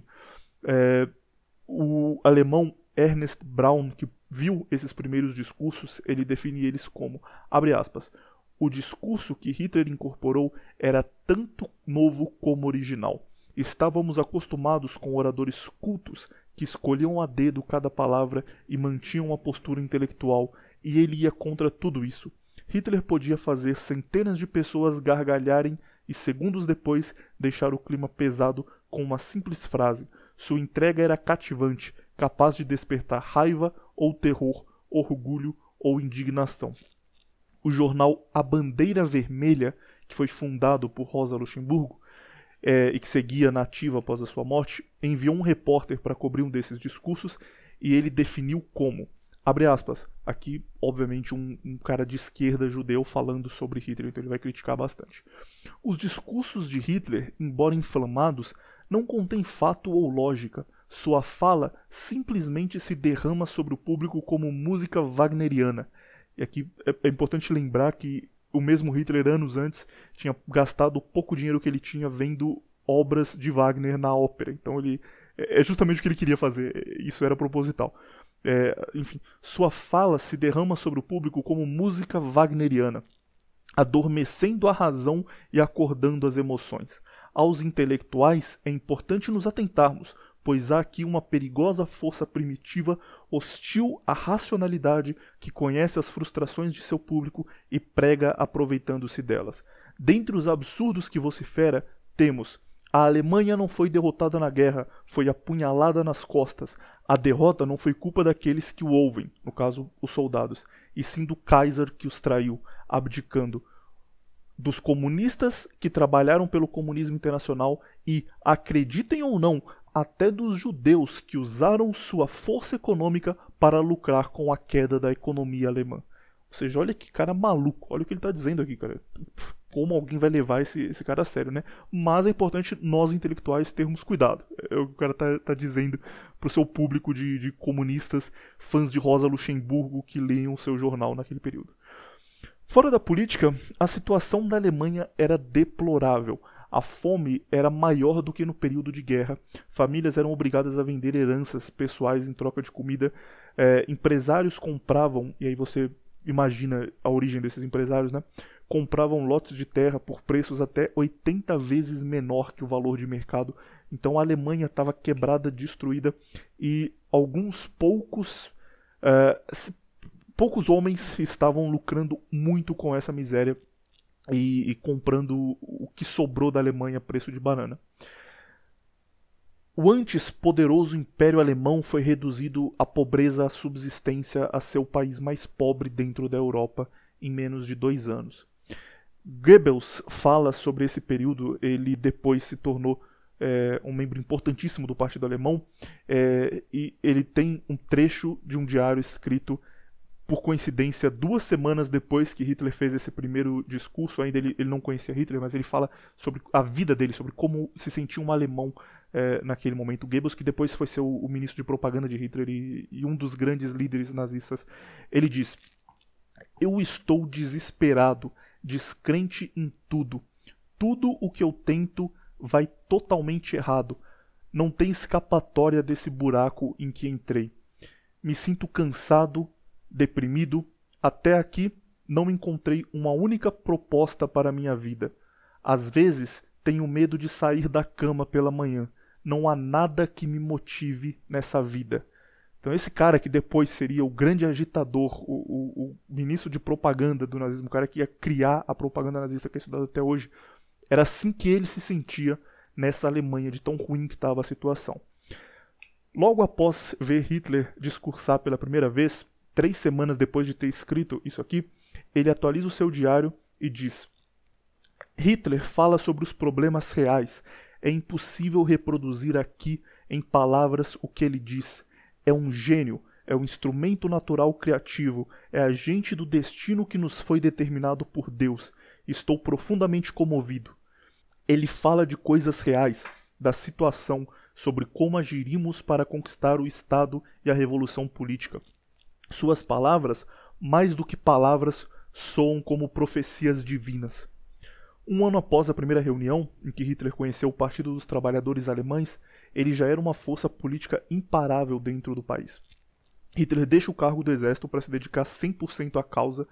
O alemão Ernest Braun, que viu esses primeiros discursos, ele define eles como, abre aspas, o discurso que Hitler incorporou era tanto novo como original. Estávamos acostumados com oradores cultos que escolhiam a dedo cada palavra e mantinham uma postura intelectual, e ele ia contra tudo isso. Hitler podia fazer centenas de pessoas gargalharem e segundos depois deixar o clima pesado com uma simples frase. Sua entrega era cativante, capaz de despertar raiva ou terror, orgulho ou indignação. O jornal A Bandeira Vermelha, que foi fundado por Rosa Luxemburgo e que seguia na ativa após a sua morte, enviou um repórter para cobrir um desses discursos e ele definiu como, abre aspas, aqui obviamente um cara de esquerda judeu falando sobre Hitler, então ele vai criticar bastante. Os discursos de Hitler, embora inflamados, não contêm fato ou lógica. Sua fala simplesmente se derrama sobre o público como música wagneriana. E aqui é importante lembrar que o mesmo Hitler, anos antes, tinha gastado o pouco dinheiro que ele tinha vendo obras de Wagner na ópera. Então é justamente o que ele queria fazer, isso era proposital. Enfim, sua fala se derrama sobre o público como música wagneriana, adormecendo a razão e acordando as emoções. Aos intelectuais é importante nos atentarmos, pois há aqui uma perigosa força primitiva hostil à racionalidade que conhece as frustrações de seu público e prega aproveitando-se delas. Dentre os absurdos que vocifera, temos: a Alemanha não foi derrotada na guerra, foi apunhalada nas costas. A derrota não foi culpa daqueles que o ouvem, no caso, os soldados, e sim do Kaiser que os traiu, abdicando. Dos comunistas que trabalharam pelo comunismo internacional e, acreditem ou não, até dos judeus que usaram sua força econômica para lucrar com a queda da economia alemã. Ou seja, olha que cara maluco, olha o que ele está dizendo aqui, cara. Como alguém vai levar esse cara a sério, né? Mas é importante nós intelectuais termos cuidado. É o que o cara tá dizendo pro seu público de comunistas, fãs de Rosa Luxemburgo que leiam o seu jornal naquele período. Fora da política, a situação da Alemanha era deplorável. A fome era maior do que no período de guerra. Famílias eram obrigadas a vender heranças pessoais em troca de comida. Empresários compravam, e aí você imagina a origem desses empresários, né? Compravam lotes de terra por preços até 80 vezes menor que o valor de mercado. Então a Alemanha estava quebrada, destruída, e alguns poucos homens estavam lucrando muito com essa miséria e comprando o que sobrou da Alemanha a preço de banana. O antes poderoso Império Alemão foi reduzido à pobreza, à subsistência, a seu país mais pobre dentro da Europa em menos de 2 anos. Goebbels fala sobre esse período, ele depois se tornou um membro importantíssimo do Partido Alemão, e ele tem um trecho de um diário escrito, por coincidência, 2 semanas depois que Hitler fez esse primeiro discurso. Ainda ele não conhecia Hitler, mas ele fala sobre a vida dele, sobre como se sentia um alemão naquele momento. Goebbels, que depois foi ser o ministro de propaganda de Hitler e um dos grandes líderes nazistas, ele diz: eu estou desesperado, descrente em tudo. Tudo o que eu tento vai totalmente errado. Não tem escapatória desse buraco em que entrei. Me sinto cansado, deprimido. Até aqui não encontrei uma única proposta para a minha vida. Às vezes tenho medo de sair da cama pela manhã. Não há nada que me motive nessa vida. Então esse cara que depois seria o grande agitador, o ministro de propaganda do nazismo, o cara que ia criar a propaganda nazista que é estudada até hoje, era assim que ele se sentia nessa Alemanha, de tão ruim que estava a situação. Logo após ver Hitler discursar pela primeira vez, 3 semanas depois de ter escrito isso aqui, ele atualiza o seu diário e diz: Hitler fala sobre os problemas reais. É impossível reproduzir aqui em palavras o que ele diz. É um gênio, é um instrumento natural criativo, é agente do destino que nos foi determinado por Deus. Estou profundamente comovido. Ele fala de coisas reais, da situação, sobre como agiríamos para conquistar o Estado e a revolução política. Suas palavras, mais do que palavras, soam como profecias divinas. Um ano após a primeira reunião, em que Hitler conheceu o Partido dos Trabalhadores Alemães, ele já era uma força política imparável dentro do país. Hitler deixa o cargo do exército para se dedicar 100% à causa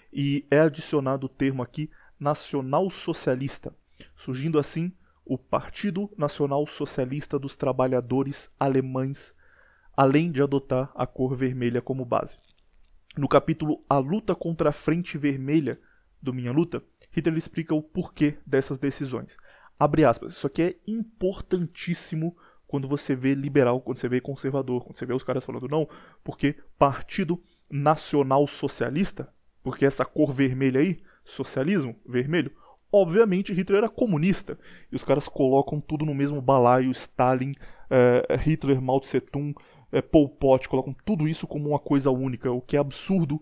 e é adicionado o termo aqui nacional-socialista, surgindo assim o Partido Nacional Socialista dos Trabalhadores Alemães, além de adotar a cor vermelha como base. No capítulo A Luta contra a Frente Vermelha do Minha Luta, Hitler explica o porquê dessas decisões. Abre aspas, isso aqui é importantíssimo quando você vê liberal, quando você vê conservador, quando você vê os caras falando não, porque Partido Nacional Socialista, porque essa cor vermelha aí, socialismo, vermelho, obviamente Hitler era comunista, e os caras colocam tudo no mesmo balaio, Stalin, Hitler, Mao Tse Tung, Pol Pot, colocam tudo isso como uma coisa única, o que é absurdo,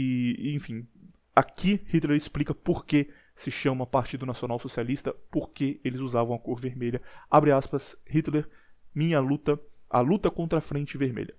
e enfim, aqui Hitler explica por que se chama Partido Nacional Socialista, por que eles usavam a cor vermelha. Abre aspas, Hitler, minha luta, a luta contra a Frente Vermelha.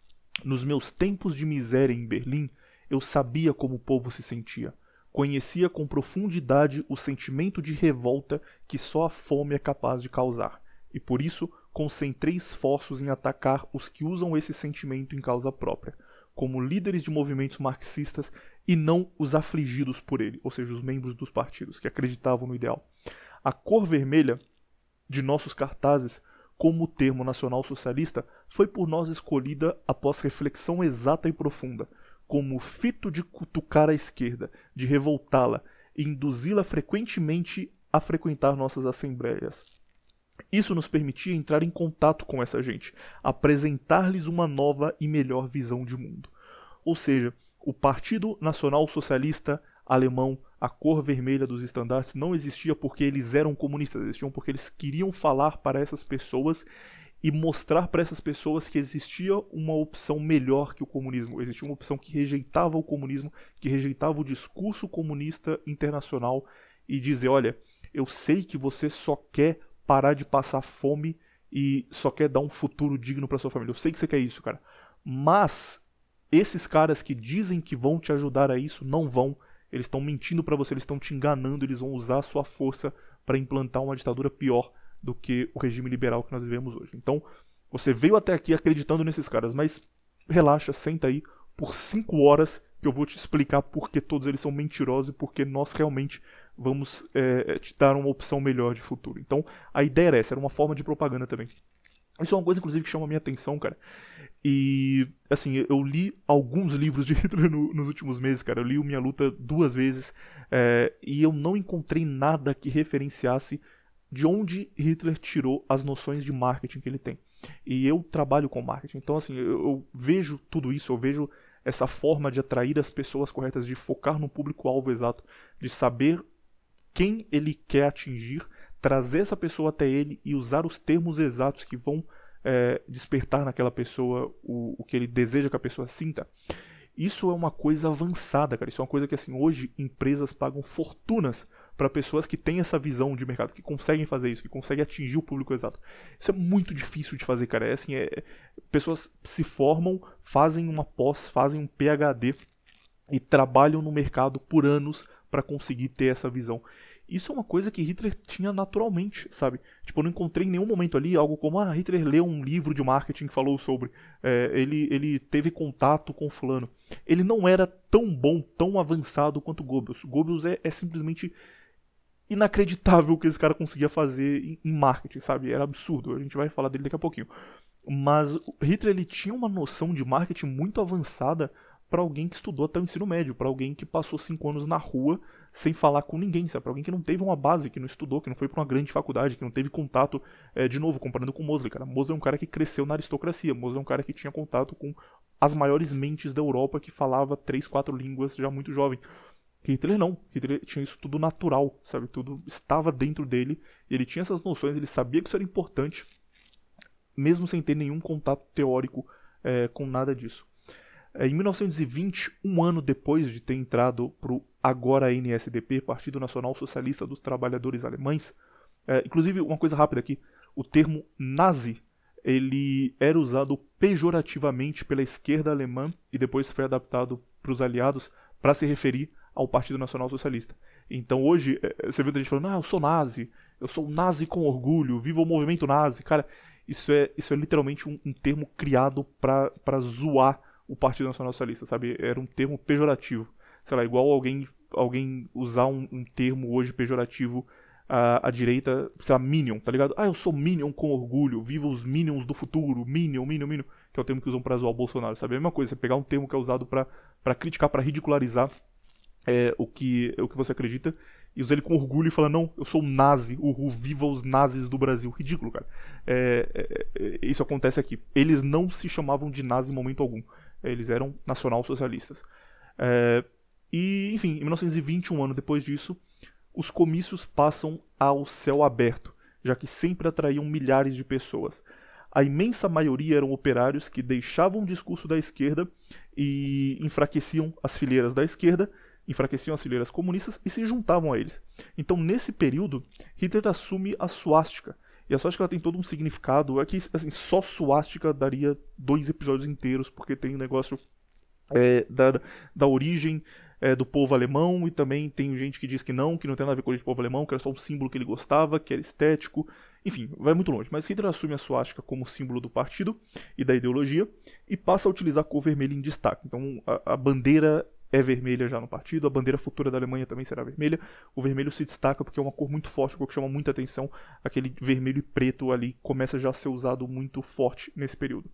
Nos meus tempos de miséria em Berlim, eu sabia como o povo se sentia. Conhecia com profundidade o sentimento de revolta que só a fome é capaz de causar. E por isso, concentrei esforços em atacar os que usam esse sentimento em causa própria, como líderes de movimentos marxistas e não os afligidos por ele, ou seja, os membros dos partidos que acreditavam no ideal. A cor vermelha de nossos cartazes, como o termo nacional-socialista, foi por nós escolhida após reflexão exata e profunda, como fito de cutucar a esquerda, de revoltá-la e induzi-la frequentemente a frequentar nossas assembleias. Isso nos permitia entrar em contato com essa gente, apresentar-lhes uma nova e melhor visão de mundo. Ou seja, o Partido Nacional Socialista Alemão, a cor vermelha dos estandartes, não existia porque eles eram comunistas, existiam porque eles queriam falar para essas pessoas e mostrar para essas pessoas que existia uma opção melhor que o comunismo, existia uma opção que rejeitava o comunismo, que rejeitava o discurso comunista internacional e dizer, olha, eu sei que você só quer parar de passar fome e só quer dar um futuro digno para sua família. Eu sei que você quer isso, cara. Mas esses caras que dizem que vão te ajudar a isso, não vão. Eles estão mentindo para você, eles estão te enganando, eles vão usar a sua força para implantar uma ditadura pior do que o regime liberal que nós vivemos hoje. Então, você veio até aqui acreditando nesses caras, mas relaxa, senta aí por 5 horas que eu vou te explicar por que todos eles são mentirosos e por que nós realmente vamos te dar uma opção melhor de futuro. Então, a ideia era essa, era uma forma de propaganda também. Isso é uma coisa, inclusive, que chama a minha atenção, cara. E, assim, eu li alguns livros de Hitler nos últimos meses, cara. Eu li o Minha Luta 2 vezes e eu não encontrei nada que referenciasse de onde Hitler tirou as noções de marketing que ele tem. E eu trabalho com marketing, então, assim, eu vejo tudo isso, eu vejo essa forma de atrair as pessoas corretas, de focar no público-alvo exato, de saber quem ele quer atingir, trazer essa pessoa até ele e usar os termos exatos que vão despertar naquela pessoa o que ele deseja que a pessoa sinta. Isso é uma coisa avançada, cara. Isso é uma coisa que, assim, hoje empresas pagam fortunas para pessoas que têm essa visão de mercado, que conseguem fazer isso, que conseguem atingir o público exato. Isso é muito difícil de fazer, cara. Pessoas se formam, fazem uma pós, fazem um PhD e trabalham no mercado por anos para conseguir ter essa visão. Isso é uma coisa que Hitler tinha naturalmente, sabe? Tipo, eu não encontrei em nenhum momento ali algo como, Hitler leu um livro de marketing que falou sobre, ele teve contato com fulano. Ele não era tão bom, tão avançado quanto Goebbels. Goebbels é simplesmente inacreditável o que esse cara conseguia fazer em marketing, sabe? Era absurdo, a gente vai falar dele daqui a pouquinho. mas Hitler ele tinha uma noção de marketing muito avançada para alguém que estudou até o ensino médio, para alguém que passou 5 anos na rua sem falar com ninguém, sabe? Para alguém que não teve uma base, que não estudou, que não foi para uma grande faculdade, que não teve contato, de novo, comparando com Mosley, cara. Mosley é um cara que cresceu na aristocracia, Mosley é um cara que tinha contato com as maiores mentes da Europa, que falava 3, 4 línguas já muito jovem. Hitler não, Hitler tinha isso tudo natural, sabe? Tudo estava dentro dele, ele tinha essas noções, ele sabia que isso era importante, mesmo sem ter nenhum contato teórico com nada disso. Em 1920, um ano depois de ter entrado para o agora NSDP, Partido Nacional Socialista dos Trabalhadores Alemães, inclusive uma coisa rápida aqui, o termo nazi, ele era usado pejorativamente pela esquerda alemã e depois foi adaptado para os aliados para se referir ao Partido Nacional Socialista. Então hoje, você vê a gente falando, eu sou nazi com orgulho, viva o movimento nazi. Cara, isso é literalmente um termo criado para zoar o Partido Nacional Socialista, sabe? Era um termo pejorativo. Sei lá, igual alguém usar um termo hoje pejorativo à direita, sei lá, Minion, tá ligado? Eu sou Minion com orgulho, viva os Minions do futuro, Minion, que é o termo que usam pra zoar o Bolsonaro, sabe? É a mesma coisa, você pegar um termo que é usado pra criticar, pra ridicularizar o que você acredita, e usar ele com orgulho e falar, não, eu sou um nazi, viva os nazis do Brasil. Ridículo, cara. Isso acontece aqui. Eles não se chamavam de nazi em momento algum. Eles eram nacional-socialistas. E, enfim, em 1920, um ano depois disso, os comícios passam ao céu aberto, já que sempre atraíam milhares de pessoas. A imensa maioria eram operários que deixavam o discurso da esquerda e enfraqueciam as fileiras da esquerda, enfraqueciam as fileiras comunistas e se juntavam a eles. Então, nesse período, Hitler assume a suástica. E a suástica ela tem todo um significado. Aqui, assim, só suástica daria 2 episódios inteiros, porque tem um negócio da origem do povo alemão, e também tem gente que diz que não tem nada a ver com a origem do povo alemão, que era só um símbolo que ele gostava, que era estético. Enfim, vai muito longe. Mas Hitler assume a suástica como símbolo do partido e da ideologia e passa a utilizar a cor vermelha em destaque. Então, a bandeira é vermelha já no partido, a bandeira futura da Alemanha também será vermelha. O vermelho se destaca porque é uma cor muito forte, uma cor que chama muita atenção. Aquele vermelho e preto ali começa já a ser usado muito forte nesse período.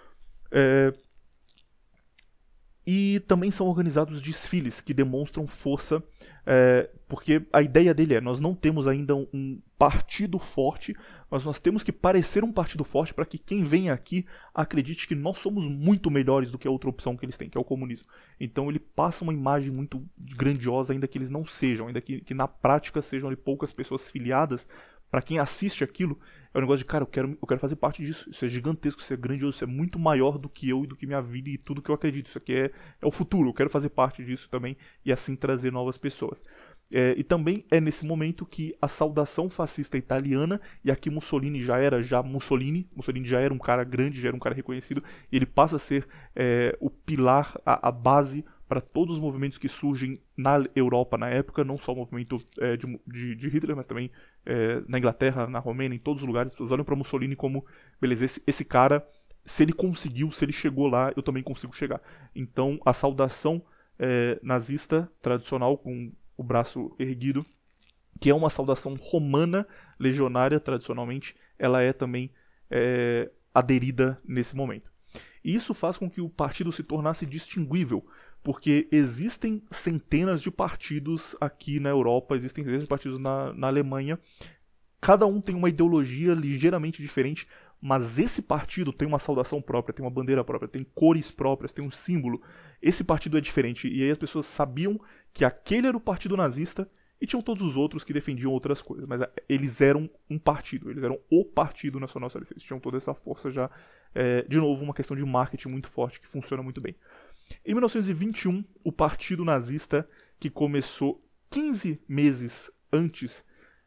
E também são organizados desfiles que demonstram força, porque a ideia dele nós não temos ainda um partido forte, mas nós temos que parecer um partido forte para que quem vem aqui acredite que nós somos muito melhores do que a outra opção que eles têm, que é o comunismo. Então ele passa uma imagem muito grandiosa, ainda que eles não sejam, ainda que na prática sejam ali poucas pessoas filiadas. Para quem assiste aquilo, é um negócio de, cara, eu quero fazer parte disso. Isso é gigantesco, isso é grandioso, isso é muito maior do que eu e do que minha vida e tudo que eu acredito. Isso aqui é o futuro, eu quero fazer parte disso também e assim trazer novas pessoas. E também é nesse momento que a saudação fascista italiana, e aqui Mussolini já era Mussolini já era um cara grande, já era um cara reconhecido, e ele passa a ser o pilar, a base para todos os movimentos que surgem na Europa na época, não só o movimento de Hitler, mas também na Inglaterra, na Romênia, em todos os lugares. As pessoas olham para Mussolini como, beleza, esse cara, se ele conseguiu, se ele chegou lá, eu também consigo chegar. Então, a saudação nazista tradicional, com o braço erguido, que é uma saudação romana, legionária, tradicionalmente, ela é também aderida nesse momento. E isso faz com que o partido se tornasse distinguível, porque existem centenas de partidos aqui na Europa, existem centenas de partidos na Alemanha, cada um tem uma ideologia ligeiramente diferente, mas esse partido tem uma saudação própria, tem uma bandeira própria, tem cores próprias, tem um símbolo. Esse partido é diferente, e aí as pessoas sabiam que aquele era o partido nazista, e tinham todos os outros que defendiam outras coisas, mas eles eram um partido, eles eram o Partido Nacional Socialista, eles tinham toda essa força já, de novo, uma questão de marketing muito forte, que funciona muito bem. Em 1921, o Partido Nazista, que começou 15 meses antes,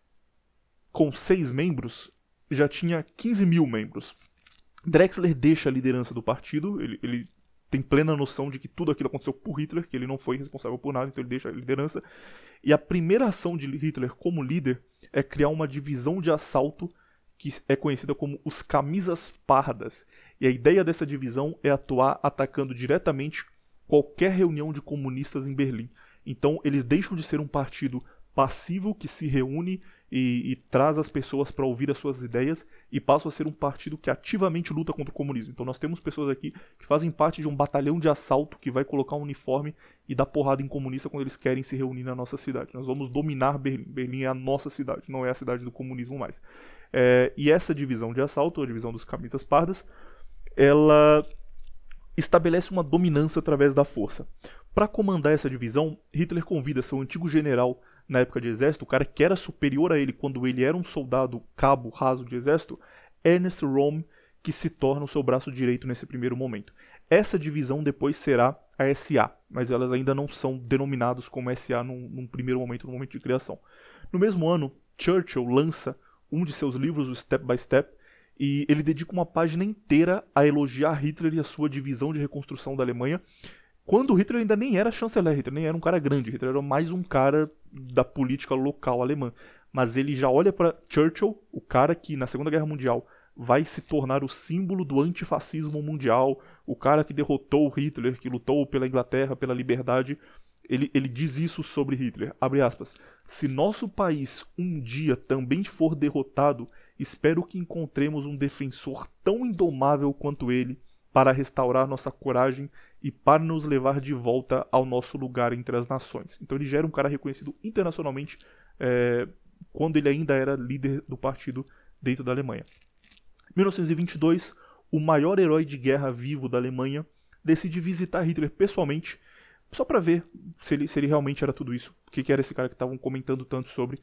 com 6 membros, já tinha 15 mil membros. Drexler deixa a liderança do partido, ele tem plena noção de que tudo aquilo aconteceu por Hitler, que ele não foi responsável por nada, então ele deixa a liderança. E a primeira ação de Hitler como líder é criar uma divisão de assalto que é conhecida como os Camisas Pardas. E a ideia dessa divisão é atuar atacando diretamente qualquer reunião de comunistas em Berlim. Então eles deixam de ser um partido passivo que se reúne e traz as pessoas para ouvir as suas ideias e passa a ser um partido que ativamente luta contra o comunismo. Então nós temos pessoas aqui que fazem parte de um batalhão de assalto que vai colocar um uniforme e dar porrada em comunista quando eles querem se reunir na nossa cidade. Nós vamos dominar Berlim. Berlim é a nossa cidade, não é a cidade do comunismo mais. E essa divisão de assalto, a divisão dos camisas pardas, ela estabelece uma dominância através da força. Para comandar essa divisão, Hitler convida seu antigo general na época de exército, o cara que era superior a ele quando ele era um soldado cabo raso de exército, Ernst Röhm, que se torna o seu braço direito nesse primeiro momento. Essa divisão depois será a SA, mas elas ainda não são denominadas como SA num primeiro momento, no momento de criação. No mesmo ano, Churchill lança um de seus livros, o Step by Step, e ele dedica uma página inteira a elogiar Hitler e a sua divisão de reconstrução da Alemanha, quando Hitler ainda nem era chanceler, Hitler nem era um cara grande, Hitler era mais um cara da política local alemã. Mas ele já olha para Churchill, o cara que na Segunda Guerra Mundial vai se tornar o símbolo do antifascismo mundial, o cara que derrotou Hitler, que lutou pela Inglaterra, pela liberdade. Ele diz isso sobre Hitler, abre aspas, se nosso país um dia também for derrotado, espero que encontremos um defensor tão indomável quanto ele para restaurar nossa coragem e para nos levar de volta ao nosso lugar entre as nações. Então ele já era um cara reconhecido internacionalmente quando ele ainda era líder do partido dentro da Alemanha. Em 1922, o maior herói de guerra vivo da Alemanha decide visitar Hitler pessoalmente, só para ver se ele realmente era tudo isso, o que era esse cara que estavam comentando tanto sobre.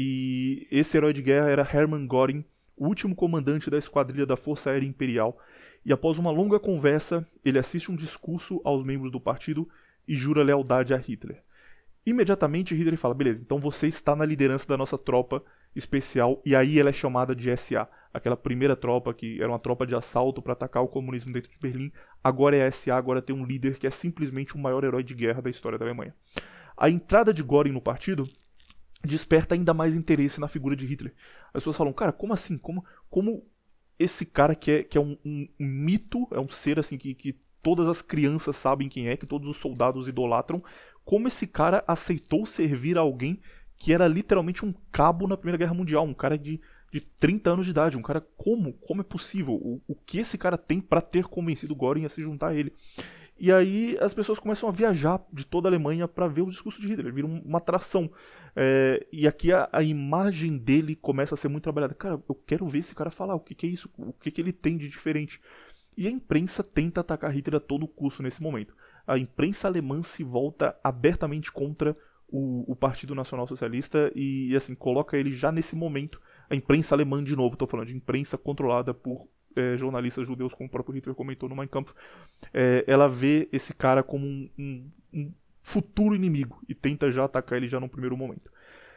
E esse herói de guerra era Hermann Göring, o último comandante da esquadrilha da Força Aérea Imperial, e após uma longa conversa, ele assiste um discurso aos membros do partido e jura lealdade a Hitler. Imediatamente Hitler fala, beleza, então você está na liderança da nossa tropa especial, e aí ela é chamada de SA. Aquela primeira tropa que era uma tropa de assalto para atacar o comunismo dentro de Berlim, agora é a SA, agora tem um líder que é simplesmente o maior herói de guerra da história da Alemanha. A entrada de Göring no partido desperta ainda mais interesse na figura de Hitler. As pessoas falam, cara, como assim? Como esse cara que é um mito, é um ser assim que todas as crianças sabem quem é, que todos os soldados idolatram, como esse cara aceitou servir a alguém que era literalmente um cabo na Primeira Guerra Mundial, um cara de 30 anos de idade, um cara, como é possível? O que esse cara tem para ter convencido Göring a se juntar a ele? E aí as pessoas começam a viajar de toda a Alemanha para ver o discurso de Hitler, vira uma atração. E aqui a imagem dele começa a ser muito trabalhada. Cara, eu quero ver esse cara falar, o que é isso? O que ele tem de diferente? E a imprensa tenta atacar Hitler a todo custo nesse momento. A imprensa alemã se volta abertamente contra o Partido Nacional Socialista e assim, coloca ele já nesse momento. A imprensa alemã, de novo, estou falando de imprensa controlada por jornalistas judeus, como o próprio Hitler comentou no Mein Kampf, ela vê esse cara como um futuro inimigo e tenta já atacar ele já no primeiro momento.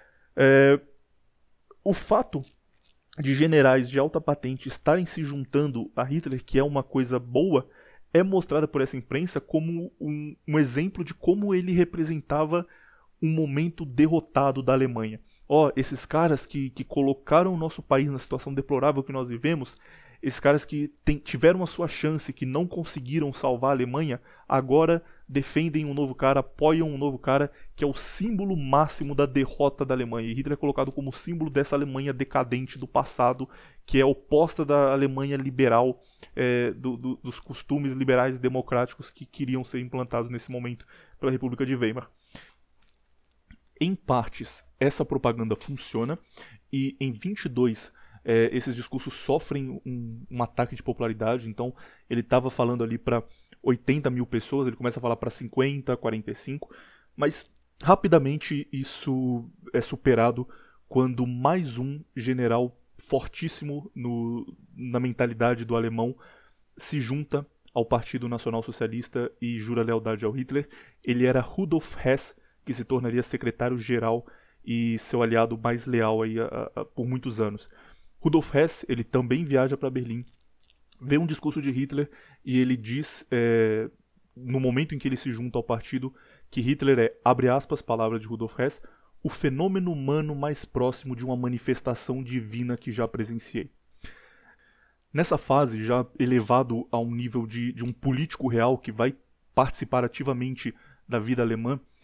O fato de generais de alta patente estarem se juntando a Hitler, que é uma coisa boa, é mostrada por essa imprensa como um exemplo de como ele representava um momento derrotado da Alemanha. Esses caras que colocaram o nosso país na situação deplorável que nós vivemos, esses caras que tiveram a sua chance, que não conseguiram salvar a Alemanha, agora defendem um novo cara, apoiam um novo cara, que é o símbolo máximo da derrota da Alemanha. E Hitler é colocado como símbolo dessa Alemanha decadente do passado, que é oposta da Alemanha liberal, dos costumes liberais e democráticos que queriam ser implantados nesse momento pela República de Weimar. Em partes, essa propaganda funciona, e em 22 esses discursos sofrem um ataque de popularidade. Então ele estava falando ali para 80 mil pessoas, ele começa a falar para 50, 45, mas rapidamente isso é superado quando mais um general fortíssimo na mentalidade do alemão se junta ao Partido Nacional Socialista e jura lealdade ao Hitler. Ele era Rudolf Hess, que se tornaria secretário-geral e seu aliado mais leal aí por muitos anos. Rudolf Hess, ele também viaja para Berlim, vê um discurso de Hitler e ele diz, no momento em que ele se junta ao partido, que Hitler é, abre aspas, palavras de Rudolf Hess, o fenômeno humano mais próximo de uma manifestação divina que já presenciei. Nessa fase, já elevado a um nível de um político real que vai participar ativamente da vida alemã,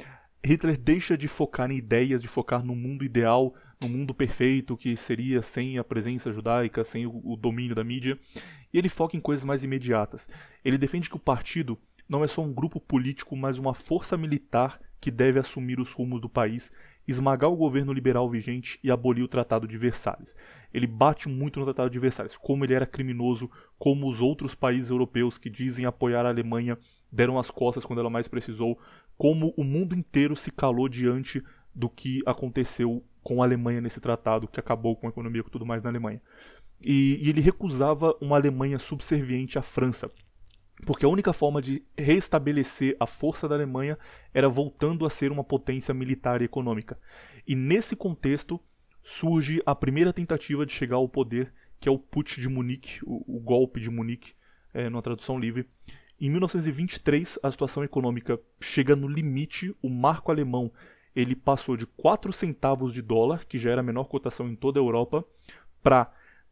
Hitler deixa de focar em ideias, de focar no mundo ideal, no mundo perfeito, que seria sem a presença judaica, sem o domínio da mídia, e ele foca em coisas mais imediatas. Ele defende que o partido não é só um grupo político, mas uma força militar que deve assumir os rumos do país, esmagar o governo liberal vigente e abolir o Tratado de Versalhes. Ele bate muito no Tratado de Versalhes, como ele era criminoso, como os outros países europeus que dizem apoiar a Alemanha deram as costas quando ela mais precisou, como o mundo inteiro se calou diante do que aconteceu com a Alemanha nesse tratado, que acabou com a economia e tudo mais na Alemanha. E ele recusava uma Alemanha subserviente à França, porque a única forma de restabelecer a força da Alemanha era voltando a ser uma potência militar e econômica. E nesse contexto surge a primeira tentativa de chegar ao poder, que é o Putsch de Munique, o golpe de Munique, numa tradução livre. Em 1923, a situação econômica chega no limite, o marco alemão ele passou de 4 centavos de dólar, que já era a menor cotação em toda a Europa, para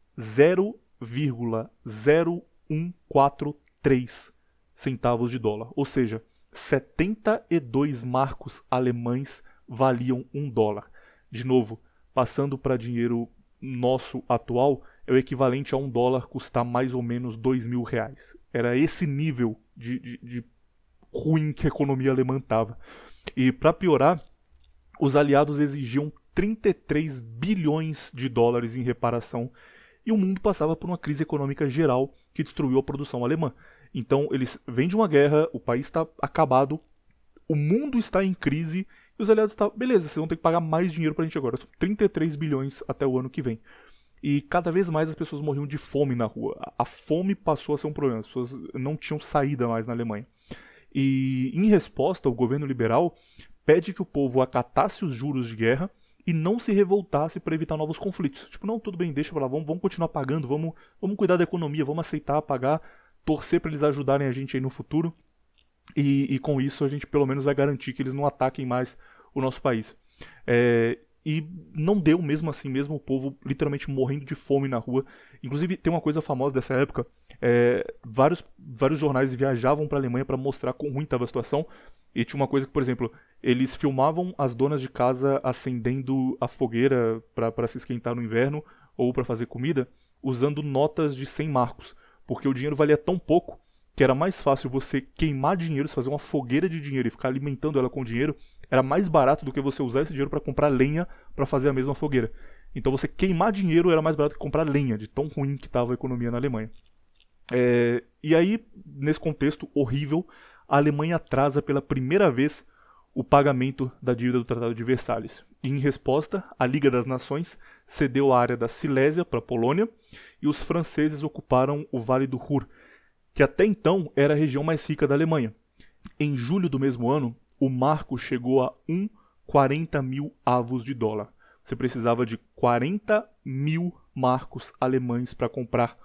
0,0143 centavos de dólar. Ou seja, 72 marcos alemães valiam $1. De novo, passando para dinheiro nosso atual, é o equivalente a $1 custar mais ou menos R$2.000. Era esse nível de ruim que a economia alemã estava. E para piorar, os aliados exigiam 33 bilhões de dólares em reparação e o mundo passava por uma crise econômica geral que destruiu a produção alemã. Então eles vêm de uma guerra, o país está acabado, o mundo está em crise e os aliados estão, beleza, vocês vão ter que pagar mais dinheiro pra gente agora, são 33 bilhões até o ano que vem. E cada vez mais as pessoas morriam de fome na rua. A fome passou a ser um problema, as pessoas não tinham saída mais na Alemanha. E em resposta, o governo liberal pede que o povo acatasse os juros de guerra e não se revoltasse para evitar novos conflitos. Tipo, não, tudo bem, deixa pra lá, vamos continuar pagando, vamos cuidar da economia, vamos aceitar pagar, torcer para eles ajudarem a gente aí no futuro. E com isso a gente pelo menos vai garantir que eles não ataquem mais o nosso país. E não deu mesmo assim, mesmo o povo literalmente morrendo de fome na rua. Inclusive tem uma coisa famosa dessa época, vários jornais viajavam para a Alemanha para mostrar quão ruim estava a situação. E tinha uma coisa que, por exemplo, eles filmavam as donas de casa acendendo a fogueira para se esquentar no inverno ou para fazer comida, usando notas de 100 marcos. Porque o dinheiro valia tão pouco que era mais fácil você queimar dinheiro, fazer uma fogueira de dinheiro e ficar alimentando ela com dinheiro, era mais barato do que você usar esse dinheiro para comprar lenha para fazer a mesma fogueira. Então você queimar dinheiro era mais barato que comprar lenha, de tão ruim que estava a economia na Alemanha. E aí, nesse contexto horrível, a Alemanha atrasa pela primeira vez o pagamento da dívida do Tratado de Versalhes. E, em resposta, a Liga das Nações cedeu a área da Silésia para a Polônia e os franceses ocuparam o Vale do Ruhr, que até então era a região mais rica da Alemanha. Em julho do mesmo ano, o marco chegou a 40 mil avos de dólar. Você precisava de 40 mil marcos alemães para comprar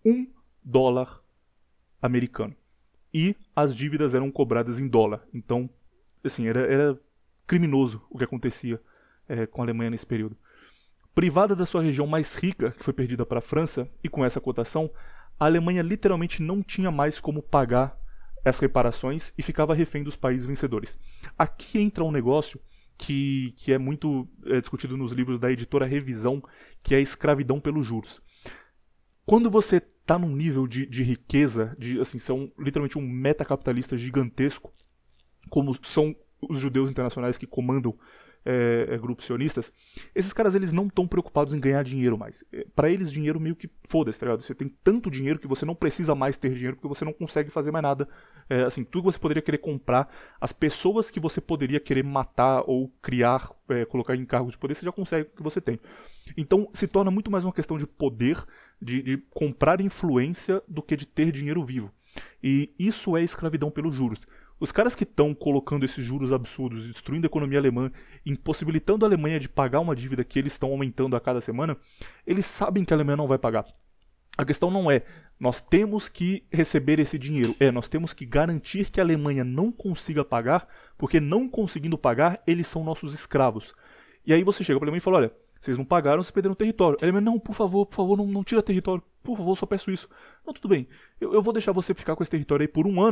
$1 americano. E as dívidas eram cobradas em dólar. Então, assim, era criminoso o que acontecia com a Alemanha nesse período. Privada da sua região mais rica, que foi perdida para a França, e com essa cotação, a Alemanha literalmente não tinha mais como pagar essas reparações e ficava refém dos países vencedores. Aqui entra um negócio que é muito discutido nos livros da editora Revisão, que é a escravidão pelos juros. Quando você está num nível de riqueza, assim, são literalmente um metacapitalista gigantesco, como são os judeus internacionais que comandam grupos sionistas, esses caras eles não estão preocupados em ganhar dinheiro mais. Para eles, dinheiro meio que foda-se, tá ligado? Você tem tanto dinheiro que você não precisa mais ter dinheiro porque você não consegue fazer mais nada. Assim, tudo que você poderia querer comprar, as pessoas que você poderia querer matar ou criar, colocar em cargos de poder, você já consegue o que você tem. Então, se torna muito mais uma questão de poder, de comprar influência do que de ter dinheiro vivo. E isso é escravidão pelos juros. Os caras que estão colocando esses juros absurdos, destruindo a economia alemã, impossibilitando a Alemanha de pagar uma dívida que eles estão aumentando a cada semana, eles sabem que a Alemanha não vai pagar. A questão não é, nós temos que receber esse dinheiro, nós temos que garantir que a Alemanha não consiga pagar, porque não conseguindo pagar, eles são nossos escravos. E aí você chega para a Alemanha e fala, olha, vocês não pagaram, vocês perderam território. A Alemanha, não, por favor, não tira território, por favor, só peço isso. Não, tudo bem, eu vou deixar você ficar com esse território aí por 1 ano,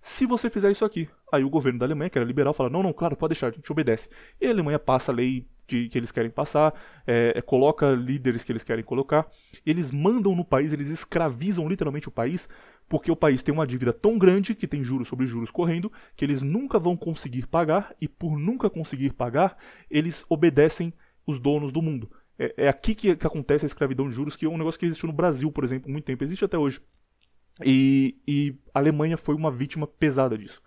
se você fizer isso aqui. Aí o governo da Alemanha, que era liberal, fala, não, claro, pode deixar, a gente obedece. E a Alemanha passa a lei que eles querem passar, coloca líderes que eles querem colocar, eles mandam no país, eles escravizam literalmente o país, porque o país tem uma dívida tão grande, que tem juros sobre juros correndo, que eles nunca vão conseguir pagar, e por nunca conseguir pagar, eles obedecem os donos do mundo. É aqui que acontece a escravidão de juros, que é um negócio que existiu no Brasil, por exemplo, há muito tempo, existe até hoje. E a Alemanha foi uma vítima pesada disso.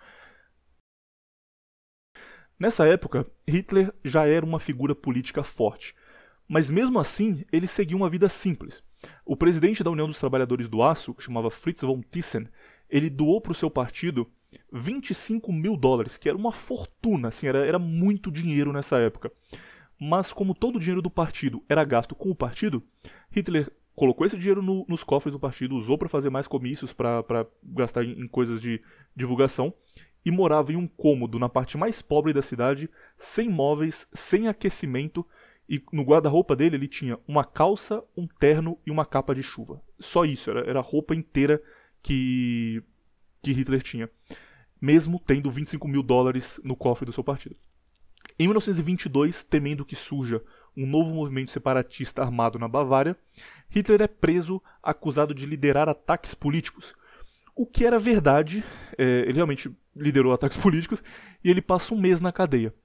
Nessa época, Hitler já era uma figura política forte, mas mesmo assim ele seguia uma vida simples. O presidente da União dos Trabalhadores do Aço, que chamava Fritz von Thyssen, ele doou para o seu partido $25 mil, que era uma fortuna, assim, era muito dinheiro nessa época. Mas como todo o dinheiro do partido era gasto com o partido, Hitler colocou esse dinheiro nos cofres do partido, usou para fazer mais comícios, para gastar em coisas de divulgação, e morava em um cômodo na parte mais pobre da cidade, sem móveis, sem aquecimento, e no guarda-roupa dele ele tinha uma calça, um terno e uma capa de chuva. Só isso, era a roupa inteira que Hitler tinha, mesmo tendo $25 mil no cofre do seu partido. Em 1922, temendo que surja um novo movimento separatista armado na Bavária, Hitler é preso acusado de liderar ataques políticos. O que era verdade, ele realmente liderou ataques políticos e ele passa um mês na cadeia.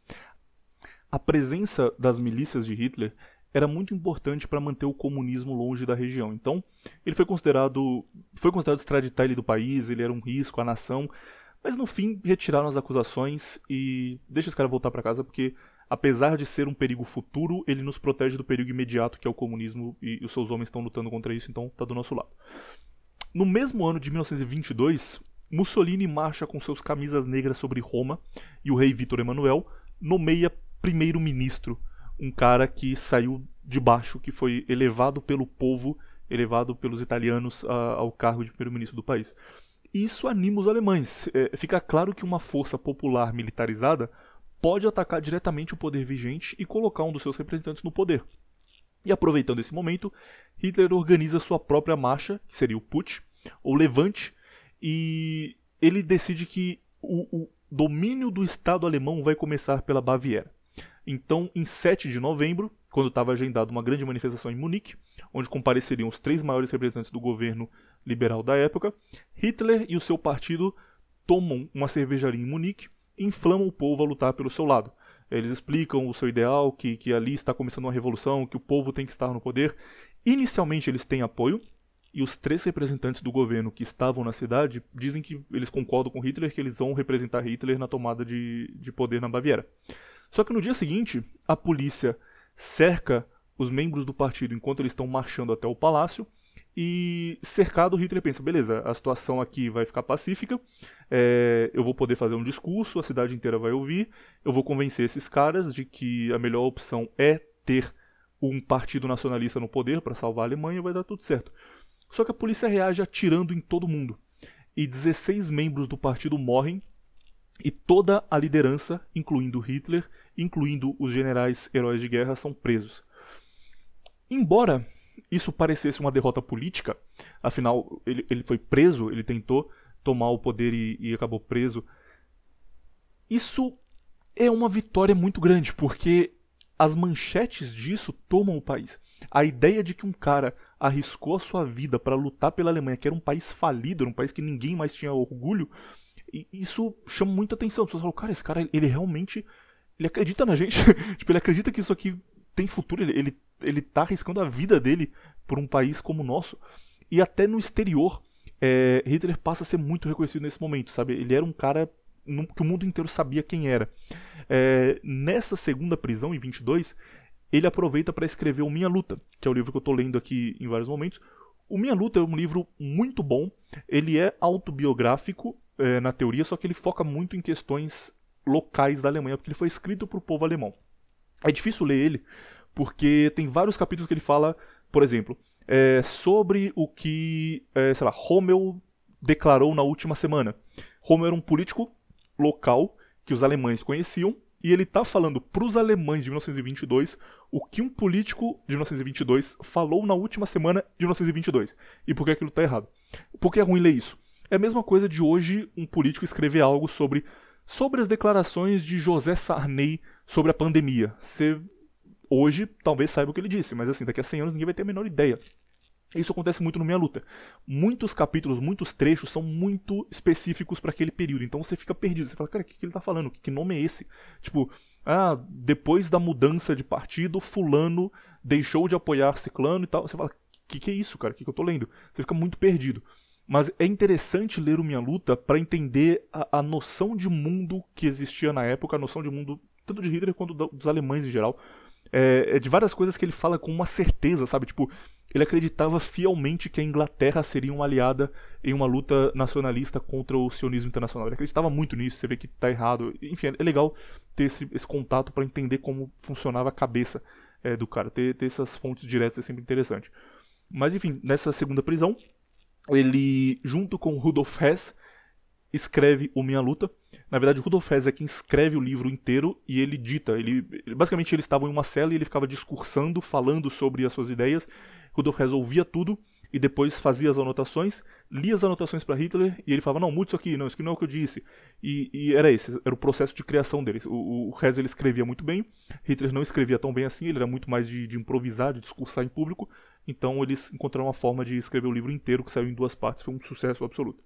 A presença das milícias de Hitler era muito importante para manter o comunismo longe da região. Então, ele foi considerado extraditar ele do país, ele era um risco à nação, mas no fim retiraram as acusações e deixa esse cara voltar para casa porque, apesar de ser um perigo futuro, ele nos protege do perigo imediato que é o comunismo e os seus homens estão lutando contra isso, então tá do nosso lado. No mesmo ano de 1922, Mussolini marcha com seus camisas negras sobre Roma e o rei Vítor Emanuel nomeia primeiro-ministro, um cara que saiu de baixo, que foi elevado pelo povo, elevado pelos italianos ao cargo de primeiro-ministro do país. E isso anima os alemães. Fica claro que uma força popular militarizada pode atacar diretamente o poder vigente e colocar um dos seus representantes no poder. E aproveitando esse momento, Hitler organiza sua própria marcha, que seria o Putsch, ou Levante, e ele decide que o domínio do Estado alemão vai começar pela Baviera. Então, em 7 de novembro, quando estava agendada uma grande manifestação em Munique, onde compareceriam os 3 maiores representantes do governo liberal da época, Hitler e o seu partido tomam uma cervejaria em Munique e inflamam o povo a lutar pelo seu lado. Eles explicam o seu ideal, que ali está começando uma revolução, que o povo tem que estar no poder. Inicialmente eles têm apoio, e os 3 representantes do governo que estavam na cidade dizem que eles concordam com Hitler, que eles vão representar Hitler na tomada de poder na Baviera. Só que no dia seguinte, a polícia cerca os membros do partido enquanto eles estão marchando até o palácio, e cercado, Hitler pensa, beleza, a situação aqui vai ficar pacífica, eu vou poder fazer um discurso, a cidade inteira vai ouvir, eu vou convencer esses caras de que a melhor opção é ter um partido nacionalista no poder para salvar a Alemanha e vai dar tudo certo. Só que a polícia reage atirando em todo mundo, e 16 membros do partido morrem, e toda a liderança, incluindo Hitler, incluindo os generais heróis de guerra, são presos. Embora isso parecesse uma derrota política, afinal ele foi preso, ele tentou tomar o poder e acabou preso, isso é uma vitória muito grande, porque as manchetes disso tomam o país. A ideia de que um cara arriscou a sua vida para lutar pela Alemanha, que era um país falido, era um país que ninguém mais tinha orgulho, isso chama muita atenção. As pessoas falam, cara, esse cara, ele realmente ele acredita na gente. Tipo, ele acredita que isso aqui tem futuro, ele tá arriscando a vida dele por um país como o nosso. E até no exterior, Hitler passa a ser muito reconhecido nesse momento, sabe? Ele era um cara que o mundo inteiro sabia quem era. Nessa segunda prisão, em 22, ele aproveita para escrever o Minha Luta, que é o livro que eu estou lendo aqui em vários momentos. O Minha Luta é um livro muito bom, ele é autobiográfico na teoria, só que ele foca muito em questões locais da Alemanha, porque ele foi escrito para o povo alemão. É difícil ler ele, porque tem vários capítulos que ele fala, por exemplo, sobre o que, Rommel declarou na última semana. Rommel era um político local que os alemães conheciam, e ele está falando para os alemães de 1922 o que um político de 1922 falou na última semana de 1922. E por que aquilo está errado? Por que é ruim ler isso? É a mesma coisa de hoje um político escrever algo sobre as declarações de José Sarney sobre a pandemia. Você hoje talvez saiba o que ele disse, mas assim, daqui a 100 anos ninguém vai ter a menor ideia. Isso acontece muito no Meia Luta. Muitos capítulos, muitos trechos são muito específicos para aquele período. Então você fica perdido. Você fala, cara, o que ele tá falando? Que nome é esse? Tipo, depois da mudança de partido, fulano deixou de apoiar ciclano e tal. Você fala, que é isso, cara? O que eu tô lendo? Você fica muito perdido. Mas é interessante ler o Minha Luta para entender a noção de mundo que existia na época, a noção de mundo tanto de Hitler quanto dos alemães em geral. De várias coisas que ele fala com uma certeza, sabe? Tipo, ele acreditava fielmente que a Inglaterra seria uma aliada em uma luta nacionalista contra o sionismo internacional. Ele acreditava muito nisso, você vê que tá errado. Enfim, é legal ter esse contato para entender como funcionava a cabeça do cara. Ter essas fontes diretas é sempre interessante. Mas enfim, nessa segunda prisão, ele, junto com Rudolf Hess, escreve o Minha Luta. Na verdade, o Rudolf Hess é quem escreve o livro inteiro e ele dita. Basicamente, eles estavam em uma cela e ele ficava discursando, falando sobre as suas ideias. Rudolf Hess ouvia tudo e depois fazia as anotações, lia as anotações para Hitler e ele falava, não, mude isso aqui não é o que eu disse. E era o processo de criação deles. O Hess ele escrevia muito bem, Hitler não escrevia tão bem assim, ele era muito mais de improvisar, de discursar em público, então eles encontraram uma forma de escrever o livro inteiro, que saiu em 2 partes, foi um sucesso absoluto.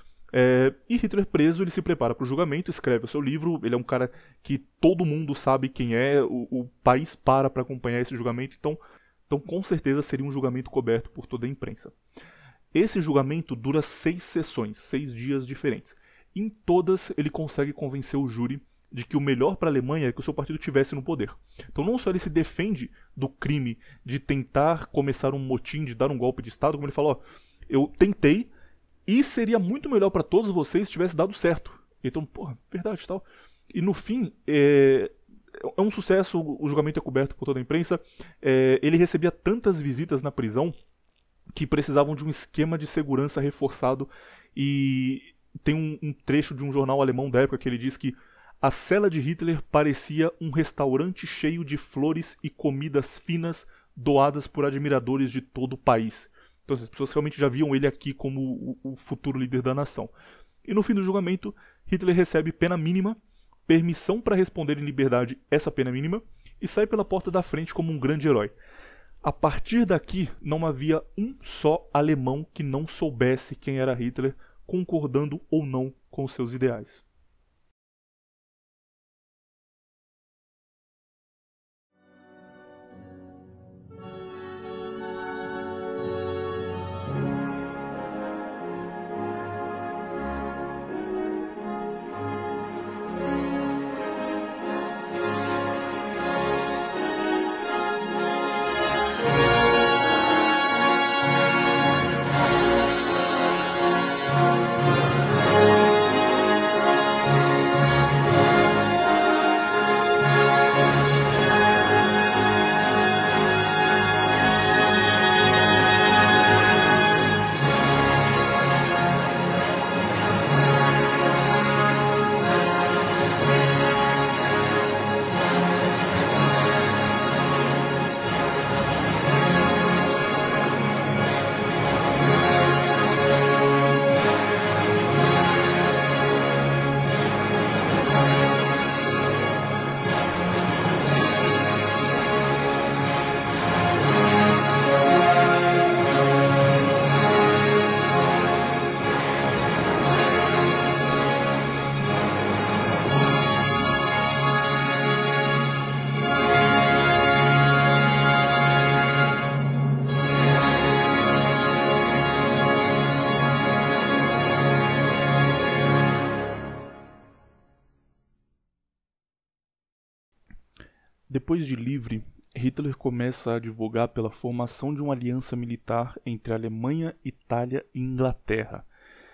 E Hitler preso, ele se prepara para o julgamento, escreve o seu livro, ele é um cara que todo mundo sabe quem é, o país para acompanhar esse julgamento, então com certeza seria um julgamento coberto por toda a imprensa. Esse julgamento dura 6 sessões, 6 dias diferentes. Em todas ele consegue convencer o júri de que o melhor para a Alemanha é que o seu partido estivesse no poder. Então não só ele se defende do crime de tentar começar um motim, de dar um golpe de Estado, como ele fala, eu tentei, e seria muito melhor para todos vocês se tivesse dado certo. Então, verdade e tal. E no fim, é um sucesso, o julgamento é coberto por toda a imprensa. Ele recebia tantas visitas na prisão que precisavam de um esquema de segurança reforçado. E tem um trecho de um jornal alemão da época que ele diz que a cela de Hitler parecia um restaurante cheio de flores e comidas finas doadas por admiradores de todo o país. Então as pessoas realmente já viam ele aqui como o futuro líder da nação. E no fim do julgamento, Hitler recebe pena mínima, permissão para responder em liberdade essa pena mínima e sai pela porta da frente como um grande herói. A partir daqui, não havia um só alemão que não soubesse quem era Hitler, concordando ou não com seus ideais. Depois de livre, Hitler começa a advogar pela formação de uma aliança militar entre Alemanha, Itália e Inglaterra.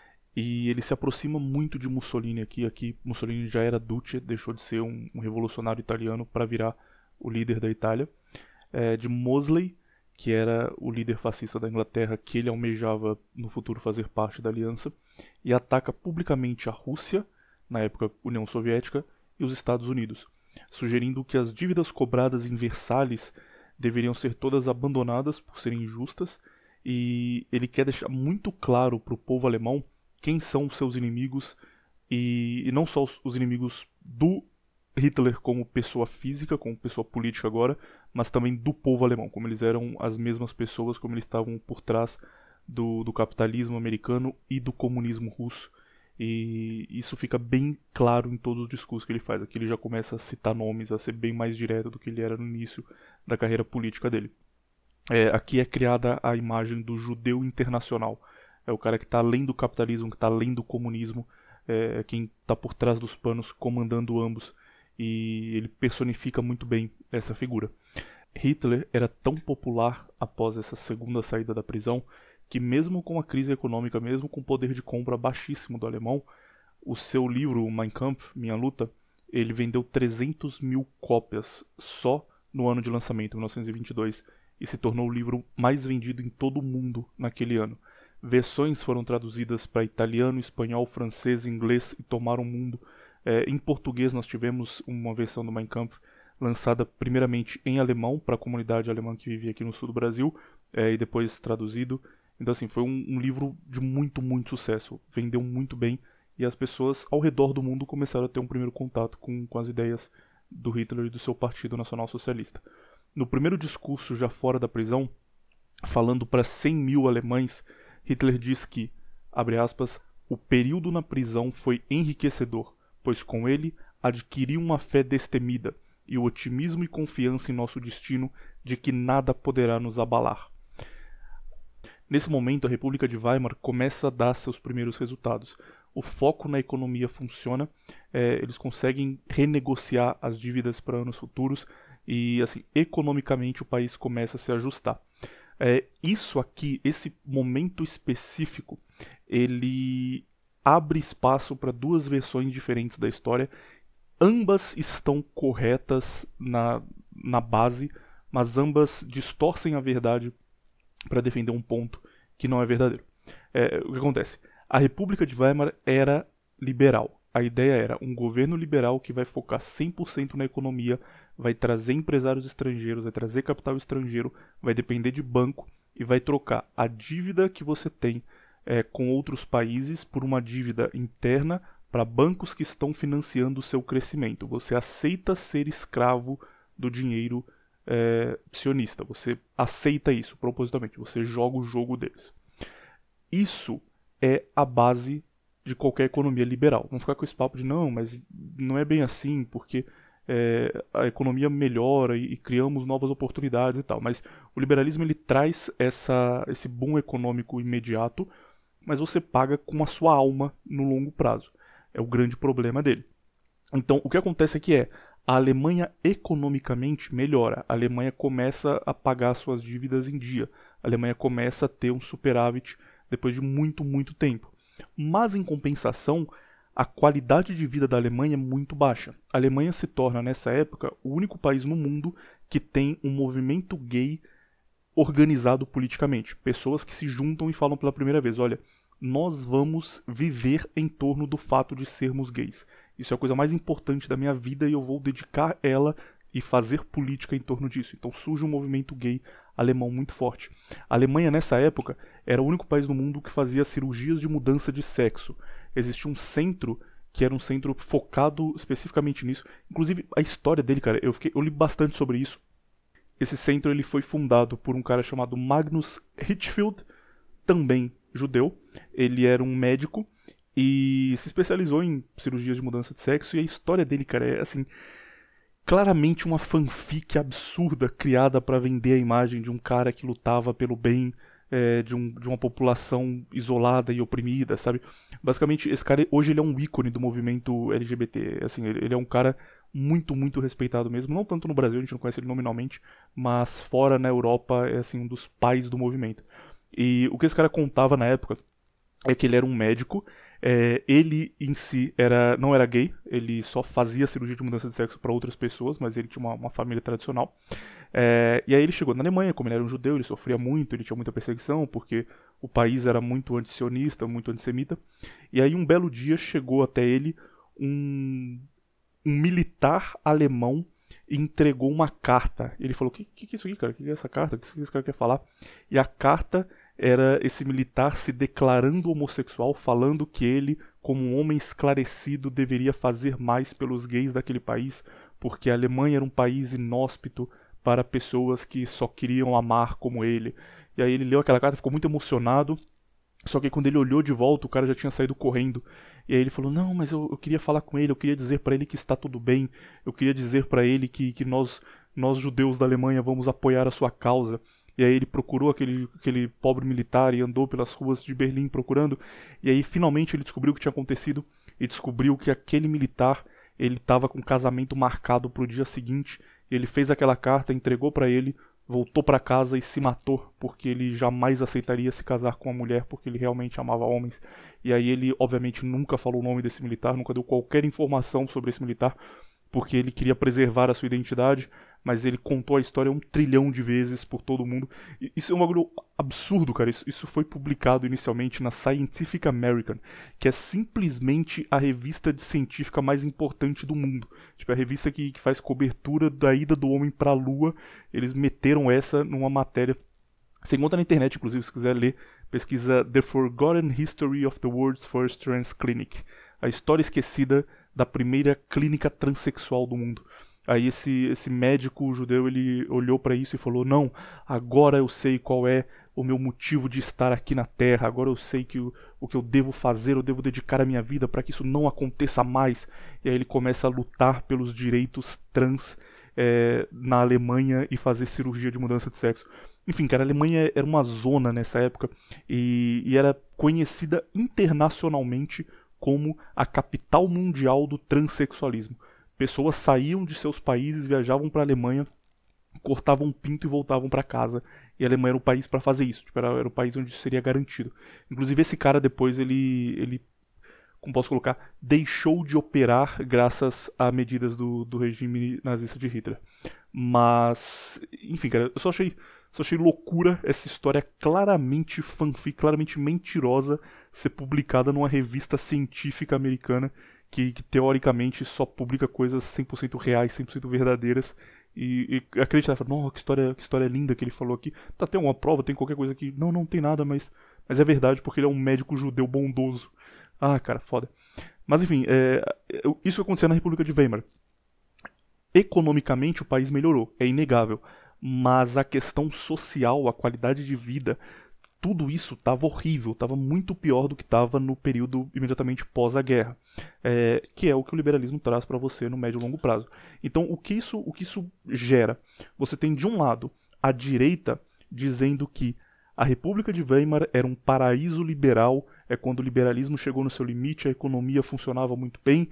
E ele se aproxima muito de Mussolini aqui. Aqui Mussolini já era Duce, deixou de ser um revolucionário italiano para virar o líder da Itália. De Mosley, que era o líder fascista da Inglaterra, que ele almejava no futuro fazer parte da aliança, e ataca publicamente a Rússia, na época União Soviética, e os Estados Unidos, sugerindo que as dívidas cobradas em Versalhes deveriam ser todas abandonadas por serem injustas, e ele quer deixar muito claro para o povo alemão quem são os seus inimigos, e não só os inimigos do Hitler como pessoa física, como pessoa política agora, mas também do povo alemão, como eles eram as mesmas pessoas, como eles estavam por trás do capitalismo americano e do comunismo russo. E isso fica bem claro em todos os discursos que ele faz. Aqui ele já começa a citar nomes, a ser bem mais direto do que ele era no início da carreira política dele. Aqui é criada a imagem do judeu internacional. É o cara que está além do capitalismo, que está além do comunismo, quem está por trás dos panos, comandando ambos. E ele personifica muito bem essa figura. Hitler era tão popular após essa segunda saída da prisão que mesmo com a crise econômica, mesmo com o poder de compra baixíssimo do alemão, o seu livro, Mein Kampf, Minha Luta, ele vendeu 300 mil cópias só no ano de lançamento, 1922, e se tornou o livro mais vendido em todo o mundo naquele ano. Versões foram traduzidas para italiano, espanhol, francês, inglês e tomaram o mundo. Em português nós tivemos uma versão do Mein Kampf lançada primeiramente em alemão para a comunidade alemã que vivia aqui no sul do Brasil, e depois traduzido. Então assim, foi um livro de muito, muito sucesso, vendeu muito bem e as pessoas ao redor do mundo começaram a ter um primeiro contato com as ideias do Hitler e do seu Partido Nacional Socialista. No primeiro discurso, já fora da prisão, falando para 100 mil alemães, Hitler diz que, abre aspas, o período na prisão foi enriquecedor, pois com ele adquiri uma fé destemida e o otimismo e confiança em nosso destino de que nada poderá nos abalar. Nesse momento, a República de Weimar começa a dar seus primeiros resultados. O foco na economia funciona, eles conseguem renegociar as dívidas para anos futuros e, assim, economicamente o país começa a se ajustar. Isso aqui, esse momento específico, ele abre espaço para duas versões diferentes da história. Ambas estão corretas na base, mas ambas distorcem a verdade para defender um ponto que não é verdadeiro. O que acontece? A República de Weimar era liberal. A ideia era um governo liberal que vai focar 100% na economia, vai trazer empresários estrangeiros, vai trazer capital estrangeiro, vai depender de banco e vai trocar a dívida que você tem com outros países por uma dívida interna para bancos que estão financiando o seu crescimento. Você aceita ser escravo do dinheiro sionista. Você aceita isso propositalmente. Você joga o jogo deles. Isso é a base de qualquer economia liberal. Não ficar com esse papo de não, mas não é bem assim, porque a economia melhora e criamos novas oportunidades e tal. Mas o liberalismo ele traz esse boom econômico imediato, mas você paga com a sua alma no longo prazo. É o grande problema dele. Então, o que acontece aqui a Alemanha economicamente melhora. A Alemanha começa a pagar suas dívidas em dia. A Alemanha começa a ter um superávit depois de muito, muito tempo. Mas, em compensação, a qualidade de vida da Alemanha é muito baixa. A Alemanha se torna, nessa época, o único país no mundo que tem um movimento gay organizado politicamente. Pessoas que se juntam e falam pela primeira vez, olha, nós vamos viver em torno do fato de sermos gays. Isso é a coisa mais importante da minha vida e eu vou dedicar ela e fazer política em torno disso. Então surge um movimento gay alemão muito forte. A Alemanha, nessa época, era o único país no mundo que fazia cirurgias de mudança de sexo. Existia um centro que era um centro focado especificamente nisso. Inclusive, a história dele, cara, eu li bastante sobre isso. Esse centro ele foi fundado por um cara chamado Magnus Hirschfeld, também judeu. Ele era um médico e se especializou em cirurgias de mudança de sexo. E a história dele, cara, é assim, claramente uma fanfic absurda criada para vender a imagem de um cara que lutava pelo bem de uma população isolada e oprimida, sabe? Basicamente, esse cara hoje ele é um ícone do movimento LGBT. Assim, ele é um cara muito, muito respeitado mesmo. Não tanto no Brasil, a gente não conhece ele nominalmente, mas fora na Europa é assim, um dos pais do movimento. E o que esse cara contava na época é que ele era um médico. Ele em si não era gay, ele só fazia cirurgia de mudança de sexo para outras pessoas, mas ele tinha uma família tradicional. E aí ele chegou na Alemanha, como ele era um judeu, ele sofria muito, ele tinha muita perseguição, porque o país era muito antisionista, muito antissemita. E aí um belo dia chegou até ele um militar alemão e entregou uma carta. Ele falou, o que é isso aqui, cara? O que é essa carta? O que esse cara quer falar? E a carta era esse militar se declarando homossexual, falando que ele, como um homem esclarecido, deveria fazer mais pelos gays daquele país, porque a Alemanha era um país inóspito para pessoas que só queriam amar como ele. E aí ele leu aquela carta, ficou muito emocionado, só que quando ele olhou de volta, o cara já tinha saído correndo. E aí ele falou, não, mas eu queria falar com ele, eu queria dizer pra ele que está tudo bem, eu queria dizer pra ele que nós judeus da Alemanha vamos apoiar a sua causa. E aí ele procurou aquele pobre militar e andou pelas ruas de Berlim procurando. E aí finalmente ele descobriu o que tinha acontecido e descobriu que aquele militar, ele estava com um casamento marcado pro dia seguinte. E ele fez aquela carta, entregou pra ele, voltou pra casa e se matou, porque ele jamais aceitaria se casar com uma mulher, porque ele realmente amava homens. E aí ele, obviamente, nunca falou o nome desse militar, nunca deu qualquer informação sobre esse militar, porque ele queria preservar a sua identidade, mas ele contou a história 1 trilhão de vezes por todo mundo. E isso é um bagulho absurdo, cara. Isso foi publicado inicialmente na Scientific American, que é simplesmente a revista de científica mais importante do mundo. Tipo, a revista que faz cobertura da ida do homem pra Lua. Eles meteram essa numa matéria. Você encontra na internet, inclusive, se quiser ler, pesquisa The Forgotten History of the World's First Trans Clinic. A história esquecida da primeira clínica transexual do mundo. Aí esse médico judeu, ele olhou pra isso e falou, não, agora eu sei qual é o meu motivo de estar aqui na Terra, agora eu sei que o que eu devo fazer, eu devo dedicar a minha vida para que isso não aconteça mais. E aí ele começa a lutar pelos direitos trans na Alemanha e fazer cirurgia de mudança de sexo. Enfim, cara, a Alemanha era uma zona nessa época e era conhecida internacionalmente como a capital mundial do transexualismo. Pessoas saíam de seus países, viajavam para a Alemanha, cortavam um pinto e voltavam para casa. E a Alemanha era o país para fazer isso, tipo, era o país onde isso seria garantido. Inclusive esse cara depois, ele como posso colocar, deixou de operar graças a medidas do regime nazista de Hitler. Mas, enfim, cara, eu só achei loucura essa história claramente fanfic, claramente mentirosa, ser publicada numa revista científica americana que teoricamente só publica coisas 100% reais, 100% verdadeiras. E acreditar, não, que história linda que ele falou aqui. Tá, tem uma prova, tem qualquer coisa aqui. Não tem nada, mas é verdade porque ele é um médico judeu bondoso. Ah, cara, foda. Mas enfim, isso aconteceu na República de Weimar. Economicamente o país melhorou, é inegável. Mas a questão social, a qualidade de vida, tudo isso estava horrível, estava muito pior do que estava no período imediatamente pós a guerra, que é o que o liberalismo traz para você no médio e longo prazo. Então, o que isso gera? Você tem, de um lado, a direita dizendo que a República de Weimar era um paraíso liberal, quando o liberalismo chegou no seu limite, a economia funcionava muito bem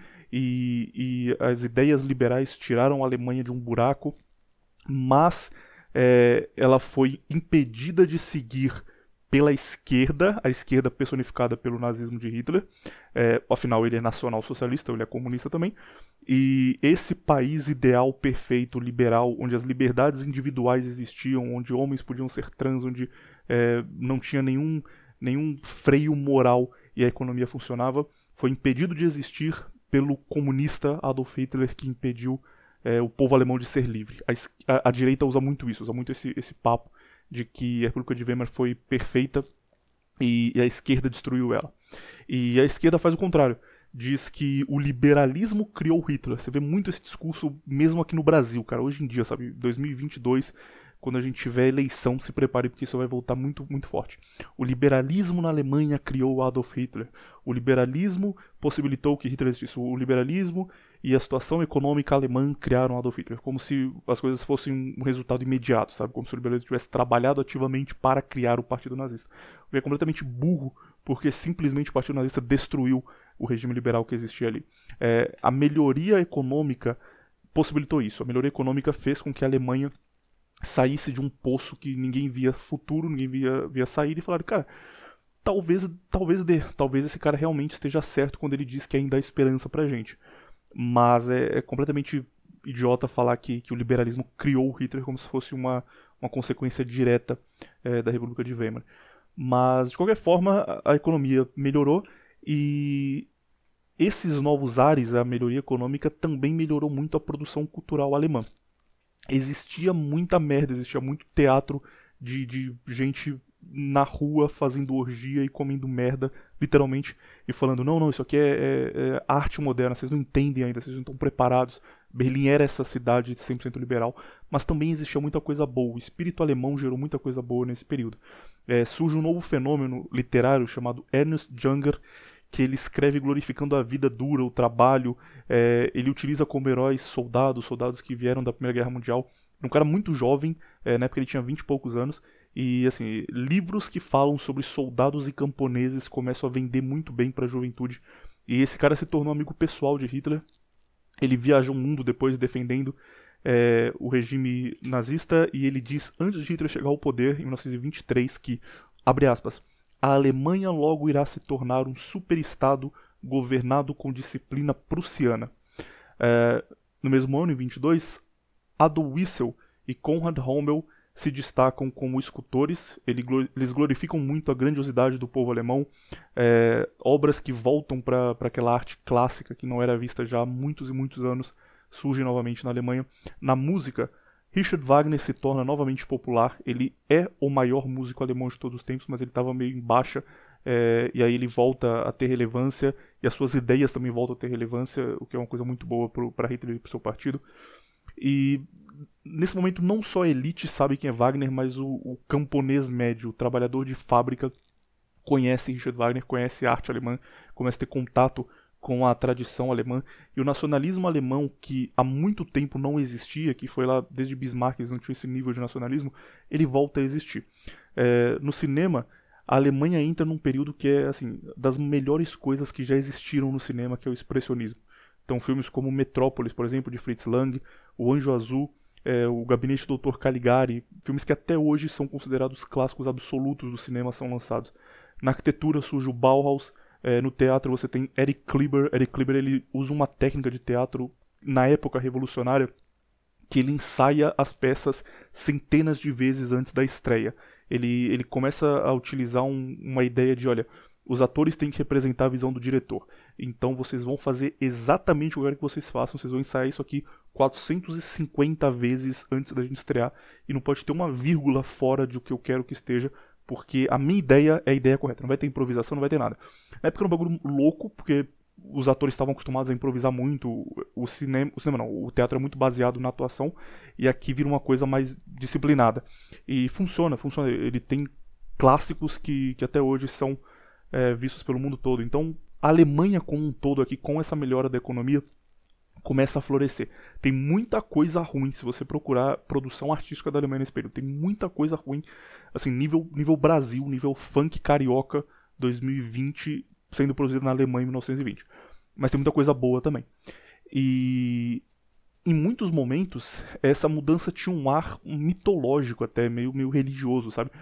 e as ideias liberais tiraram a Alemanha de um buraco, mas ela foi impedida de seguir pela esquerda, a esquerda personificada pelo nazismo de Hitler. Afinal ele é nacional-socialista, ele é comunista também, e esse país ideal, perfeito, liberal, onde as liberdades individuais existiam, onde homens podiam ser trans, onde não tinha nenhum freio moral e a economia funcionava, foi impedido de existir pelo comunista Adolf Hitler, que impediu o povo alemão de ser livre. A direita usa muito isso, usa muito esse papo de que a República de Weimar foi perfeita e a esquerda destruiu ela. E a esquerda faz o contrário. Diz que o liberalismo criou Hitler. Você vê muito esse discurso mesmo aqui no Brasil, cara. Hoje em dia, sabe? 2022, quando a gente tiver eleição, se prepare porque isso vai voltar muito, muito forte. O liberalismo na Alemanha criou Adolf Hitler. O liberalismo possibilitou que Hitler existisse. O liberalismo e a situação econômica alemã criaram Adolf Hitler. Como se as coisas fossem um resultado imediato, sabe? Como se o liberalismo tivesse trabalhado ativamente para criar o Partido Nazista. O que é completamente burro, porque simplesmente o Partido Nazista destruiu o regime liberal que existia ali. A melhoria econômica possibilitou isso. A melhoria econômica fez com que a Alemanha saísse de um poço que ninguém via futuro, ninguém via saída, e falaram, cara, talvez esse cara realmente esteja certo quando ele diz que ainda há esperança pra gente. Mas é completamente idiota falar que o liberalismo criou Hitler como se fosse uma consequência direta da República de Weimar. Mas, de qualquer forma, a economia melhorou e esses novos ares, a melhoria econômica, também melhorou muito a produção cultural alemã. Existia muita merda, existia muito teatro de gente na rua fazendo orgia e comendo merda, literalmente, e falando, não, isso aqui é arte moderna, vocês não entendem ainda, vocês não estão preparados. Berlim era essa cidade 100% liberal, mas também existia muita coisa boa, o espírito alemão gerou muita coisa boa nesse período. Surge um novo fenômeno literário chamado Ernst Jünger, que ele escreve glorificando a vida dura, o trabalho, ele utiliza como heróis soldados que vieram da Primeira Guerra Mundial. Um cara muito jovem, na época ele tinha 20 e poucos anos, e assim, livros que falam sobre soldados e camponeses começam a vender muito bem para a juventude. E esse cara se tornou amigo pessoal de Hitler. Ele viaja o mundo depois defendendo o regime nazista, e ele diz, antes de Hitler chegar ao poder, em 1923, que, abre aspas, a Alemanha logo irá se tornar um superestado governado com disciplina prussiana. No mesmo ano, em 22, Adolf Wiesel e Konrad Rommel se destacam como escultores. Eles glorificam muito a grandiosidade do povo alemão, obras que voltam para aquela arte clássica que não era vista já há muitos e muitos anos, surgem novamente na Alemanha. Na música, Richard Wagner se torna novamente popular. Ele é o maior músico alemão de todos os tempos, mas ele estava meio em baixa, e aí ele volta a ter relevância, e as suas ideias também voltam a ter relevância, o que é uma coisa muito boa para Hitler e para o seu partido. E nesse momento não só a elite sabe quem é Wagner, mas o camponês médio, o trabalhador de fábrica, conhece Richard Wagner, conhece a arte alemã, começa a ter contato com a tradição alemã. E o nacionalismo alemão, que há muito tempo não existia, que foi lá desde Bismarck, eles não tinham esse nível de nacionalismo, ele volta a existir. No cinema, a Alemanha entra num período que é assim, das melhores coisas que já existiram no cinema, que é o expressionismo. Então filmes como Metrópolis, por exemplo, de Fritz Lang, O Anjo Azul, o Gabinete do Dr. Caligari, filmes que até hoje são considerados clássicos absolutos do cinema, são lançados. Na arquitetura surge o Bauhaus, no teatro você tem Eric Kleiber. Eric Kleiber ele usa uma técnica de teatro, na época revolucionária, que ele ensaia as peças centenas de vezes antes da estreia. Ele começa a utilizar uma ideia de, olha, os atores têm que representar a visão do diretor. Então vocês vão fazer exatamente o que eu quero que vocês façam. Vocês vão ensaiar isso aqui 450 vezes antes da gente estrear. E não pode ter uma vírgula fora de o que eu quero que esteja, porque a minha ideia é a ideia correta. Não vai ter improvisação, não vai ter nada. Na época era um bagulho louco, porque os atores estavam acostumados a improvisar muito. O teatro é muito baseado na atuação, e aqui vira uma coisa mais disciplinada. E funciona. Ele tem clássicos que até hoje são vistos pelo mundo todo. Então a Alemanha como um todo aqui, com essa melhora da economia, começa a florescer. Tem muita coisa ruim, se você procurar produção artística da Alemanha nesse período, tem muita coisa ruim, assim, nível Brasil, nível funk carioca 2020, sendo produzido na Alemanha em 1920. Mas tem muita coisa boa também. E em muitos momentos, essa mudança tinha um ar mitológico até, meio religioso, sabe?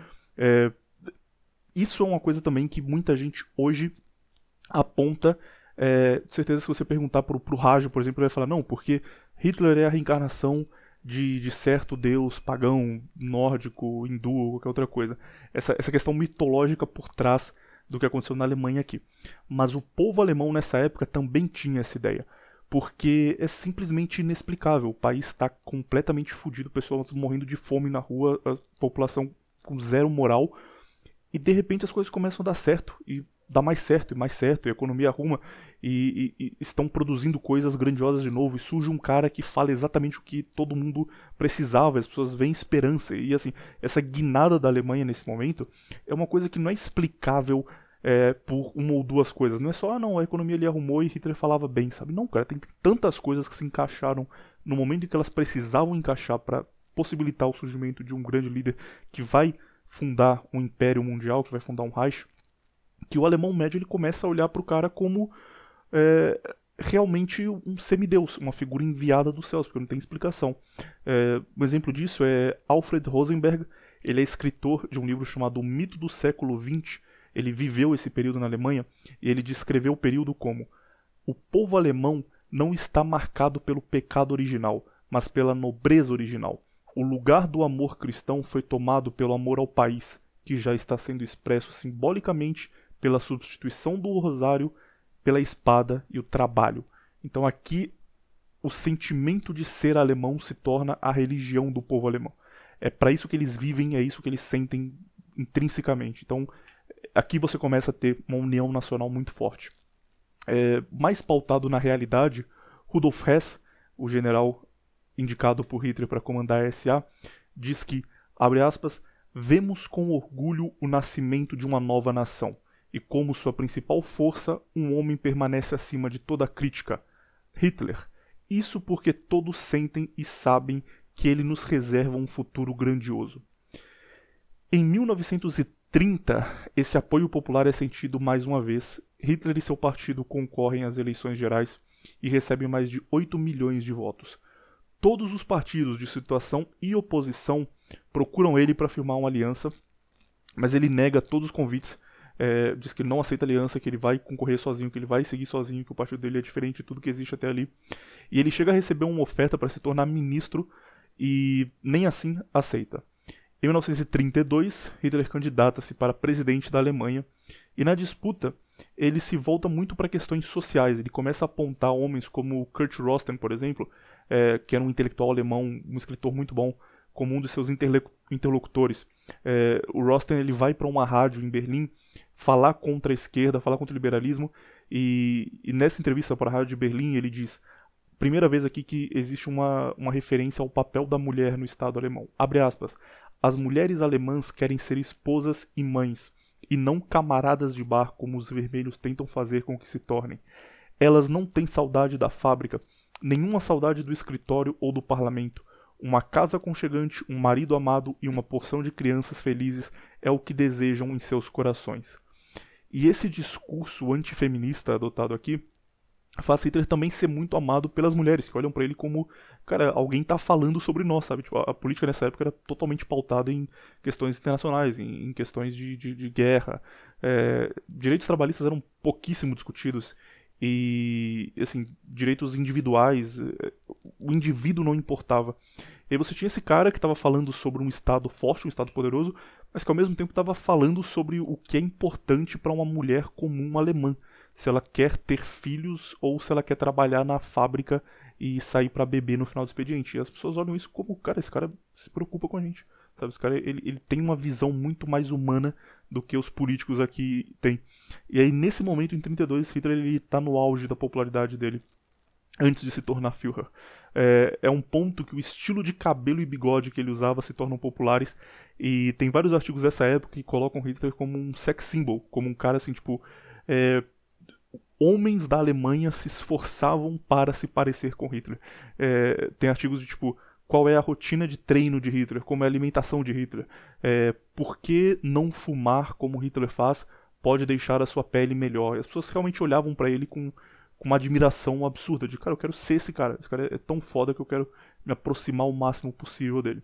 Isso é uma coisa também que muita gente hoje aponta. Com certeza, se você perguntar pro Rajo, por exemplo, ele vai falar, não, porque Hitler é a reencarnação de certo deus pagão, nórdico, hindu ou qualquer outra coisa. Essa questão mitológica por trás do que aconteceu na Alemanha aqui. Mas o povo alemão nessa época também tinha essa ideia, porque é simplesmente inexplicável. O país está completamente fodido, pessoas morrendo de fome na rua, a população com zero moral, e de repente as coisas começam a dar certo, e dá mais certo, e a economia arruma, e estão produzindo coisas grandiosas de novo, e surge um cara que fala exatamente o que todo mundo precisava, as pessoas veem esperança, e assim, essa guinada da Alemanha nesse momento é uma coisa que não é explicável por uma ou duas coisas, não é só, a economia ali arrumou e Hitler falava bem, sabe? Não, cara, tem tantas coisas que se encaixaram no momento em que elas precisavam encaixar para possibilitar o surgimento de um grande líder que vai fundar um império mundial, que vai fundar um Reich, que o alemão médio ele começa a olhar para o cara como realmente um semideus, uma figura enviada dos céus, porque não tem explicação. Um exemplo disso é Alfred Rosenberg. Ele é escritor de um livro chamado O Mito do Século XX. Ele viveu esse período na Alemanha e ele descreveu o período como: o povo alemão não está marcado pelo pecado original, mas pela nobreza original. O lugar do amor cristão foi tomado pelo amor ao país, que já está sendo expresso simbolicamente pela substituição do rosário pela espada e o trabalho. Então aqui o sentimento de ser alemão se torna a religião do povo alemão. É para isso que eles vivem, é isso que eles sentem intrinsecamente. Então, aqui você começa a ter uma união nacional muito forte. Mais pautado na realidade, Rudolf Hess, o general indicado por Hitler para comandar a SA, diz que, abre aspas, vemos com orgulho o nascimento de uma nova nação, e como sua principal força, um homem permanece acima de toda crítica, Hitler. Isso porque todos sentem e sabem que ele nos reserva um futuro grandioso. Em 1930, esse apoio popular é sentido mais uma vez. Hitler e seu partido concorrem às eleições gerais e recebem mais de 8 milhões de votos. Todos os partidos de situação e oposição procuram ele para firmar uma aliança, mas ele nega todos os convites, diz que ele não aceita aliança, que ele vai concorrer sozinho, que ele vai seguir sozinho, que o partido dele é diferente de tudo que existe até ali. E ele chega a receber uma oferta para se tornar ministro e nem assim aceita. Em 1932, Hitler candidata-se para presidente da Alemanha e na disputa ele se volta muito para questões sociais. Ele começa a apontar homens como Kurt Rosten, por exemplo, que era um intelectual alemão, um escritor muito bom, como um dos seus interlocutores. O Rosten ele vai para uma rádio em Berlim falar contra a esquerda, falar contra o liberalismo, e nessa entrevista para a rádio de Berlim ele diz: primeira vez aqui que existe uma referência ao papel da mulher no Estado alemão. Abre aspas. As mulheres alemãs querem ser esposas e mães, e não camaradas de bar como os vermelhos tentam fazer com que se tornem. Elas não têm saudade da fábrica, nenhuma saudade do escritório ou do parlamento. Uma casa aconchegante, um marido amado e uma porção de crianças felizes é o que desejam em seus corações. E esse discurso antifeminista adotado aqui faz Hitler também ser muito amado pelas mulheres, que olham pra ele como, cara, alguém tá falando sobre nós, sabe? Tipo, a política nessa época era totalmente pautada em questões internacionais, em questões de guerra. Direitos trabalhistas eram pouquíssimo discutidos e, assim, direitos individuais, o indivíduo não importava. E aí você tinha esse cara que estava falando sobre um Estado forte, um Estado poderoso, mas que ao mesmo tempo estava falando sobre o que é importante para uma mulher comum alemã. Se ela quer ter filhos ou se ela quer trabalhar na fábrica e sair para beber no final do expediente. E as pessoas olham isso como, cara, esse cara se preocupa com a gente. Sabe? Esse cara ele tem uma visão muito mais humana do que os políticos aqui têm. E aí, nesse momento, em 32, Hitler está no auge da popularidade dele, antes de se tornar Führer. É um ponto que o estilo de cabelo e bigode que ele usava se tornam populares, e tem vários artigos dessa época que colocam Hitler como um sex symbol, como um cara assim, tipo... homens da Alemanha se esforçavam para se parecer com Hitler. Tem artigos de tipo, qual é a rotina de treino de Hitler, como é a alimentação de Hitler, por que não fumar como Hitler faz pode deixar a sua pele melhor. E as pessoas realmente olhavam para ele com uma admiração absurda, de cara, eu quero ser esse cara é tão foda que eu quero me aproximar o máximo possível dele.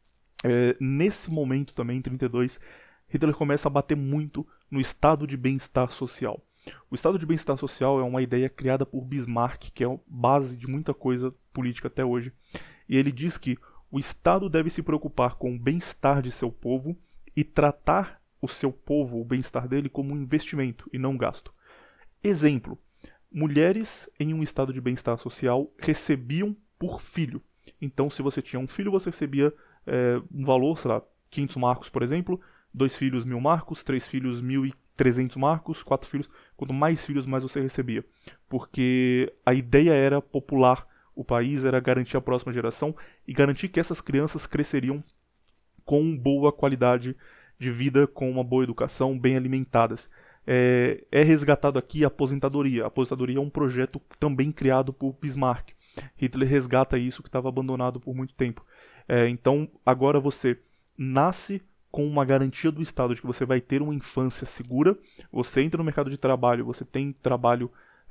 Nesse momento também, em 32, Hitler começa a bater muito no estado de bem-estar social. O estado de bem-estar social é uma ideia criada por Bismarck, que é a base de muita coisa política até hoje. E ele diz que o Estado deve se preocupar com o bem-estar de seu povo e tratar o seu povo, o bem-estar dele, como um investimento e não gasto. Exemplo, mulheres em um estado de bem-estar social recebiam por filho. Então, se você tinha um filho, você recebia um valor, sei lá, 500 marcos, por exemplo, 2 filhos 1000 marcos, 3 filhos 1.300 marcos, 4 filhos, quanto mais filhos, mais você recebia. Porque a ideia era popular o país, era garantir a próxima geração e garantir que essas crianças cresceriam com boa qualidade de vida, com uma boa educação, bem alimentadas. É resgatado aqui a aposentadoria. A aposentadoria é um projeto também criado por Bismarck. Hitler resgata isso que estava abandonado por muito tempo. Então, agora você nasce com uma garantia do Estado de que você vai ter uma infância segura, você entra no mercado de trabalho, você tem trabalho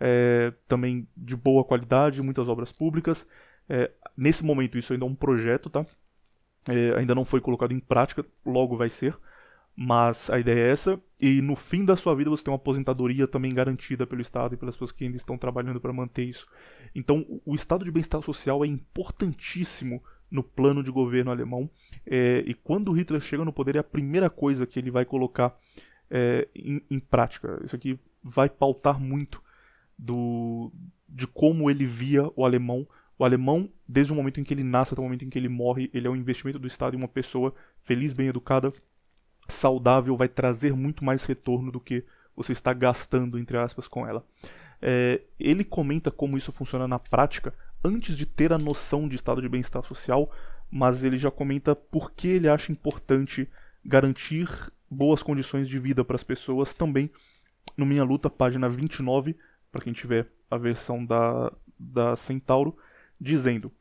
também de boa qualidade, muitas obras públicas. Nesse momento isso ainda é um projeto, tá? Ainda não foi colocado em prática, logo vai ser, mas a ideia é essa, e no fim da sua vida você tem uma aposentadoria também garantida pelo Estado e pelas pessoas que ainda estão trabalhando para manter isso. Então o estado de bem-estar social é importantíssimo no plano de governo alemão, e quando Hitler chega no poder é a primeira coisa que ele vai colocar em prática. Isso aqui vai pautar muito de como ele via o alemão. O alemão, desde o momento em que ele nasce até o momento em que ele morre, ele é um investimento do Estado em uma pessoa feliz, bem educada, saudável vai trazer muito mais retorno do que você está gastando, entre aspas, com ela. Ele comenta como isso funciona na prática antes de ter a noção de estado de bem-estar social, mas ele já comenta por que ele acha importante garantir boas condições de vida para as pessoas também no Minha Luta, página 29, para quem tiver a versão da Centauro, dizendo: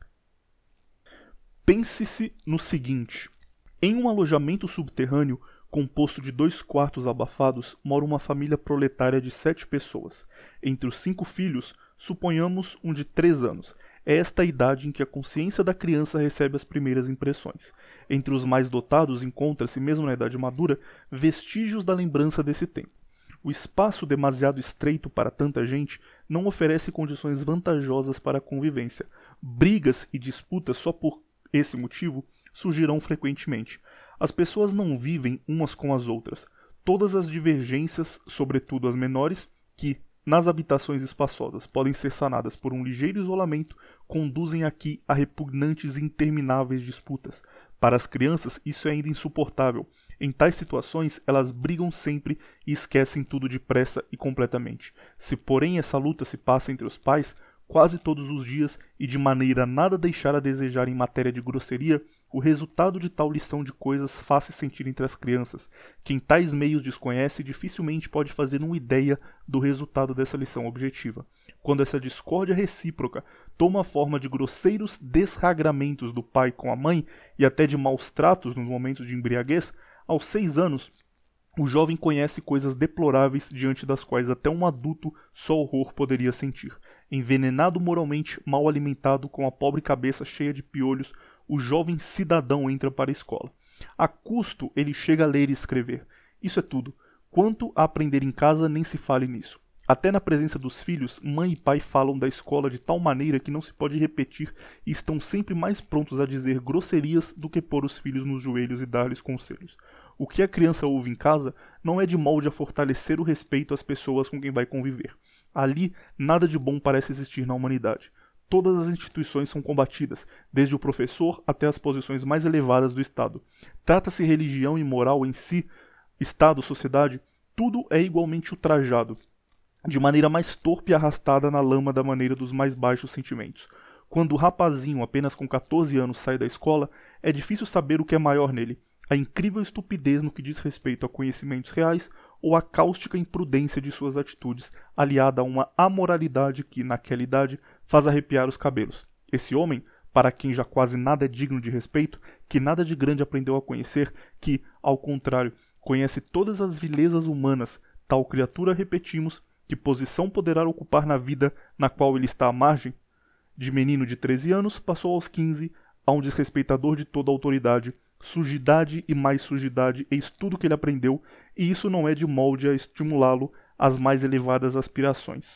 pense-se no seguinte: em um alojamento subterrâneo composto de 2 quartos abafados, mora uma família proletária de 7 pessoas. Entre os 5 filhos, suponhamos um de 3 anos. É esta a idade em que a consciência da criança recebe as primeiras impressões. Entre os mais dotados encontra-se, mesmo na idade madura, vestígios da lembrança desse tempo. O espaço demasiado estreito para tanta gente não oferece condições vantajosas para a convivência. Brigas e disputas só por esse motivo surgirão frequentemente. As pessoas não vivem umas com as outras. Todas as divergências, sobretudo as menores, que, nas habitações espaçosas, podem ser sanadas por um ligeiro isolamento, conduzem aqui a repugnantes e intermináveis disputas. Para as crianças, isso é ainda insuportável. Em tais situações, elas brigam sempre e esquecem tudo depressa e completamente. Se, porém, essa luta se passa entre os pais, quase todos os dias e de maneira a nada deixar a desejar em matéria de grosseria, o resultado de tal lição de coisas faz-se sentir entre as crianças. Quem tais meios desconhece dificilmente pode fazer uma ideia do resultado dessa lição objetiva. Quando essa discórdia recíproca toma a forma de grosseiros desregramentos do pai com a mãe e até de maus tratos nos momentos de embriaguez, aos 6 anos, o jovem conhece coisas deploráveis diante das quais até um adulto só horror poderia sentir. Envenenado moralmente, mal alimentado, com a pobre cabeça cheia de piolhos, o jovem cidadão entra para a escola. A custo ele chega a ler e escrever. Isso é tudo. Quanto a aprender em casa, nem se fale nisso. Até na presença dos filhos, mãe e pai falam da escola de tal maneira que não se pode repetir e estão sempre mais prontos a dizer grosserias do que pôr os filhos nos joelhos e dar-lhes conselhos. O que a criança ouve em casa não é de molde a fortalecer o respeito às pessoas com quem vai conviver. Ali, nada de bom parece existir na humanidade. Todas as instituições são combatidas, desde o professor até as posições mais elevadas do Estado. Trata-se religião e moral em si, Estado, sociedade, tudo é igualmente ultrajado, de maneira mais torpe e arrastada na lama da maneira dos mais baixos sentimentos. Quando o rapazinho, apenas com 14 anos, sai da escola, é difícil saber o que é maior nele: a incrível estupidez no que diz respeito a conhecimentos reais ou a cáustica imprudência de suas atitudes, aliada a uma amoralidade que, naquela idade, faz arrepiar os cabelos. Esse homem, para quem já quase nada é digno de respeito, que nada de grande aprendeu a conhecer, que, ao contrário, conhece todas as vilezas humanas, tal criatura, repetimos, que posição poderá ocupar na vida na qual ele está à margem? De menino de 13 anos, passou aos 15, a um desrespeitador de toda a autoridade. Sujidade e mais sujidade, eis tudo que ele aprendeu, e isso não é de molde a estimulá-lo às mais elevadas aspirações.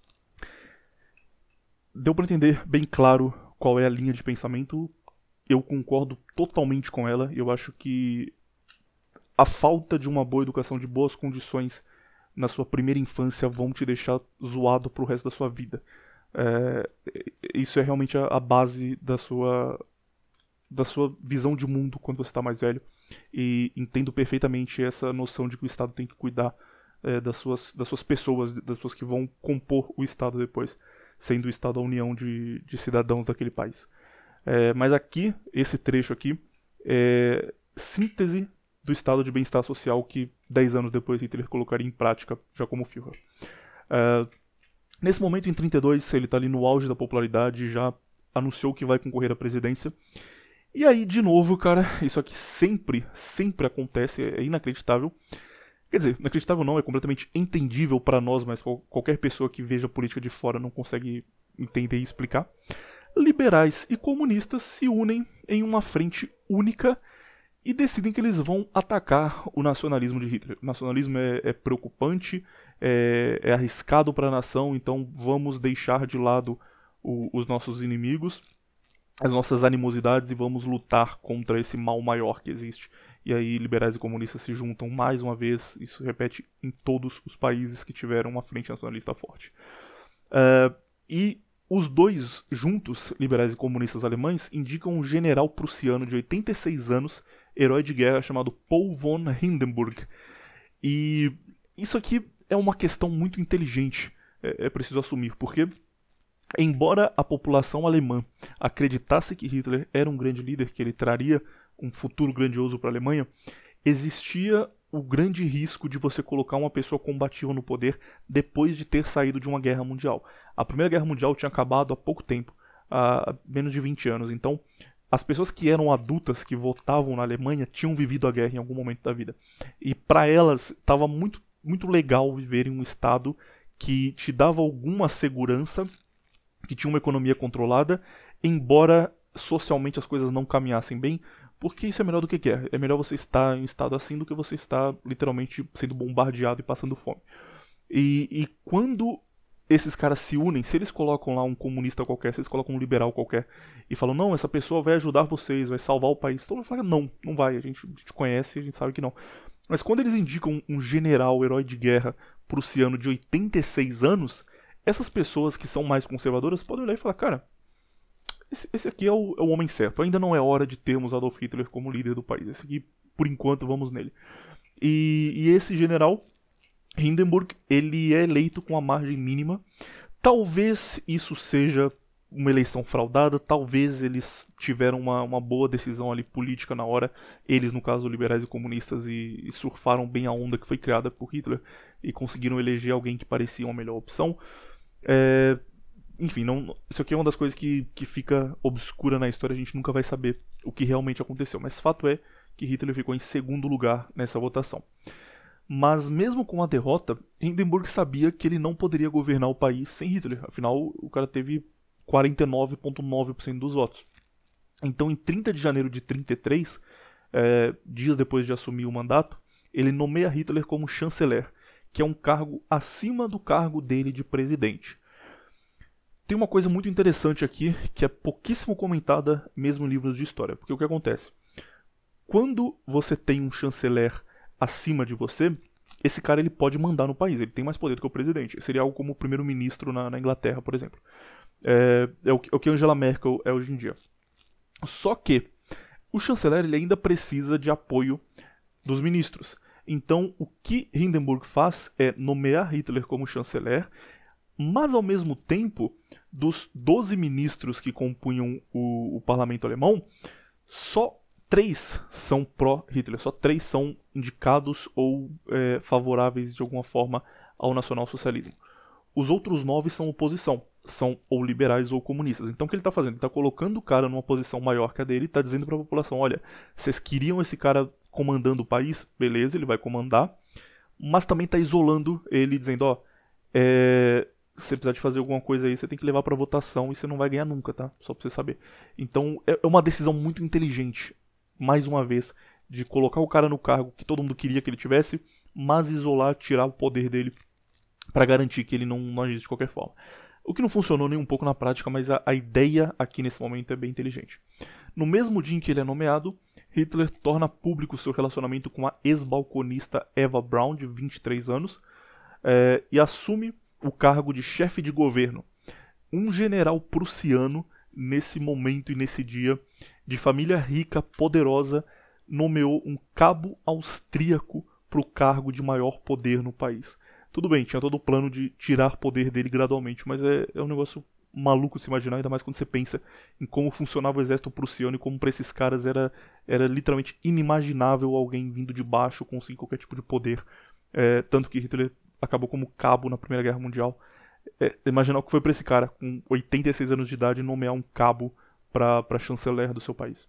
Deu para entender bem claro qual é a linha de pensamento. Eu concordo totalmente com ela. Eu acho que a falta de uma boa educação, de boas condições na sua primeira infância vão te deixar zoado pro resto da sua vida. Isso é realmente a base da sua visão de mundo quando você está mais velho, e entendo perfeitamente essa noção de que o Estado tem que cuidar das suas pessoas, das pessoas que vão compor o Estado depois, sendo o Estado a união de cidadãos daquele país. Mas aqui, esse trecho aqui, é síntese do estado de bem-estar social que 10 anos depois Hitler colocaria em prática já como Führer. Nesse momento, em 1932, ele está ali no auge da popularidade, já anunciou que vai concorrer à presidência. E aí, de novo, cara, isso aqui sempre acontece, é inacreditável. Quer dizer, inacreditável não, é completamente entendível para nós, mas qualquer pessoa que veja a política de fora não consegue entender e explicar. Liberais e comunistas se unem em uma frente única e decidem que eles vão atacar o nacionalismo de Hitler. O nacionalismo é preocupante, é arriscado para a nação, então vamos deixar de lado os nossos inimigos, as nossas animosidades, e vamos lutar contra esse mal maior que existe. E aí liberais e comunistas se juntam mais uma vez. Isso se repete em todos os países que tiveram uma frente nacionalista forte. E os dois juntos, liberais e comunistas alemães, indicam um general prussiano de 86 anos, herói de guerra chamado Paul von Hindenburg. E isso aqui é uma questão muito inteligente, é preciso assumir, porque embora a população alemã acreditasse que Hitler era um grande líder, que ele traria um futuro grandioso para a Alemanha, existia o grande risco de você colocar uma pessoa combativa no poder depois de ter saído de uma guerra mundial. A Primeira Guerra Mundial tinha acabado há pouco tempo, há menos de 20 anos, então as pessoas que eram adultas, que votavam na Alemanha, tinham vivido a guerra em algum momento da vida. E para elas estava muito, muito legal viver em um estado que te dava alguma segurança, que tinha uma economia controlada, embora socialmente as coisas não caminhassem bem, porque isso é melhor do que guerra. É melhor você estar em um estado assim do que você estar literalmente sendo bombardeado e passando fome. E quando esses caras se unem, se eles colocam lá um comunista qualquer, se eles colocam um liberal qualquer, e falam, não, essa pessoa vai ajudar vocês, vai salvar o país, todo mundo fala, não vai, a gente conhece, a gente sabe que não. Mas quando eles indicam um general, herói de guerra, prussiano de 86 anos, essas pessoas que são mais conservadoras podem olhar e falar, cara, esse aqui é o homem certo. Ainda não é hora de termos Adolf Hitler como líder do país. Esse aqui, por enquanto, vamos nele. E esse general, Hindenburg, ele é eleito com a margem mínima. Talvez isso seja uma eleição fraudada, talvez eles tiveram uma boa decisão ali política na hora, eles, no caso, liberais e comunistas, e surfaram bem a onda que foi criada por Hitler e conseguiram eleger alguém que parecia uma melhor opção. Enfim, isso aqui é uma das coisas que fica obscura na história, a gente nunca vai saber o que realmente aconteceu. Mas fato é que Hitler ficou em segundo lugar nessa votação. Mas mesmo com a derrota, Hindenburg sabia que ele não poderia governar o país sem Hitler. Afinal, o cara teve 49,9% dos votos. Então, em 30 de janeiro de 1933, dias depois de assumir o mandato, ele nomeia Hitler como chanceler, que é um cargo acima do cargo dele de presidente. Tem uma coisa muito interessante aqui, que é pouquíssimo comentada mesmo em livros de história. Porque o que acontece? Quando você tem um chanceler acima de você, esse cara ele pode mandar no país, ele tem mais poder do que o presidente. Seria algo como o primeiro-ministro na Inglaterra, por exemplo. É o que Angela Merkel é hoje em dia. Só que o chanceler ele ainda precisa de apoio dos ministros. Então, o que Hindenburg faz é nomear Hitler como chanceler, mas ao mesmo tempo, dos 12 ministros que compunham o parlamento alemão, só 3 são pró-Hitler, só 3 são indicados ou favoráveis de alguma forma ao nacionalsocialismo. Os outros 9 são oposição, são ou liberais ou comunistas. Então o que ele está fazendo? Ele está colocando o cara numa posição maior que a dele e está dizendo para a população, olha, vocês queriam esse cara comandando o país? Beleza, ele vai comandar, mas também está isolando ele, dizendo, ó, se você precisar de fazer alguma coisa aí, você tem que levar para votação e você não vai ganhar nunca, tá? Só para você saber. Então é uma decisão muito inteligente, mais uma vez, de colocar o cara no cargo que todo mundo queria que ele tivesse, mas isolar, tirar o poder dele para garantir que ele não agisse de qualquer forma. O que não funcionou nem um pouco na prática, mas a ideia aqui nesse momento é bem inteligente. No mesmo dia em que ele é nomeado, Hitler torna público seu relacionamento com a ex-balconista Eva Braun, de 23 anos, e assume o cargo de chefe de governo. Um general prussiano, nesse momento e nesse dia, de família rica, poderosa, nomeou um cabo austríaco para o cargo de maior poder no país. Tudo bem, tinha todo o plano de tirar poder dele gradualmente, mas é um negócio maluco se imaginar, ainda mais quando você pensa em como funcionava o exército prussiano e como para esses caras era literalmente inimaginável alguém vindo de baixo conseguir qualquer tipo de poder. Tanto que Hitler acabou como cabo na Primeira Guerra Mundial. Imaginar o que foi para esse cara, com 86 anos de idade, nomear um cabo para chanceler do seu país.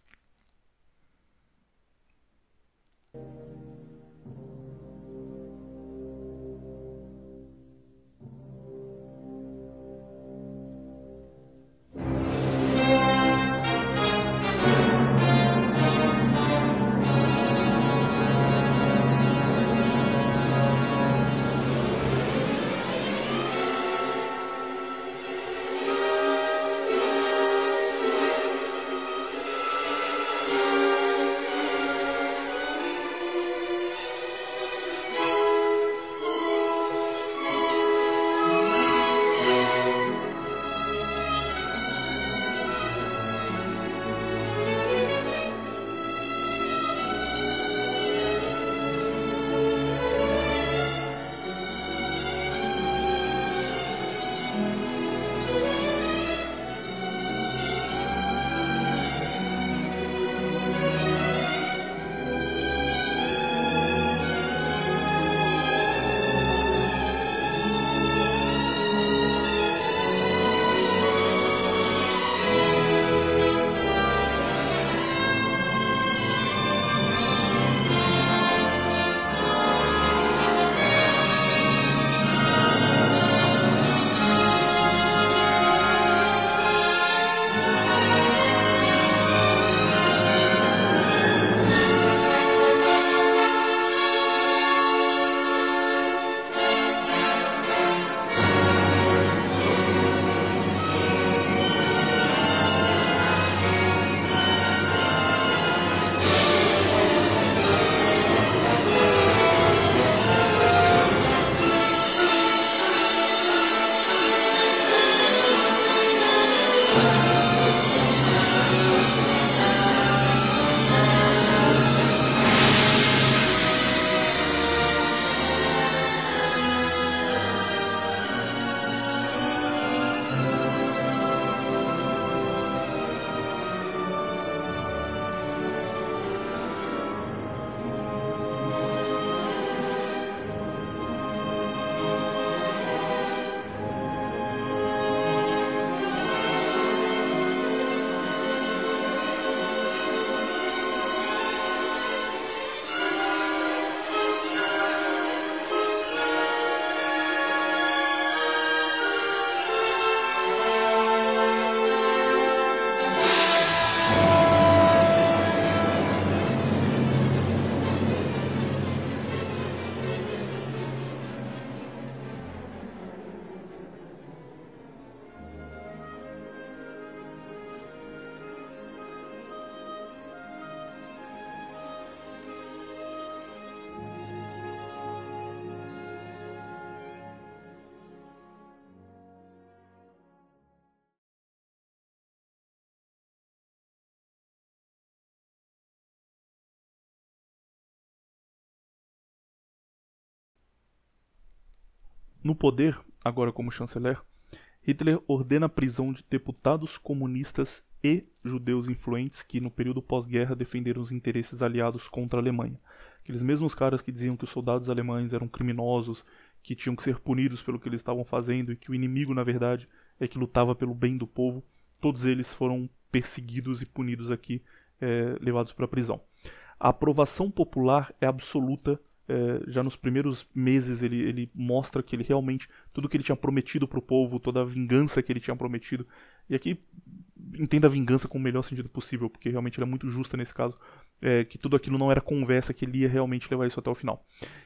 No poder, agora como chanceler, Hitler ordena a prisão de deputados comunistas e judeus influentes que no período pós-guerra defenderam os interesses aliados contra a Alemanha. Aqueles mesmos caras que diziam que os soldados alemães eram criminosos, que tinham que ser punidos pelo que eles estavam fazendo e que o inimigo, na verdade, é que lutava pelo bem do povo, todos eles foram perseguidos e punidos aqui, levados para a prisão. A aprovação popular é absoluta. Já nos primeiros meses ele mostra que ele realmente, tudo que ele tinha prometido para o povo, toda a vingança que ele tinha prometido, e aqui entenda a vingança com o melhor sentido possível, porque realmente ele é muito justa nesse caso, que tudo aquilo não era conversa, que ele ia realmente levar isso até o final.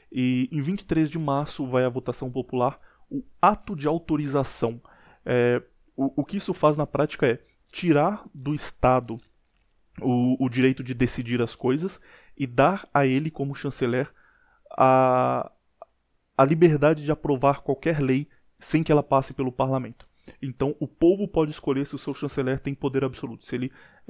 E em 23 de março vai a votação popular, o ato de autorização. O que isso faz na prática é tirar do Estado o direito de decidir as coisas e dar a ele, como chanceler, a liberdade de aprovar qualquer lei sem que ela passe pelo parlamento. Então o povo pode escolher se o seu chanceler tem poder absoluto, se ele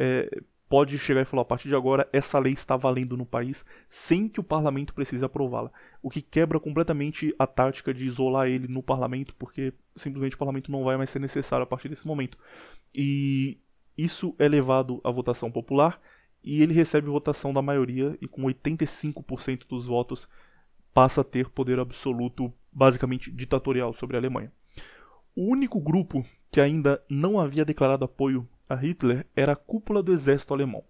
pode chegar e falar, a partir de agora essa lei está valendo no país sem que o parlamento precise aprová-la, o que quebra completamente a tática de isolar ele no parlamento, porque simplesmente o parlamento não vai mais ser necessário a partir desse momento. E isso é levado à votação popular e ele recebe votação da maioria e com 85% dos votos passa a ter poder absoluto, basicamente ditatorial, sobre a Alemanha. O único grupo que ainda não havia declarado apoio a Hitler era a cúpula do exército alemão.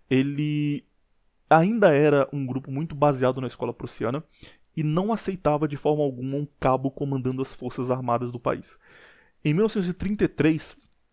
Ele ainda era um grupo muito baseado na escola prussiana e não aceitava de forma alguma um cabo comandando as forças armadas do país. Em 1933,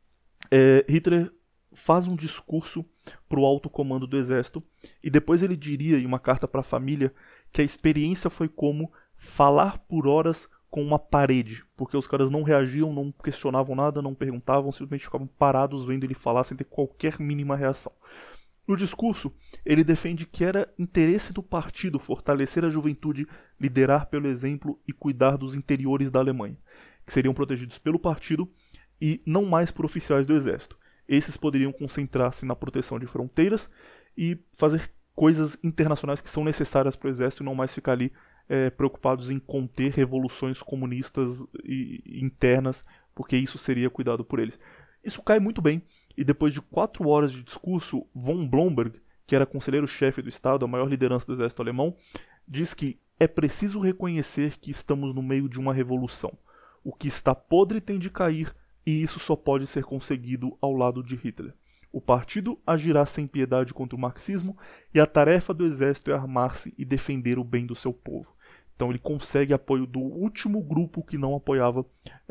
Hitler faz um discurso para o alto comando do exército e depois ele diria em uma carta para a família que a experiência foi como falar por horas com uma parede, porque os caras não reagiam, não questionavam nada, não perguntavam, simplesmente ficavam parados vendo ele falar sem ter qualquer mínima reação. No discurso, ele defende que era interesse do partido fortalecer a juventude, liderar pelo exemplo e cuidar dos interiores da Alemanha, que seriam protegidos pelo partido e não mais por oficiais do exército. Esses poderiam concentrar-se na proteção de fronteiras e fazer coisas internacionais que são necessárias para o exército e não mais ficar ali preocupados em conter revoluções comunistas e internas, porque isso seria cuidado por eles. Isso cai muito bem, e depois de 4 horas de discurso, von Blomberg, que era conselheiro-chefe do Estado, a maior liderança do exército alemão, diz que é preciso reconhecer que estamos no meio de uma revolução. O que está podre tem de cair, e isso só pode ser conseguido ao lado de Hitler. O partido agirá sem piedade contra o marxismo e a tarefa do exército é armar-se e defender o bem do seu povo. Então ele consegue apoio do último grupo que não apoiava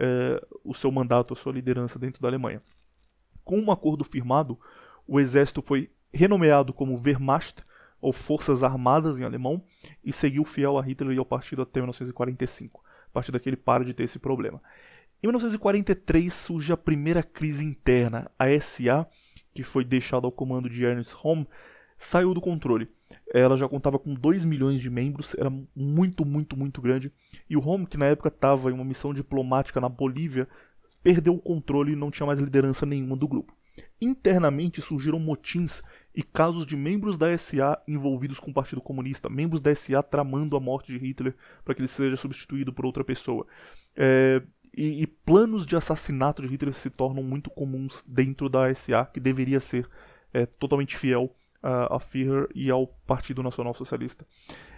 o seu mandato, a sua liderança dentro da Alemanha. Com um acordo firmado, o exército foi renomeado como Wehrmacht, ou Forças Armadas em alemão, e seguiu fiel a Hitler e ao partido até 1945. A partir daqui ele para de ter esse problema. Em 1943 surge a primeira crise interna. A SA, que foi deixada ao comando de Ernst Röhm, saiu do controle. Ela já contava com 2 milhões de membros, era muito grande. E o Röhm, que na época estava em uma missão diplomática na Bolívia, perdeu o controle e não tinha mais liderança nenhuma do grupo. Internamente surgiram motins e casos de membros da SA envolvidos com o Partido Comunista, membros da SA tramando a morte de Hitler para que ele seja substituído por outra pessoa. E planos de assassinato de Hitler se tornam muito comuns dentro da SA, que deveria ser totalmente fiel a Führer e ao Partido Nacional Socialista.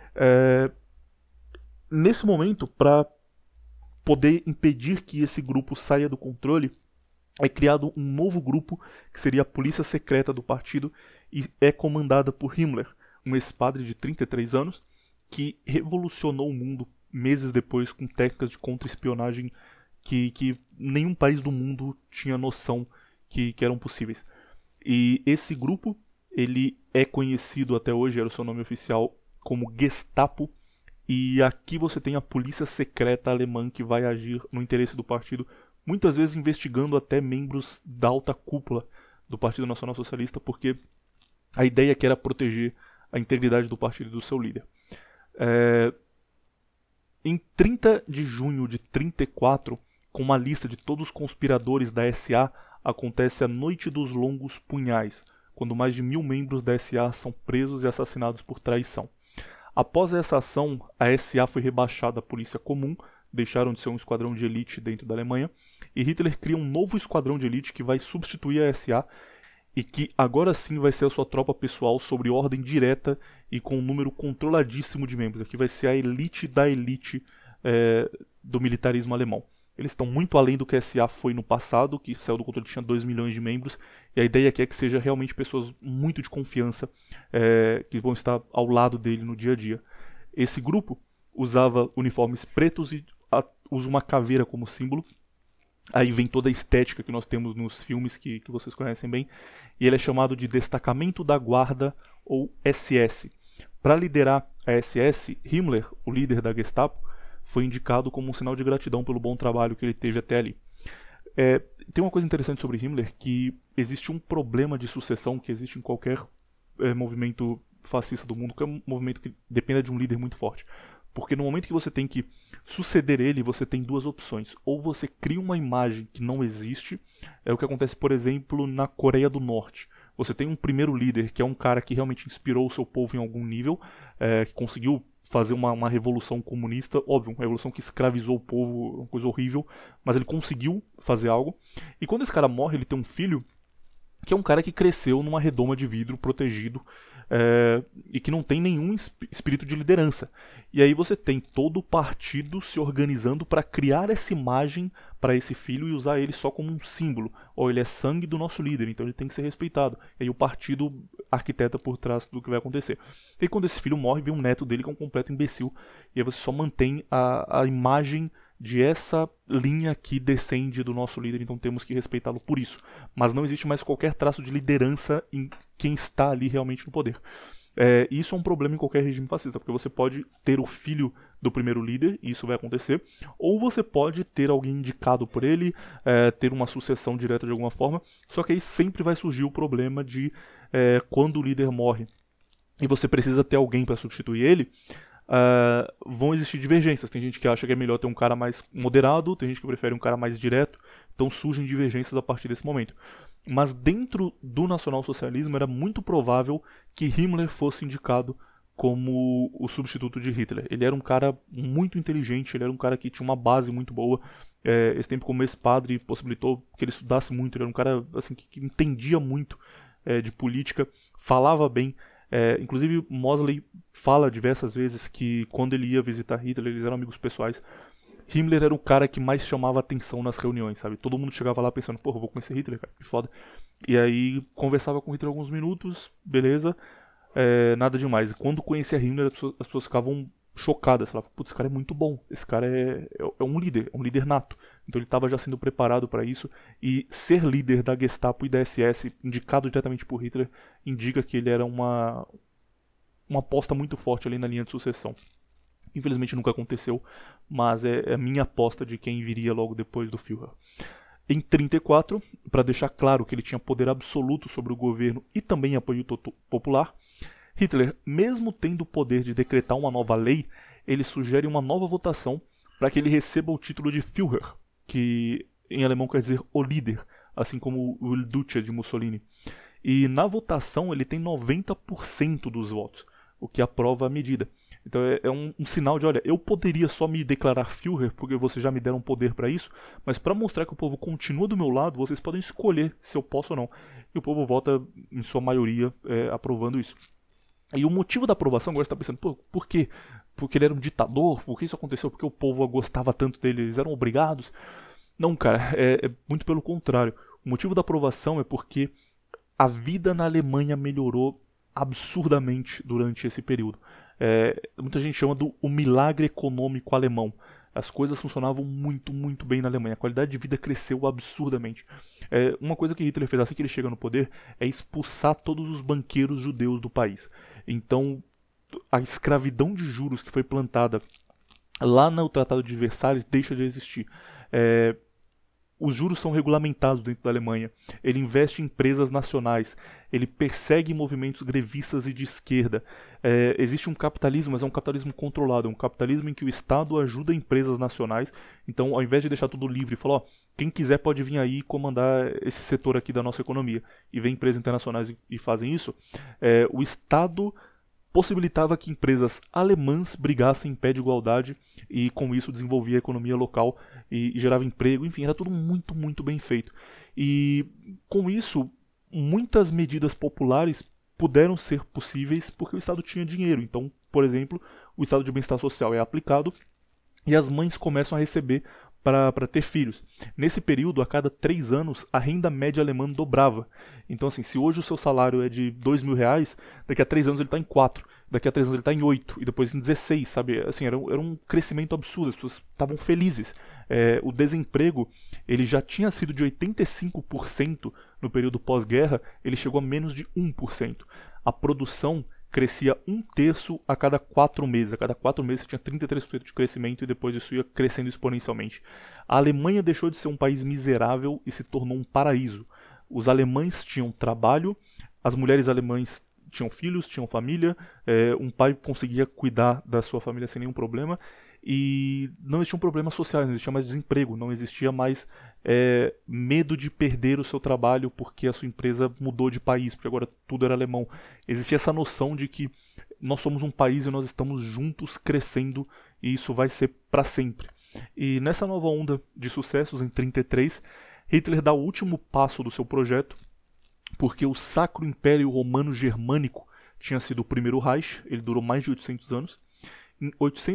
Nesse momento, para poder impedir que esse grupo saia do controle, é criado um novo grupo, que seria a Polícia Secreta do partido, e é comandada por Himmler, um ex-padre de 33 anos, que revolucionou o mundo meses depois com técnicas de contra-espionagem que nenhum país do mundo tinha noção que eram possíveis. E esse grupo, ele é conhecido até hoje, era o seu nome oficial, como Gestapo, e aqui você tem a polícia secreta alemã que vai agir no interesse do partido, muitas vezes investigando até membros da alta cúpula do Partido Nacional Socialista, porque a ideia que era proteger a integridade do partido e do seu líder. Em 30 de junho de 1934, com uma lista de todos os conspiradores da SA, acontece a Noite dos Longos Punhais, quando mais de 1000 membros da SA são presos e assassinados por traição. Após essa ação, a SA foi rebaixada à polícia comum, deixaram de ser um esquadrão de elite dentro da Alemanha, e Hitler cria um novo esquadrão de elite que vai substituir a SA e que agora sim vai ser a sua tropa pessoal sobre ordem direta e com um número controladíssimo de membros. Aqui vai ser a elite da elite do militarismo alemão. Eles estão muito além do que a SA foi no passado, que saiu do controle, tinha 2 milhões de membros, e a ideia aqui é que seja realmente pessoas muito de confiança, que vão estar ao lado dele no dia a dia. Esse grupo usava uniformes pretos e usa uma caveira como símbolo. Aí vem toda a estética que nós temos nos filmes que vocês conhecem bem, e ele é chamado de Destacamento da Guarda, ou SS. Para liderar a SS, Himmler, o líder da Gestapo, foi indicado como um sinal de gratidão pelo bom trabalho que ele teve até ali. Tem uma coisa interessante sobre Himmler, que existe um problema de sucessão que existe em qualquer movimento fascista do mundo, que é um movimento que depende de um líder muito forte. Porque no momento que você tem que suceder ele, você tem duas opções. Ou você cria uma imagem que não existe, é o que acontece, por exemplo, na Coreia do Norte. Você tem um primeiro líder, que é um cara que realmente inspirou o seu povo em algum nível, que conseguiu fazer uma revolução comunista, óbvio, uma revolução que escravizou o povo, uma coisa horrível, mas ele conseguiu fazer algo. E quando esse cara morre, ele tem um filho, que é um cara que cresceu numa redoma de vidro, protegido, e que não tem nenhum espírito de liderança. E aí você tem todo o partido se organizando para criar essa imagem para esse filho e usar ele só como um símbolo. Ou ele é sangue do nosso líder, então ele tem que ser respeitado. E aí o partido arquiteta por trás do que vai acontecer. E aí, quando esse filho morre, vem um neto dele que é um completo imbecil. E aí você só mantém a imagem de essa linha que descende do nosso líder, então temos que respeitá-lo por isso. Mas não existe mais qualquer traço de liderança em quem está ali realmente no poder. Isso é um problema em qualquer regime fascista, porque você pode ter o filho do primeiro líder, e isso vai acontecer, ou você pode ter alguém indicado por ele, ter uma sucessão direta de alguma forma, só que aí sempre vai surgir o problema de quando o líder morre e você precisa ter alguém para substituir ele, vão existir divergências. Tem gente que acha que é melhor ter um cara mais moderado, tem gente que prefere um cara mais direto, então surgem divergências a partir desse momento. Mas dentro do nacionalsocialismo era muito provável que Himmler fosse indicado como o substituto de Hitler. Ele era um cara muito inteligente, ele era um cara que tinha uma base muito boa. Esse tempo como ex-padre possibilitou que ele estudasse muito, ele era um cara assim, que entendia muito de política, falava bem. Inclusive Mosley fala diversas vezes que quando ele ia visitar Hitler, eles eram amigos pessoais. Himmler era o cara que mais chamava atenção nas reuniões, sabe? Todo mundo chegava lá pensando, porra, eu vou conhecer Hitler, cara, que foda. E aí conversava com Hitler alguns minutos, beleza, nada demais. E quando conhecia Himmler, as pessoas ficavam chocadas, falavam, putz, esse cara é muito bom, esse cara é um líder nato. Então ele estava já sendo preparado para isso, e ser líder da Gestapo e da SS, indicado diretamente por Hitler, indica que ele era uma aposta muito forte ali na linha de sucessão. Infelizmente nunca aconteceu, mas é a minha aposta de quem viria logo depois do Führer. Em 1934, para deixar claro que ele tinha poder absoluto sobre o governo e também apoio popular, Hitler, mesmo tendo o poder de decretar uma nova lei, ele sugere uma nova votação para que ele receba o título de Führer, que em alemão quer dizer o líder, assim como o Il Duce de Mussolini. E na votação ele tem 90% dos votos, o que aprova a medida. Então é um sinal de, olha, eu poderia só me declarar Führer, porque vocês já me deram poder para isso, mas para mostrar que o povo continua do meu lado, vocês podem escolher se eu posso ou não. E o povo vota, em sua maioria, aprovando isso. E o motivo da aprovação, agora você está pensando, por quê? Porque ele era um ditador? Por que isso aconteceu? Porque o povo gostava tanto dele, eles eram obrigados? Não, cara, é muito pelo contrário. O motivo da aprovação é porque a vida na Alemanha melhorou absurdamente durante esse período. Muita gente chama do o milagre econômico alemão. As coisas funcionavam muito, muito bem na Alemanha. A qualidade de vida cresceu absurdamente. Uma coisa que Hitler fez assim que ele chega no poder é expulsar todos os banqueiros judeus do país. Então, a escravidão de juros que foi plantada lá no Tratado de Versalhes deixa de existir. Os juros são regulamentados dentro da Alemanha. Ele investe em empresas nacionais. Ele persegue movimentos grevistas e de esquerda. Existe um capitalismo, mas é um capitalismo controlado. É um capitalismo em que o Estado ajuda empresas nacionais. Então, ao invés de deixar tudo livre, fala, quem quiser pode vir aí comandar esse setor aqui da nossa economia. E vem empresas internacionais e fazem isso. O Estado possibilitava que empresas alemãs brigassem em pé de igualdade e com isso desenvolvia a economia local e gerava emprego, enfim, era tudo muito, muito bem feito. E com isso, muitas medidas populares puderam ser possíveis porque o Estado tinha dinheiro. Então, por exemplo, o Estado de Bem-Estar Social é aplicado e as mães começam a receber para ter filhos. Nesse período, a cada 3 anos, a renda média alemã dobrava. Então, assim, se hoje o seu salário é de R$2.000, daqui a 3 anos ele está em 4, daqui a 3 anos ele está em 8, e depois em 16, sabe? Assim, era um crescimento absurdo, as pessoas estavam felizes. O desemprego, ele já tinha sido de 85% no período pós-guerra, ele chegou a menos de 1%. A produção crescia 1/3 a cada 4 meses. A cada 4 meses você tinha 33% de crescimento e depois isso ia crescendo exponencialmente. A Alemanha deixou de ser um país miserável e se tornou um paraíso. Os alemães tinham trabalho, as mulheres alemãs tinham filhos, tinham família, um pai conseguia cuidar da sua família sem nenhum problema e não existiam problemas sociais, não existia mais desemprego, não existia mais medo de perder o seu trabalho porque a sua empresa mudou de país, porque agora tudo era alemão. Existia essa noção de que nós somos um país e nós estamos juntos crescendo e isso vai ser para sempre. E nessa nova onda de sucessos, em 1933, Hitler dá o último passo do seu projeto, porque o Sacro Império Romano Germânico tinha sido o primeiro Reich, ele durou mais de 800 anos. Em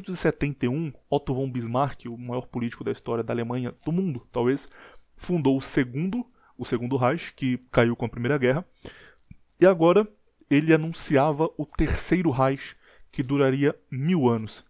871, Otto von Bismarck, o maior político da história da Alemanha, do mundo, talvez, fundou o segundo Reich, que caiu com a Primeira Guerra. E agora ele anunciava o Terceiro Reich, que duraria 1000 anos.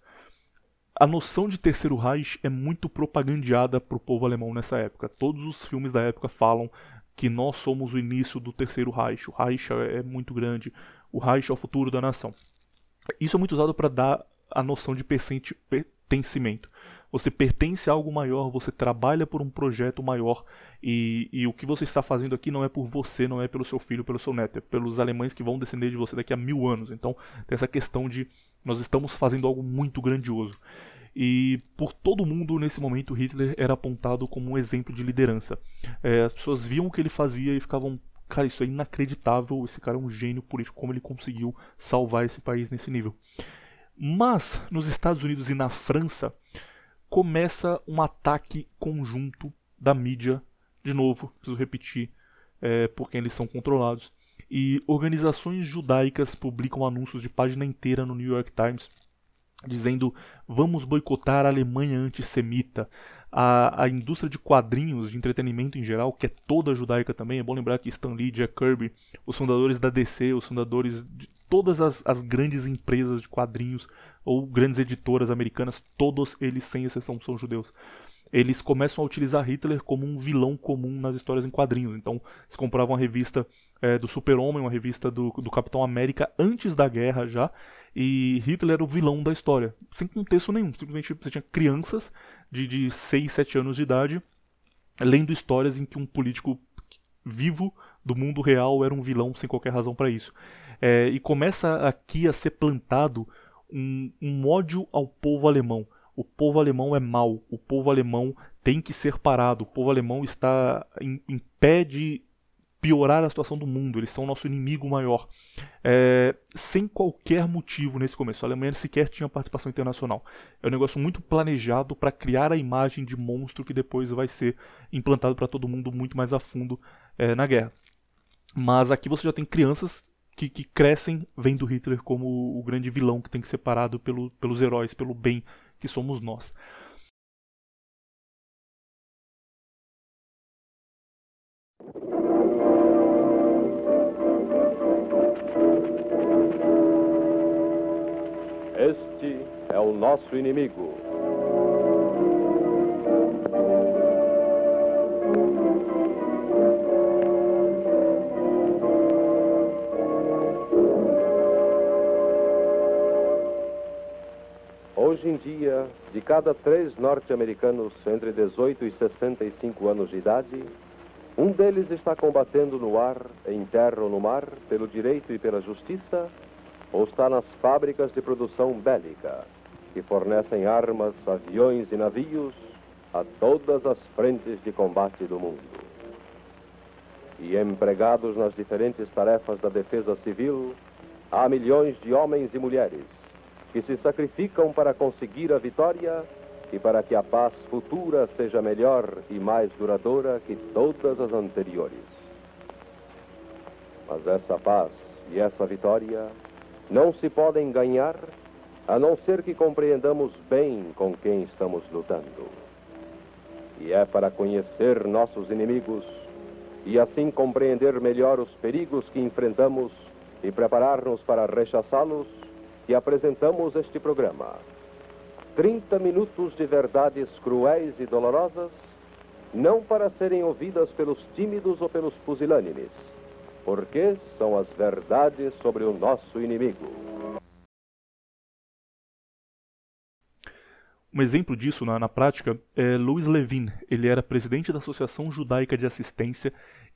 A noção de Terceiro Reich é muito propagandeada para o povo alemão nessa época. Todos os filmes da época falam que nós somos o início do Terceiro Reich. O Reich é muito grande. O Reich é o futuro da nação. Isso é muito usado para dar a noção de pertencimento. Você pertence a algo maior, você trabalha por um projeto maior e o que você está fazendo aqui não é por você, não é pelo seu filho, pelo seu neto, é pelos alemães que vão descender de você daqui a 1000 anos. Então tem essa questão de nós estamos fazendo algo muito grandioso. E por todo mundo nesse momento Hitler era apontado como um exemplo de liderança. As pessoas viam o que ele fazia e ficavam, cara, isso é inacreditável, esse cara é um gênio político, como ele conseguiu salvar esse país nesse nível. Mas, nos Estados Unidos e na França, começa um ataque conjunto da mídia, de novo, preciso repetir, por quem eles são controlados, e organizações judaicas publicam anúncios de página inteira no New York Times, dizendo, vamos boicotar a Alemanha antissemita. A indústria de quadrinhos, de entretenimento em geral, que é toda judaica também, é bom lembrar que Stan Lee, Jack Kirby, os fundadores da DC, os fundadores de todas as grandes empresas de quadrinhos ou grandes editoras americanas, todos eles, sem exceção, são judeus. Eles começam a utilizar Hitler como um vilão comum nas histórias em quadrinhos. Então, se compravam uma revista do Super-Homem, uma revista do Capitão América antes da guerra já, e Hitler era o vilão da história, sem contexto nenhum. Simplesmente você tinha crianças de 6, 7 anos de idade lendo histórias em que um político vivo do mundo real era um vilão sem qualquer razão para isso. E começa aqui a ser plantado um ódio ao povo alemão, o povo alemão é mau, o povo alemão tem que ser parado, o povo alemão está em pé de piorar a situação do mundo, eles são o nosso inimigo maior. Sem qualquer motivo nesse começo. A Alemanha sequer tinha participação internacional. É um negócio muito planejado para criar a imagem de monstro que depois vai ser implantado para todo mundo muito mais a fundo na guerra. Mas aqui você já tem crianças que crescem vendo Hitler como o grande vilão que tem que ser parado pelos heróis, pelo bem que somos nós. Este é o nosso inimigo. Hoje em dia, de cada 3 norte-americanos entre 18 e 65 anos de idade, um deles está combatendo no ar, em terra ou no mar, pelo direito e pela justiça, ou está nas fábricas de produção bélica, que fornecem armas, aviões e navios a todas as frentes de combate do mundo. E empregados nas diferentes tarefas da defesa civil, há milhões de homens e mulheres que se sacrificam para conseguir a vitória e para que a paz futura seja melhor e mais duradoura que todas as anteriores. Mas essa paz e essa vitória não se podem ganhar a não ser que compreendamos bem com quem estamos lutando. E é para conhecer nossos inimigos e assim compreender melhor os perigos que enfrentamos e preparar-nos para rechaçá-los que apresentamos este programa. 30 minutos de verdades cruéis e dolorosas, não para serem ouvidas pelos tímidos ou pelos pusilânimes, porque são as verdades sobre o nosso inimigo. Um exemplo disso na prática é Louis Levin. Ele era presidente da Associação Judaica de Assistência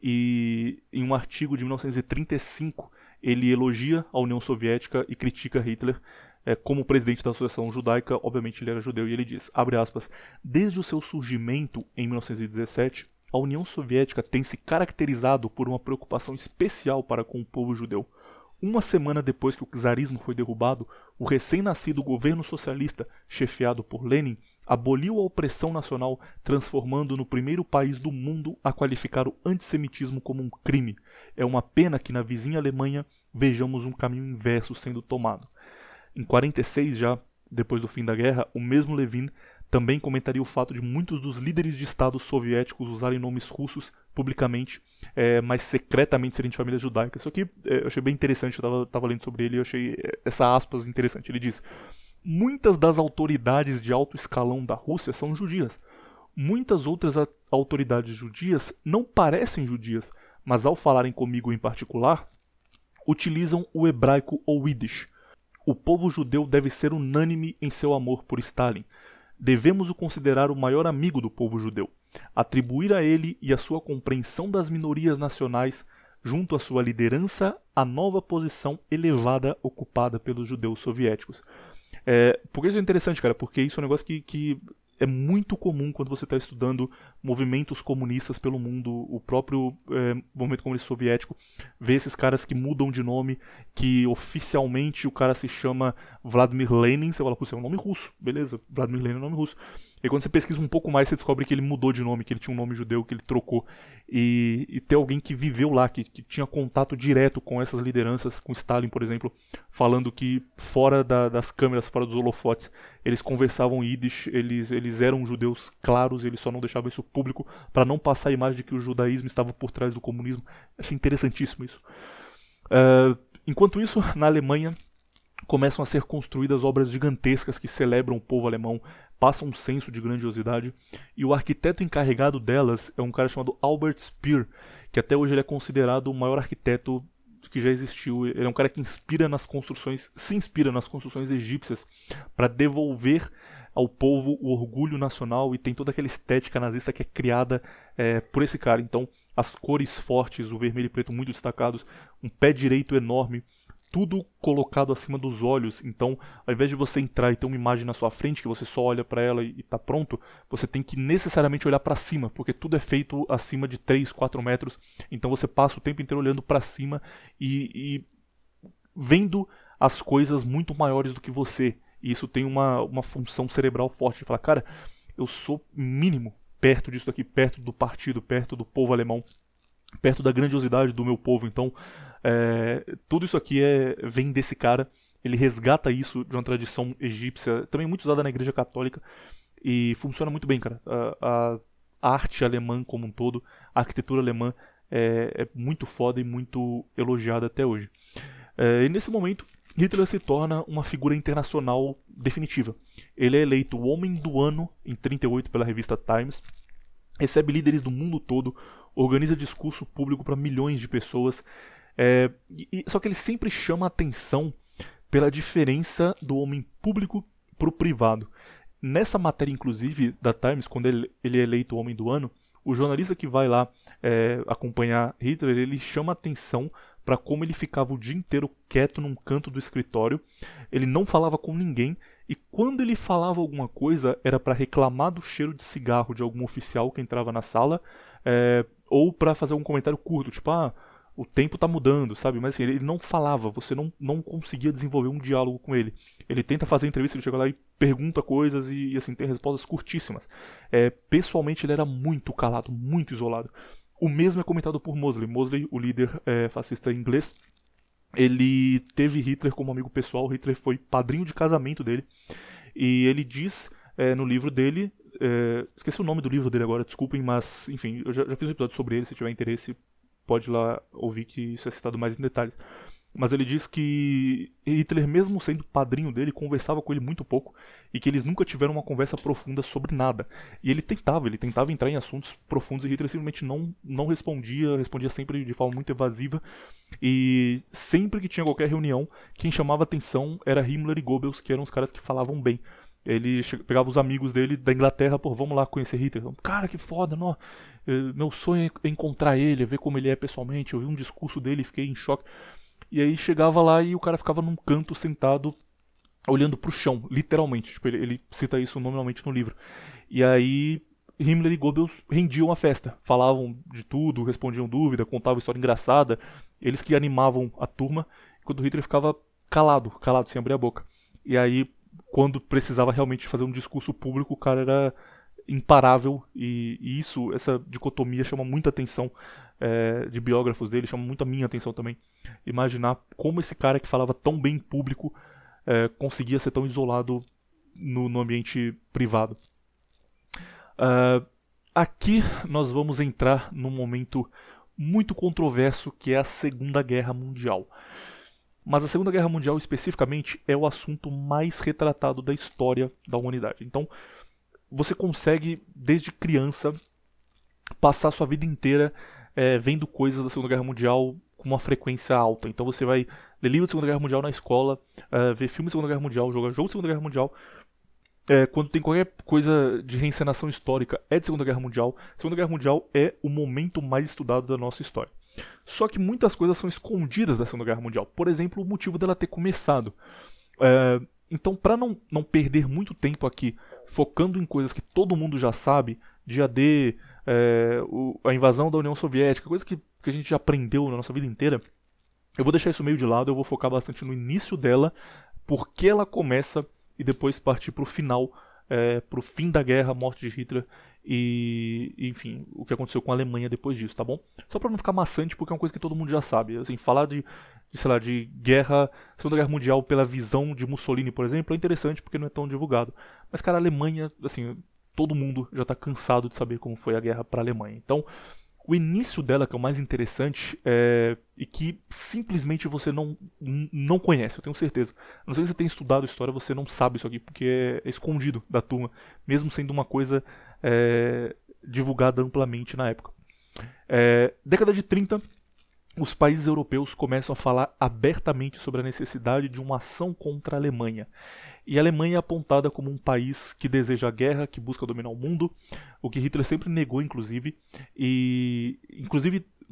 e em um artigo de 1935 ele elogia a União Soviética e critica Hitler como presidente da Associação Judaica. Obviamente ele era judeu e ele diz, abre aspas, desde o seu surgimento em 1917, a União Soviética tem se caracterizado por uma preocupação especial para com o povo judeu. Uma semana depois que o czarismo foi derrubado, o recém-nascido governo socialista, chefiado por Lenin, aboliu a opressão nacional, transformando no primeiro país do mundo a qualificar o antissemitismo como um crime. É uma pena que na vizinha Alemanha vejamos um caminho inverso sendo tomado. Em 1946, já depois do fim da guerra, o mesmo Levin também comentaria o fato de muitos dos líderes de Estado soviéticos usarem nomes russos publicamente, mas secretamente serem de família judaica. Isso aqui eu achei bem interessante, eu estava lendo sobre ele e eu achei essa aspas interessante. Ele diz, muitas das autoridades de alto escalão da Rússia são judias. Muitas outras autoridades judias não parecem judias, mas ao falarem comigo em particular, utilizam o hebraico ou Yiddish. O povo judeu deve ser unânime em seu amor por Stalin. Devemos o considerar o maior amigo do povo judeu. Atribuir a ele e a sua compreensão das minorias nacionais, junto à sua liderança, a nova posição elevada ocupada pelos judeus soviéticos. Por que isso é interessante, cara? Porque isso é um negócio que é muito comum quando você está estudando movimentos comunistas pelo mundo, o próprio movimento comunista soviético, ver esses caras que mudam de nome, que oficialmente o cara se chama Vladimir Lenin, você fala, pô, é um nome russo, beleza, Vladimir Lenin é um nome russo. E quando você pesquisa um pouco mais, você descobre que ele mudou de nome, que ele tinha um nome judeu, que ele trocou. E ter alguém que viveu lá, que tinha contato direto com essas lideranças, com Stalin, por exemplo, falando que fora das câmeras, fora dos holofotes, eles conversavam Yiddish, eles eram judeus claros, eles só não deixavam isso público para não passar a imagem de que o judaísmo estava por trás do comunismo. Achei interessantíssimo isso. Enquanto isso, na Alemanha, começam a ser construídas obras gigantescas que celebram o povo alemão, passam um senso de grandiosidade, e o arquiteto encarregado delas é um cara chamado Albert Speer, que até hoje ele é considerado o maior arquiteto que já existiu. Ele é um cara que se inspira nas construções egípcias para devolver ao povo o orgulho nacional, e tem toda aquela estética nazista que é criada por esse cara. Então, as cores fortes, o vermelho e preto muito destacados, um pé direito enorme, tudo colocado acima dos olhos. Então, ao invés de você entrar e ter uma imagem na sua frente, que você só olha para ela e tá pronto, você tem que necessariamente olhar para cima, porque tudo é feito acima de 3, 4 metros. Então você passa o tempo inteiro olhando para cima e vendo as coisas muito maiores do que você. E isso tem uma função cerebral forte de falar, cara, eu sou mínimo perto disso daqui, perto do partido, perto do povo alemão, perto da grandiosidade do meu povo. Então, tudo isso aqui vem desse cara. Ele resgata isso de uma tradição egípcia, também muito usada na Igreja Católica, e funciona muito bem, cara. A arte alemã como um todo, a arquitetura alemã é muito foda e muito elogiada até hoje. E nesse momento, Hitler se torna uma figura internacional definitiva. Ele é eleito o Homem do Ano em 1938 pela revista Times, recebe líderes do mundo todo, organiza discurso público para milhões de pessoas, só que ele sempre chama a atenção pela diferença do homem público para o privado. Nessa matéria, inclusive, da Times, quando ele é eleito o Homem do Ano, o jornalista que vai lá acompanhar Hitler, ele chama a atenção para como ele ficava o dia inteiro quieto num canto do escritório, ele não falava com ninguém, e quando ele falava alguma coisa era para reclamar do cheiro de cigarro de algum oficial que entrava na sala, ou para fazer algum comentário curto, tipo, o tempo tá mudando, sabe? Mas assim, ele não falava, você não conseguia desenvolver um diálogo com ele. Ele tenta fazer entrevista, ele chega lá e pergunta coisas e assim, tem respostas curtíssimas. Pessoalmente ele era muito calado, muito isolado. O mesmo é comentado por Mosley. Mosley, o líder fascista inglês, ele teve Hitler como amigo pessoal. Hitler foi padrinho de casamento dele. E ele diz no livro dele, esqueci o nome do livro dele agora, desculpem, mas enfim, eu já fiz um episódio sobre ele, se tiver interesse pode ir lá ouvir que isso é citado mais em detalhes. Mas ele diz que Hitler, mesmo sendo padrinho dele, conversava com ele muito pouco e que eles nunca tiveram uma conversa profunda sobre nada. E ele tentava entrar em assuntos profundos e Hitler simplesmente não respondia sempre de forma muito evasiva. E sempre que tinha qualquer reunião, quem chamava atenção era Himmler e Goebbels, que eram os caras que falavam bem. Ele pegava os amigos dele da Inglaterra, vamos lá conhecer Hitler. Cara, que foda, não. Meu sonho é encontrar ele, ver como ele é pessoalmente. Eu vi um discurso dele e fiquei em choque. E aí chegava lá e o cara ficava num canto sentado, olhando pro chão, literalmente. Tipo, ele cita isso nominalmente no livro. E aí Himmler e Goebbels rendiam a festa. Falavam de tudo, respondiam dúvida, contavam história engraçada. Eles que animavam a turma, enquanto Hitler ficava calado, sem abrir a boca. E aí, quando precisava realmente fazer um discurso público, o cara era imparável. E essa dicotomia chama muita atenção de biógrafos dele, chama muito a minha atenção também. Imaginar como esse cara que falava tão bem em público conseguia ser tão isolado no ambiente privado. Aqui nós vamos entrar num momento muito controverso, que é a Segunda Guerra Mundial. Mas a Segunda Guerra Mundial especificamente é o assunto mais retratado da história da humanidade. Então você consegue, desde criança, passar sua vida inteira vendo coisas da Segunda Guerra Mundial com uma frequência alta. Então você vai ler livro de Segunda Guerra Mundial na escola, ver filme de Segunda Guerra Mundial, jogar jogo de Segunda Guerra Mundial. Quando tem qualquer coisa de reencenação histórica, é de Segunda Guerra Mundial. Segunda Guerra Mundial é o momento mais estudado da nossa história. Só que muitas coisas são escondidas da Segunda Guerra Mundial. Por exemplo, o motivo dela ter começado. Então, para não perder muito tempo aqui focando em coisas que todo mundo já sabe, dia D, a invasão da União Soviética, coisas que a gente já aprendeu na nossa vida inteira, eu vou deixar isso meio de lado, eu vou focar bastante no início dela, por que ela começa, e depois partir para o final, para o fim da guerra, a morte de Hitler e, enfim, o que aconteceu com a Alemanha depois disso, tá bom? Só para não ficar maçante, porque é uma coisa que todo mundo já sabe. Assim, falar de guerra, Segunda Guerra Mundial pela visão de Mussolini, por exemplo, é interessante porque não é tão divulgado. Mas, cara, a Alemanha, assim, todo mundo já tá cansado de saber como foi a guerra para a Alemanha. Então, o início dela, que é o mais interessante, e que simplesmente você não conhece, eu tenho certeza. A não ser que você tenha estudado história, você não sabe isso aqui, porque é escondido da turma, mesmo sendo uma coisa divulgada amplamente na época. Década de 30, os países europeus começam a falar abertamente sobre a necessidade de uma ação contra a Alemanha. E a Alemanha é apontada como um país que deseja a guerra, que busca dominar o mundo, o que Hitler sempre negou, inclusive. E, inclusive,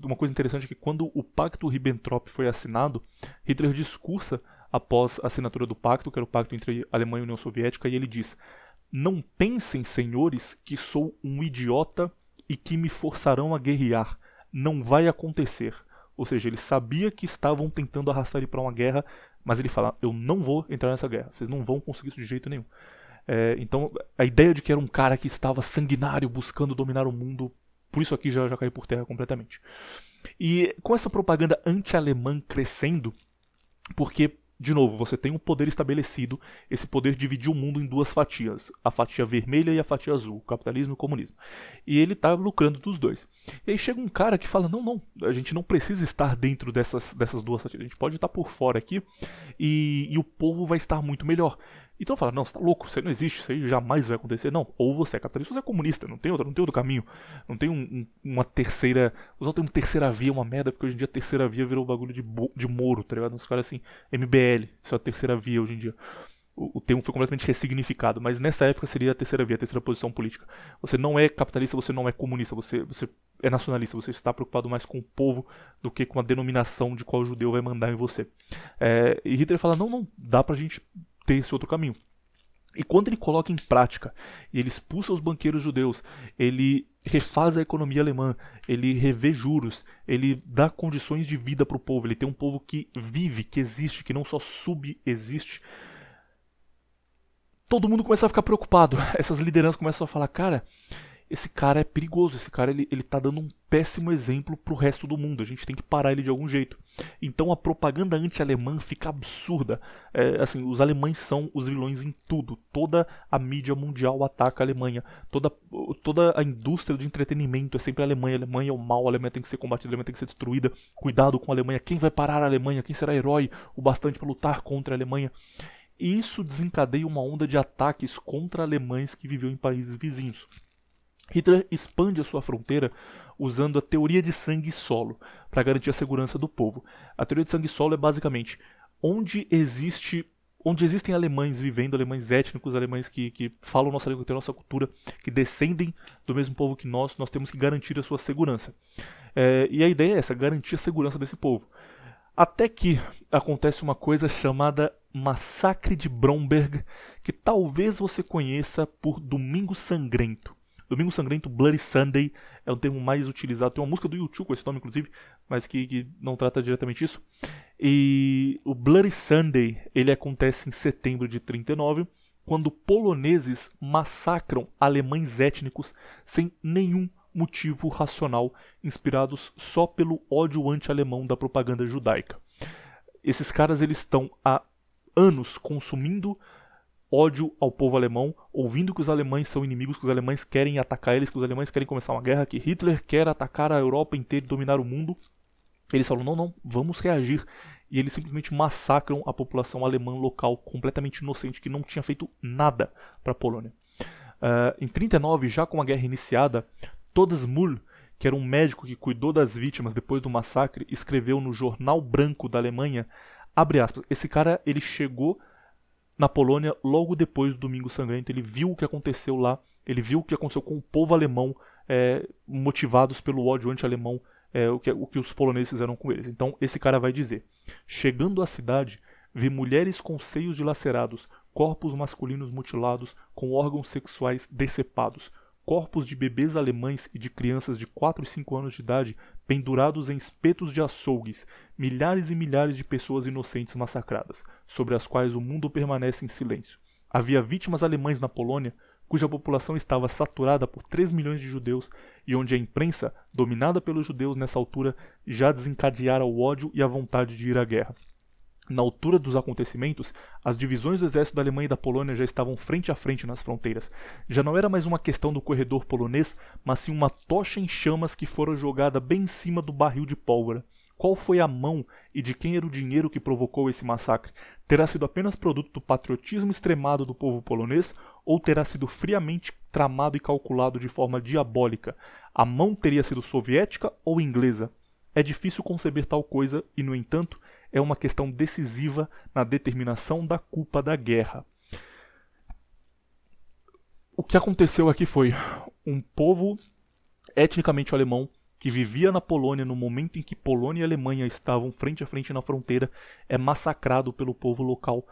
uma coisa interessante é que quando o Pacto Ribbentrop foi assinado, Hitler discursa após a assinatura do pacto, que era o pacto entre a Alemanha e a União Soviética, e ele diz: "Não pensem, senhores, que sou um idiota e que me forçarão a guerrear. Não vai acontecer." Ou seja, ele sabia que estavam tentando arrastar ele para uma guerra, mas ele fala: "Eu não vou entrar nessa guerra, vocês não vão conseguir isso de jeito nenhum." Então, a ideia de que era um cara que estava sanguinário, buscando dominar o mundo, por isso aqui já caiu por terra completamente. E com essa propaganda anti-alemã crescendo, porque, de novo, você tem um poder estabelecido, esse poder dividiu o mundo em duas fatias, a fatia vermelha e a fatia azul, o capitalismo e o comunismo. E ele está lucrando dos dois. E aí chega um cara que fala: não, a gente não precisa estar dentro dessas duas fatias, a gente pode estar por fora aqui e o povo vai estar muito melhor. Então fala: "Não, você tá louco, isso aí não existe, isso aí jamais vai acontecer." Não, ou você é capitalista ou você é comunista, não tem outro caminho. Não tem uma terceira. Usar o termo terceira via é uma merda, porque hoje em dia a terceira via virou bagulho de Moro, tá ligado? Uns caras assim, MBL, isso é a terceira via hoje em dia. O termo foi completamente ressignificado, mas nessa época seria a terceira via, a terceira posição política. Você não é capitalista, você não é comunista, você é nacionalista, você está preocupado mais com o povo do que com a denominação de qual judeu vai mandar em você. E Hitler fala: não, dá pra gente ter esse outro caminho. E quando ele coloca em prática, e ele expulsa os banqueiros judeus, ele refaz a economia alemã, ele revê juros, ele dá condições de vida para o povo, ele tem um povo que vive, que existe, que não só subexiste, todo mundo começa a ficar preocupado. Essas lideranças começam a falar: "Cara, esse cara é perigoso, esse cara ele tá dando um péssimo exemplo pro resto do mundo, a gente tem que parar ele de algum jeito." Então a propaganda anti-alemã fica absurda. Assim, os alemães são os vilões em tudo. Toda a mídia mundial ataca a Alemanha. Toda a indústria de entretenimento é sempre a Alemanha. A Alemanha é o mal, a Alemanha tem que ser combatida, a Alemanha tem que ser destruída. Cuidado com a Alemanha, quem vai parar a Alemanha? Quem será herói o bastante para lutar contra a Alemanha? E isso desencadeia uma onda de ataques contra alemães que viviam em países vizinhos. Hitler expande a sua fronteira usando a teoria de sangue solo para garantir a segurança do povo. A teoria de sangue solo é basicamente onde existem alemães vivendo, alemães étnicos, alemães que falam nossa língua, que têm nossa cultura, que descendem do mesmo povo que nós temos que garantir a sua segurança. E a ideia é essa: garantir a segurança desse povo. Até que acontece uma coisa chamada Massacre de Bromberg, que talvez você conheça por Domingo Sangrento. Domingo Sangrento, Bloody Sunday, é o termo mais utilizado. Tem uma música do YouTube com esse nome, inclusive, mas que não trata diretamente isso. E o Bloody Sunday, ele acontece em setembro de 1939, quando poloneses massacram alemães étnicos sem nenhum motivo racional, inspirados só pelo ódio anti-alemão da propaganda judaica. Esses caras, eles estão há anos consumindo ódio ao povo alemão, ouvindo que os alemães são inimigos, que os alemães querem atacar eles, que os alemães querem começar uma guerra, que Hitler quer atacar a Europa inteira e dominar o mundo. Eles falam: não, vamos reagir. E eles simplesmente massacram a população alemã local, completamente inocente, que não tinha feito nada para a Polônia. Em 1939, já com a guerra iniciada, Todesmuhl, que era um médico que cuidou das vítimas depois do massacre, escreveu no Jornal Branco da Alemanha, abre aspas, esse cara, ele chegou na Polônia logo depois do Domingo Sangrento, ele viu o que aconteceu lá, ele viu o que aconteceu com o povo alemão, motivados pelo ódio anti-alemão, o que os poloneses fizeram com eles. Então esse cara vai dizer: chegando à cidade, vi mulheres com seios dilacerados, corpos masculinos mutilados, com órgãos sexuais decepados, corpos de bebês alemães e de crianças de 4 e 5 anos de idade pendurados em espetos de açougues, milhares e milhares de pessoas inocentes massacradas, sobre as quais o mundo permanece em silêncio. Havia vítimas alemães na Polônia, cuja população estava saturada por 3 milhões de judeus e onde a imprensa, dominada pelos judeus nessa altura, já desencadeara o ódio e a vontade de ir à guerra. Na altura dos acontecimentos, as divisões do exército da Alemanha e da Polônia já estavam frente a frente nas fronteiras. Já não era mais uma questão do corredor polonês, mas sim uma tocha em chamas que fora jogada bem em cima do barril de pólvora. Qual foi a mão e de quem era o dinheiro que provocou esse massacre? Terá sido apenas produto do patriotismo extremado do povo polonês ou terá sido friamente tramado e calculado de forma diabólica? A mão teria sido soviética ou inglesa? É difícil conceber tal coisa e, no entanto, é uma questão decisiva na determinação da culpa da guerra. O que aconteceu aqui foi um povo etnicamente alemão que vivia na Polônia no momento em que Polônia e Alemanha estavam frente a frente na fronteira, é massacrado pelo povo local.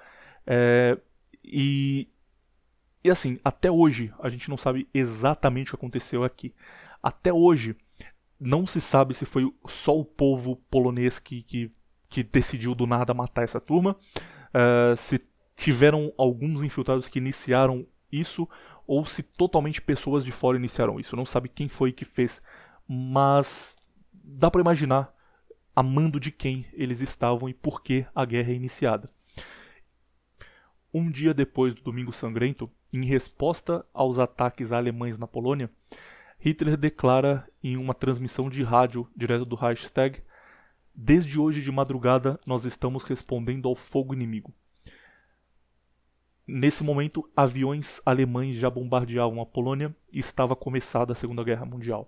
E assim, até hoje a gente não sabe exatamente o que aconteceu aqui. Até hoje não se sabe se foi só o povo polonês que decidiu do nada matar essa turma, se tiveram alguns infiltrados que iniciaram isso, ou se totalmente pessoas de fora iniciaram isso. Não sabe quem foi que fez, mas dá pra imaginar a mando de quem eles estavam e por que a guerra é iniciada. Um dia depois do Domingo Sangrento, em resposta aos ataques alemães na Polônia, Hitler declara em uma transmissão de rádio direto do Reichstag: "Desde hoje de madrugada nós estamos respondendo ao fogo inimigo." Nesse momento, aviões alemães já bombardeavam a Polônia e estava começada a Segunda Guerra Mundial.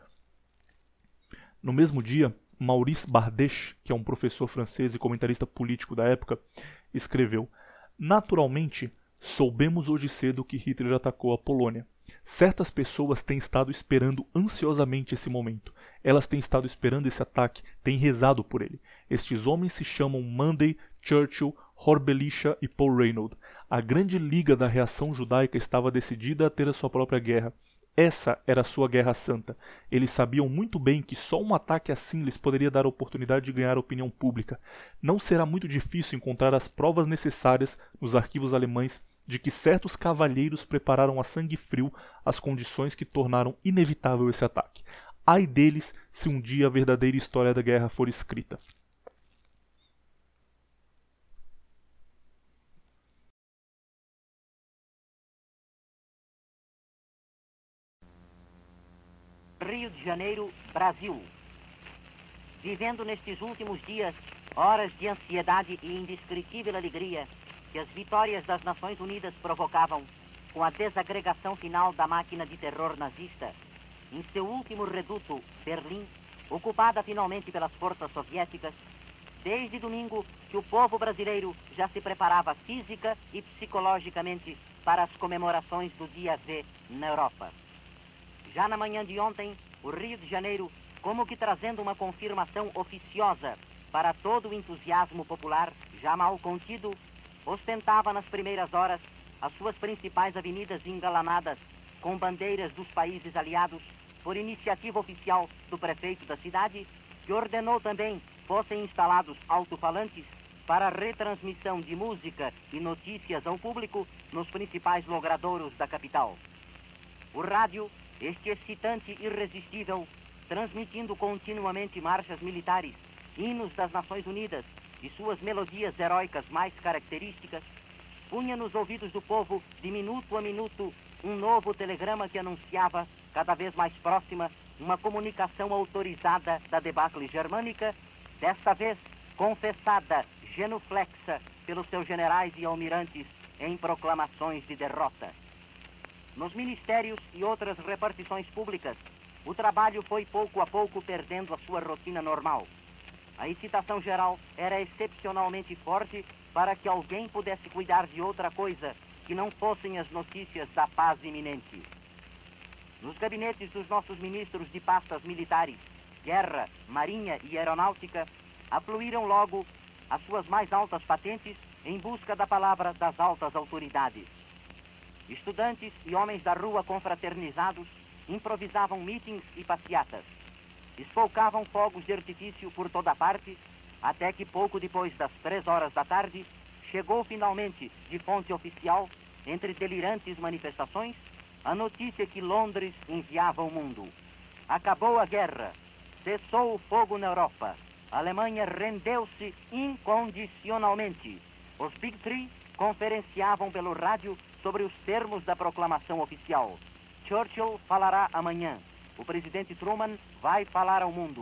No mesmo dia, Maurice Bardeche, que é um professor francês e comentarista político da época, escreveu: "Naturalmente, soubemos hoje cedo que Hitler atacou a Polônia. Certas pessoas têm estado esperando ansiosamente esse momento. Elas têm estado esperando esse ataque, têm rezado por ele. Estes homens se chamam Monday, Churchill, Horbelisha e Paul Reynold. A grande liga da reação judaica estava decidida a ter a sua própria guerra. Essa era a sua guerra santa. Eles sabiam muito bem que só um ataque assim lhes poderia dar a oportunidade de ganhar a opinião pública. Não será muito difícil encontrar as provas necessárias nos arquivos alemães de que certos cavalheiros prepararam a sangue frio as condições que tornaram inevitável esse ataque. Ai deles se um dia a verdadeira história da guerra for escrita." Rio de Janeiro, Brasil. Vivendo nestes últimos dias horas de ansiedade e indescritível alegria que as vitórias das Nações Unidas provocavam com a desagregação final da máquina de terror nazista, em seu último reduto, Berlim, ocupada finalmente pelas forças soviéticas, desde domingo que o povo brasileiro já se preparava física e psicologicamente para as comemorações do Dia V na Europa. Já na manhã de ontem, o Rio de Janeiro, como que trazendo uma confirmação oficiosa para todo o entusiasmo popular, já mal contido, ostentava nas primeiras horas as suas principais avenidas engalanadas com bandeiras dos países aliados, por iniciativa oficial do prefeito da cidade, que ordenou também fossem instalados alto-falantes para a retransmissão de música e notícias ao público nos principais logradouros da capital. O rádio, este excitante irresistível, transmitindo continuamente marchas militares, hinos das Nações Unidas e suas melodias heróicas mais características, punha nos ouvidos do povo, de minuto a minuto, um novo telegrama que anunciava, cada vez mais próxima, uma comunicação autorizada da debacle germânica, desta vez confessada, genuflexa, pelos seus generais e almirantes em proclamações de derrota. Nos ministérios e outras repartições públicas, o trabalho foi pouco a pouco perdendo a sua rotina normal. A excitação geral era excepcionalmente forte para que alguém pudesse cuidar de outra coisa que não fossem as notícias da paz iminente. Nos gabinetes dos nossos ministros de pastas militares, guerra, marinha e aeronáutica, afluíram logo as suas mais altas patentes em busca da palavra das altas autoridades. Estudantes e homens da rua confraternizados improvisavam mítins e passeatas. Espolcavam fogos de artifício por toda parte, até que pouco depois das 3 horas da tarde, chegou finalmente, de fonte oficial, entre delirantes manifestações, a notícia que Londres enviava ao mundo. Acabou a guerra, cessou o fogo na Europa, a Alemanha rendeu-se incondicionalmente. Os Big Three conferenciavam pelo rádio sobre os termos da proclamação oficial. Churchill falará amanhã. O presidente Truman vai falar ao mundo.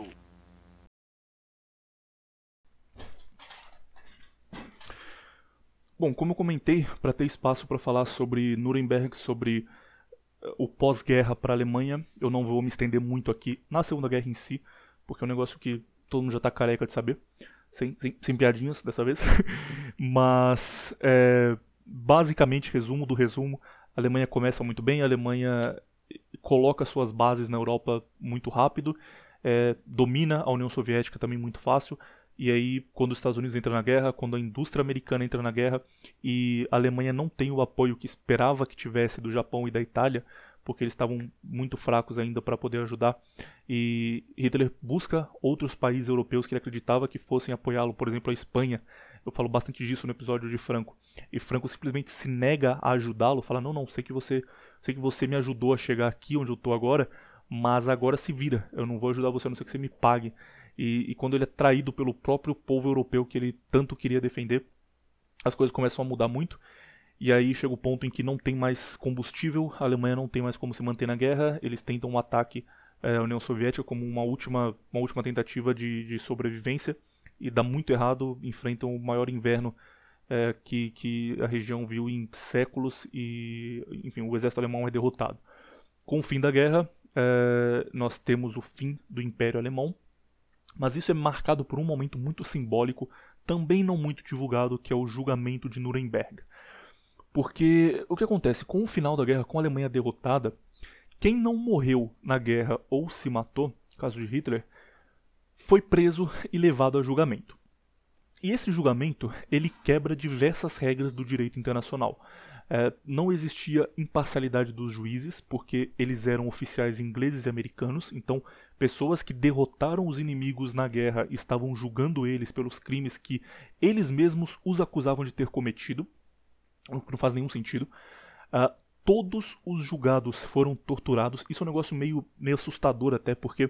Bom, como eu comentei, para ter espaço para falar sobre Nuremberg, sobre o pós-guerra para a Alemanha, eu não vou me estender muito aqui na Segunda Guerra em si, porque é um negócio que todo mundo já está careca de saber, sem piadinhas dessa vez. Mas, basicamente, resumo do resumo, a Alemanha começa muito bem, a Alemanha coloca suas bases na Europa muito rápido, domina a União Soviética também muito fácil. E aí, quando os Estados Unidos entram na guerra, quando a indústria americana entra na guerra e a Alemanha não tem o apoio que esperava que tivesse do Japão e da Itália, porque eles estavam muito fracos ainda para poder ajudar, e Hitler busca outros países europeus que ele acreditava que fossem apoiá-lo, por exemplo, a Espanha. Eu falo bastante disso no episódio de Franco. E Franco simplesmente se nega a ajudá-lo, fala, não, sei que você me ajudou a chegar aqui onde eu estou agora, mas agora se vira, eu não vou ajudar você, a não ser que você me pague. E quando ele é traído pelo próprio povo europeu que ele tanto queria defender, as coisas começam a mudar muito. E aí chega o ponto em que não tem mais combustível, a Alemanha não tem mais como se manter na guerra, eles tentam um ataque à União Soviética como uma última tentativa de sobrevivência, e dá muito errado, enfrentam o maior inverno que a região viu em séculos, e enfim, o exército alemão é derrotado. Com o fim da guerra, nós temos o fim do Império Alemão, mas isso é marcado por um momento muito simbólico, também não muito divulgado, que é o julgamento de Nuremberg. Porque o que acontece? Com o final da guerra, com a Alemanha derrotada, quem não morreu na guerra ou se matou, no caso de Hitler, foi preso e levado a julgamento. E esse julgamento, ele quebra diversas regras do direito internacional. Não existia imparcialidade dos juízes, porque eles eram oficiais ingleses e americanos, então pessoas que derrotaram os inimigos na guerra estavam julgando eles pelos crimes que eles mesmos os acusavam de ter cometido, o que não faz nenhum sentido. Todos os julgados foram torturados. Isso é um negócio meio assustador até, porque,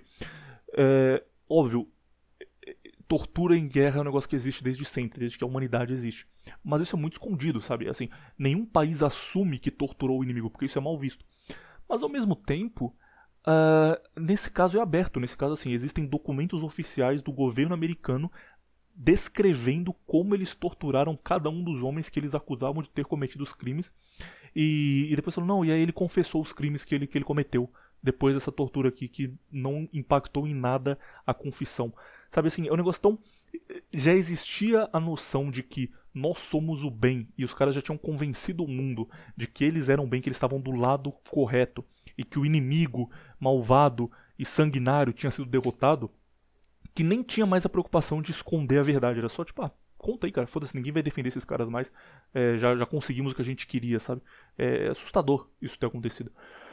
óbvio, tortura em guerra é um negócio que existe desde sempre, desde que a humanidade existe. Mas isso é muito escondido, sabe? Assim, nenhum país assume que torturou o inimigo, porque isso é mal visto. Mas ao mesmo tempo, nesse caso é aberto. Nesse caso, assim, existem documentos oficiais do governo americano descrevendo como eles torturaram cada um dos homens que eles acusavam de ter cometido os crimes. E depois falaram, não, e aí ele confessou os crimes que ele cometeu depois dessa tortura aqui, que não impactou em nada a confissão. Sabe assim, é um negócio tão... Já existia a noção de que nós somos o bem, e os caras já tinham convencido o mundo de que eles eram bem, que eles estavam do lado correto, e que o inimigo malvado e sanguinário tinha sido derrotado, que nem tinha mais a preocupação de esconder a verdade. Era só tipo, conta aí, cara, foda-se, ninguém vai defender esses caras mais, já conseguimos o que a gente queria, sabe? É assustador isso ter acontecido.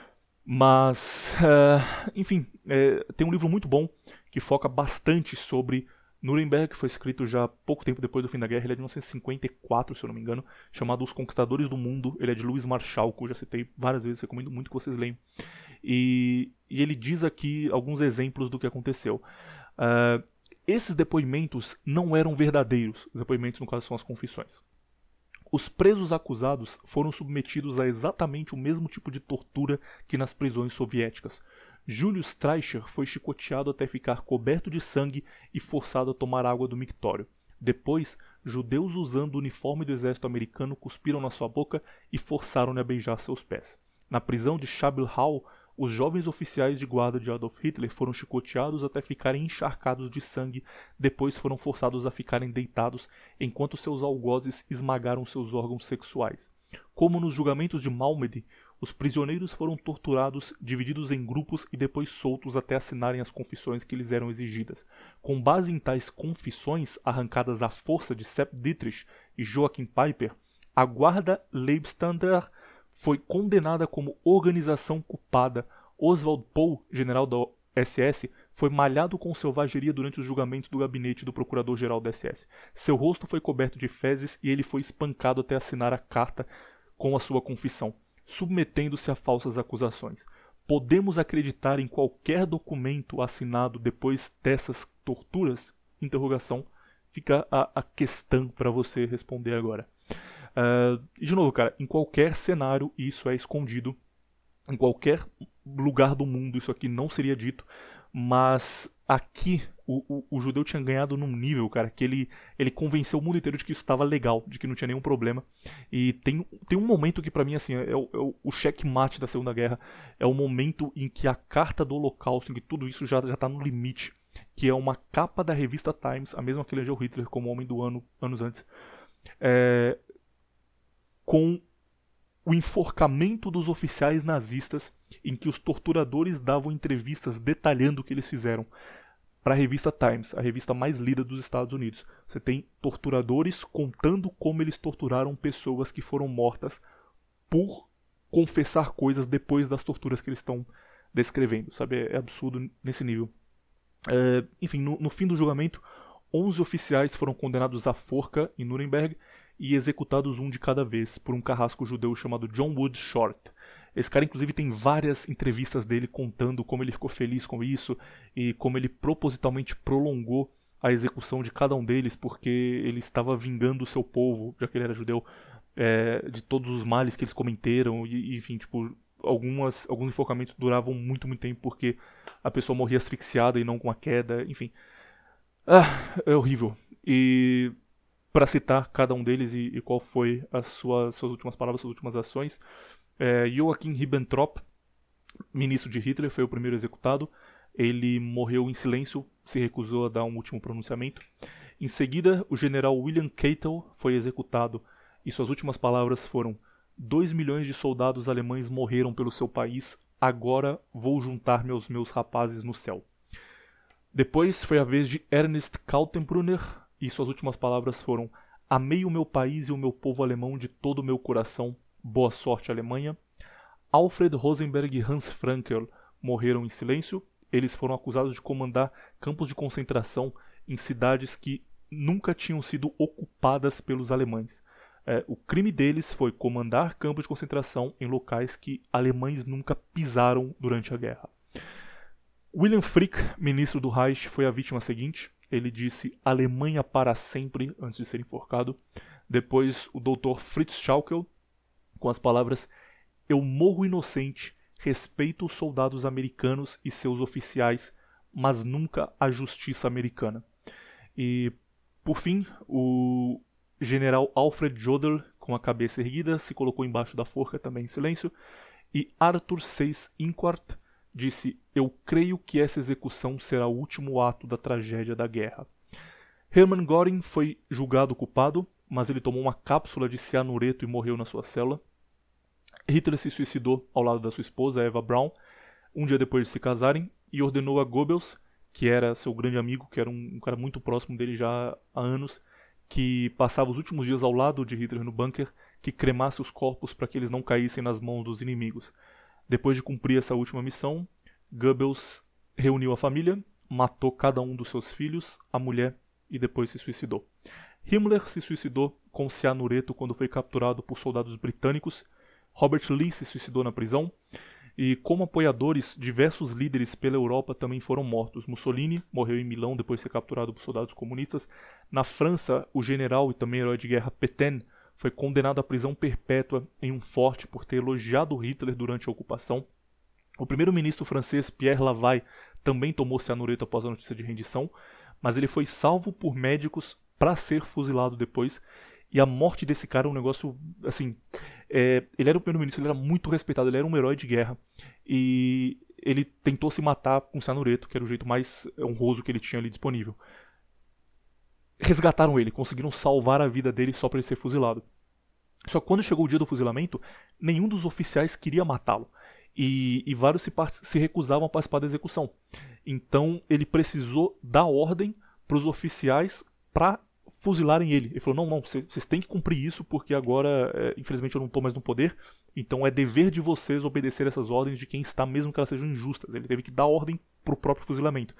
Mas, enfim, tem um livro muito bom que foca bastante sobre Nuremberg, que foi escrito já pouco tempo depois do fim da guerra. Ele é de 1954, se eu não me engano, chamado Os Conquistadores do Mundo. Ele é de Louis Marchal, que eu já citei várias vezes, recomendo muito que vocês leiam. E ele diz aqui alguns exemplos do que aconteceu. Esses depoimentos não eram verdadeiros. Os depoimentos, no caso, são as confissões. Os presos acusados foram submetidos a exatamente o mesmo tipo de tortura que nas prisões soviéticas. Julius Streicher foi chicoteado até ficar coberto de sangue e forçado a tomar água do mictório. Depois, judeus usando o uniforme do exército americano cuspiram na sua boca e forçaram-no a beijar seus pés. Na prisão de Schabelhau, os jovens oficiais de guarda de Adolf Hitler foram chicoteados até ficarem encharcados de sangue, depois foram forçados a ficarem deitados, enquanto seus algozes esmagaram seus órgãos sexuais. Como nos julgamentos de Malmedy, os prisioneiros foram torturados, divididos em grupos e depois soltos até assinarem as confissões que lhes eram exigidas. Com base em tais confissões, arrancadas à força de Sepp Dietrich e Joachim Peiper, a guarda Leibstander foi condenada como organização culpada. Oswald Pohl, general da SS, foi malhado com selvageria durante os julgamentos do gabinete do procurador-geral da SS. Seu rosto foi coberto de fezes e ele foi espancado até assinar a carta com a sua confissão, submetendo-se a falsas acusações. Podemos acreditar em qualquer documento assinado depois dessas torturas? Interrogação. Fica a questão para você responder agora. E de novo, cara, em qualquer cenário isso é escondido, em qualquer lugar do mundo isso aqui não seria dito, mas aqui o judeu tinha ganhado num nível, cara, que ele convenceu o mundo inteiro de que isso estava legal, de que não tinha nenhum problema. E tem um momento que pra mim assim, é o checkmate da Segunda Guerra, é o momento em que a carta do Holocausto, em que tudo isso já tá no limite, que é uma capa da revista Times, a mesma que elegeu Hitler como homem do ano, anos antes, com o enforcamento dos oficiais nazistas, em que os torturadores davam entrevistas detalhando o que eles fizeram para a revista Times, a revista mais lida dos Estados Unidos. Você tem torturadores contando como eles torturaram pessoas que foram mortas por confessar coisas depois das torturas que eles estão descrevendo, sabe? É absurdo nesse nível. Enfim, no fim do julgamento, 11 oficiais foram condenados à forca em Nuremberg e executados um de cada vez por um carrasco judeu chamado John Wood Short. Esse cara, inclusive, tem várias entrevistas dele contando como ele ficou feliz com isso e como ele propositalmente prolongou a execução de cada um deles porque ele estava vingando o seu povo, já que ele era judeu, de todos os males que eles cometeram. E enfim, tipo, alguns enforcamentos duravam muito, muito tempo porque a pessoa morria asfixiada e não com a queda, enfim. É horrível. E para citar cada um deles e qual foi as suas últimas palavras, suas últimas ações, Joachim Ribbentrop, ministro de Hitler, foi o primeiro executado. Ele morreu em silêncio, se recusou a dar um último pronunciamento. Em seguida, o general William Keitel foi executado e suas últimas palavras foram: 2 milhões de soldados alemães morreram pelo seu país, agora vou juntar-me aos meus rapazes no céu. Depois foi a vez de Ernst Kaltenbrunner e suas últimas palavras foram: amei o meu país e o meu povo alemão de todo o meu coração, boa sorte Alemanha. Alfred Rosenberg e Hans Frankel morreram em silêncio. Eles foram acusados de comandar campos de concentração em cidades que nunca tinham sido ocupadas pelos alemães. O crime deles foi comandar campos de concentração em locais que alemães nunca pisaram durante a guerra. William Frick, ministro do Reich, foi a vítima seguinte. Ele disse Alemanha para sempre antes de ser enforcado. Depois o Dr. Fritz Schaukel, com as palavras: eu morro inocente, respeito os soldados americanos e seus oficiais, mas nunca a justiça americana. E, por fim, o general Alfred Jodl, com a cabeça erguida, se colocou embaixo da forca, também em silêncio, e Arthur Seyss-Inquart disse: eu creio que essa execução será o último ato da tragédia da guerra. Hermann Göring foi julgado culpado, mas ele tomou uma cápsula de cianureto e morreu na sua cela. Hitler se suicidou ao lado da sua esposa, Eva Braun, um dia depois de se casarem, e ordenou a Goebbels, que era seu grande amigo, que era um cara muito próximo dele já há anos, que passava os últimos dias ao lado de Hitler no bunker, que cremasse os corpos para que eles não caíssem nas mãos dos inimigos. Depois de cumprir essa última missão, Goebbels reuniu a família, matou cada um dos seus filhos, a mulher, e depois se suicidou. Himmler se suicidou com cianureto quando foi capturado por soldados britânicos. Robert Lee se suicidou na prisão. E como apoiadores, diversos líderes pela Europa também foram mortos. Mussolini morreu em Milão depois de ser capturado por soldados comunistas. Na França, o general e também herói de guerra Pétain foi condenado à prisão perpétua em um forte por ter elogiado Hitler durante a ocupação. O primeiro-ministro francês Pierre Lavaille também tomou cianureto após a notícia de rendição, mas ele foi salvo por médicos para ser fuzilado depois. E a morte desse cara é um negócio, assim... ele era o primeiro-ministro, ele era muito respeitado, ele era um herói de guerra. E ele tentou se matar com cianureto, que era o jeito mais honroso que ele tinha ali disponível. Resgataram ele, conseguiram salvar a vida dele só para ele ser fuzilado. Só que quando chegou o dia do fuzilamento, nenhum dos oficiais queria matá-lo. E vários se recusavam a participar da execução. Então ele precisou dar ordem para os oficiais para fuzilarem ele. Ele falou, não, vocês têm que cumprir isso, porque agora, infelizmente, eu não estou mais no poder, então é dever de vocês obedecer essas ordens de quem está, mesmo que elas sejam injustas. Ele teve que dar ordem para o próprio fuzilamento.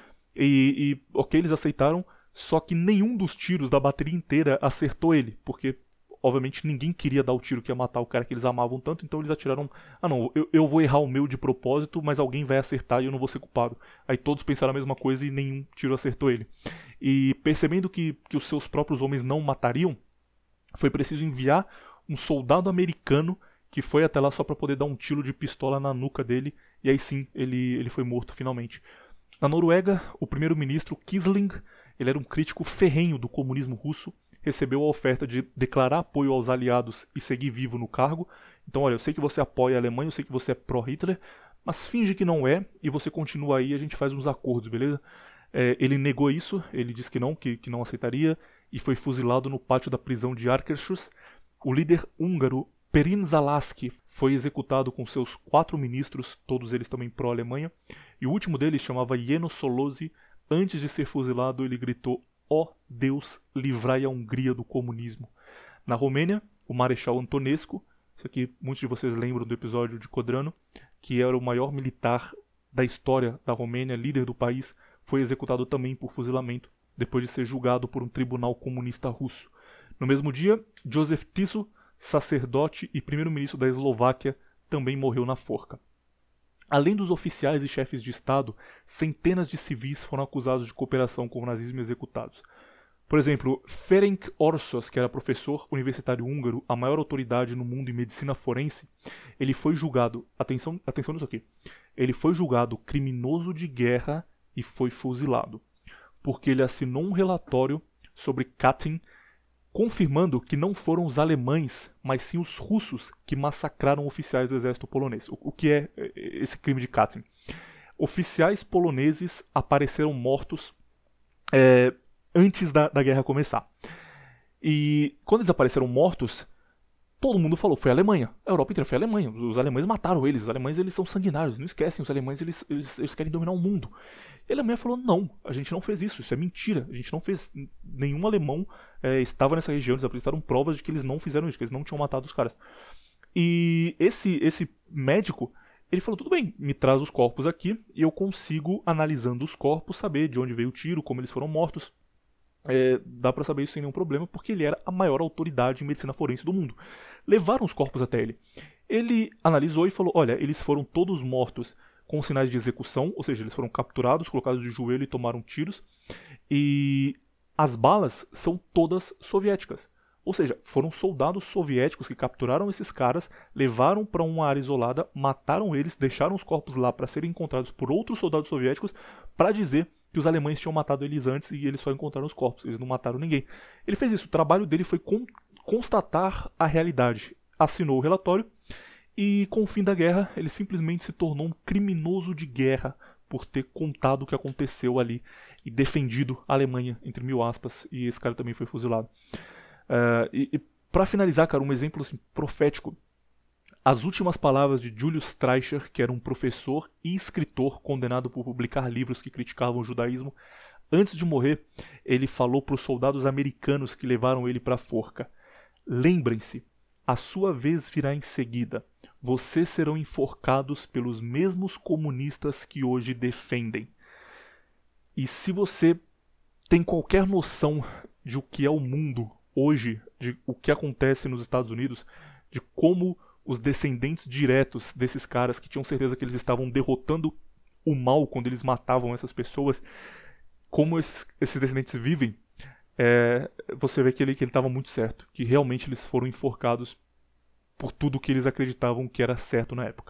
Ok, eles aceitaram, só que nenhum dos tiros da bateria inteira acertou ele, porque, obviamente, ninguém queria dar o tiro que ia matar o cara que eles amavam tanto, então eles atiraram, não, eu vou errar o meu de propósito, mas alguém vai acertar e eu não vou ser culpado. Aí todos pensaram a mesma coisa e nenhum tiro acertou ele. E percebendo que os seus próprios homens não matariam, foi preciso enviar um soldado americano que foi até lá só para poder dar um tiro de pistola na nuca dele, e aí sim, ele foi morto finalmente. Na Noruega, o primeiro-ministro Quisling, ele era um crítico ferrenho do comunismo russo, recebeu a oferta de declarar apoio aos aliados e seguir vivo no cargo. Então, olha, eu sei que você apoia a Alemanha, eu sei que você é pró-Hitler, mas finge que não é, e você continua aí e a gente faz uns acordos, beleza? Ele negou isso, ele disse que não aceitaria, e foi fuzilado no pátio da prisão de Arkershus. O líder húngaro Perin Zalaski foi executado com seus 4 ministros, todos eles também pró-Alemanha, e o último deles chamava Jeno Solózi. Antes de ser fuzilado, ele gritou: "Ó Deus, livrai a Hungria do comunismo". Na Romênia, o Marechal Antonescu, isso aqui muitos de vocês lembram do episódio de Codrano, que era o maior militar da história da Romênia, líder do país, foi executado também por fuzilamento, depois de ser julgado por um tribunal comunista russo. No mesmo dia, Josef Tiso, sacerdote e primeiro-ministro da Eslováquia, também morreu na forca. Além dos oficiais e chefes de Estado, centenas de civis foram acusados de cooperação com o nazismo e executados. Por exemplo, Ferenc Orsos, que era professor universitário húngaro, a maior autoridade no mundo em medicina forense, ele foi julgado, atenção nisso aqui, ele foi julgado criminoso de guerra e foi fuzilado, porque ele assinou um relatório sobre Katyn, confirmando que não foram os alemães, mas sim os russos que massacraram oficiais do exército polonês. O que é esse crime de Katyn? Oficiais poloneses apareceram mortos antes da guerra começar. E quando eles apareceram mortos, todo mundo falou: foi a Alemanha. A Europa inteira foi a Alemanha. Os alemães mataram eles. Os alemães, eles são sanguinários. Não esquecem, os alemães eles querem dominar o mundo. E a Alemanha falou: não, a gente não fez isso. Isso é mentira. A gente não fez. Nenhum alemão estava nessa região. Eles apresentaram provas de que eles não fizeram isso, que eles não tinham matado os caras. E esse médico, ele falou: tudo bem, me traz os corpos aqui e eu consigo, analisando os corpos, saber de onde veio o tiro, como eles foram mortos. Dá pra saber isso sem nenhum problema, porque ele era a maior autoridade em medicina forense do mundo. Levaram os corpos até ele. Ele analisou e falou: olha, eles foram todos mortos com sinais de execução, ou seja, eles foram capturados, colocados de joelho e tomaram tiros, e as balas são todas soviéticas. Ou seja, foram soldados soviéticos que capturaram esses caras, levaram para uma área isolada, mataram eles, deixaram os corpos lá para serem encontrados por outros soldados soviéticos, para dizer que os alemães tinham matado eles antes e eles só encontraram os corpos, eles não mataram ninguém. Ele fez isso, o trabalho dele foi constatar a realidade. Assinou o relatório e, com o fim da guerra, ele simplesmente se tornou um criminoso de guerra por ter contado o que aconteceu ali e defendido a Alemanha, entre mil aspas, e esse cara também foi fuzilado. E para finalizar, cara, um exemplo assim, profético. As últimas palavras de Julius Streicher, que era um professor e escritor condenado por publicar livros que criticavam o judaísmo, antes de morrer, ele falou para os soldados americanos que levaram ele para a forca: lembrem-se, a sua vez virá em seguida. Vocês serão enforcados pelos mesmos comunistas que hoje defendem. E se você tem qualquer noção de o que é o mundo hoje, de o que acontece nos Estados Unidos, de como os descendentes diretos desses caras que tinham certeza que eles estavam derrotando o mal quando eles matavam essas pessoas, como esses descendentes vivem, você vê que ele estava muito certo, que realmente eles foram enforcados por tudo que eles acreditavam que era certo na época.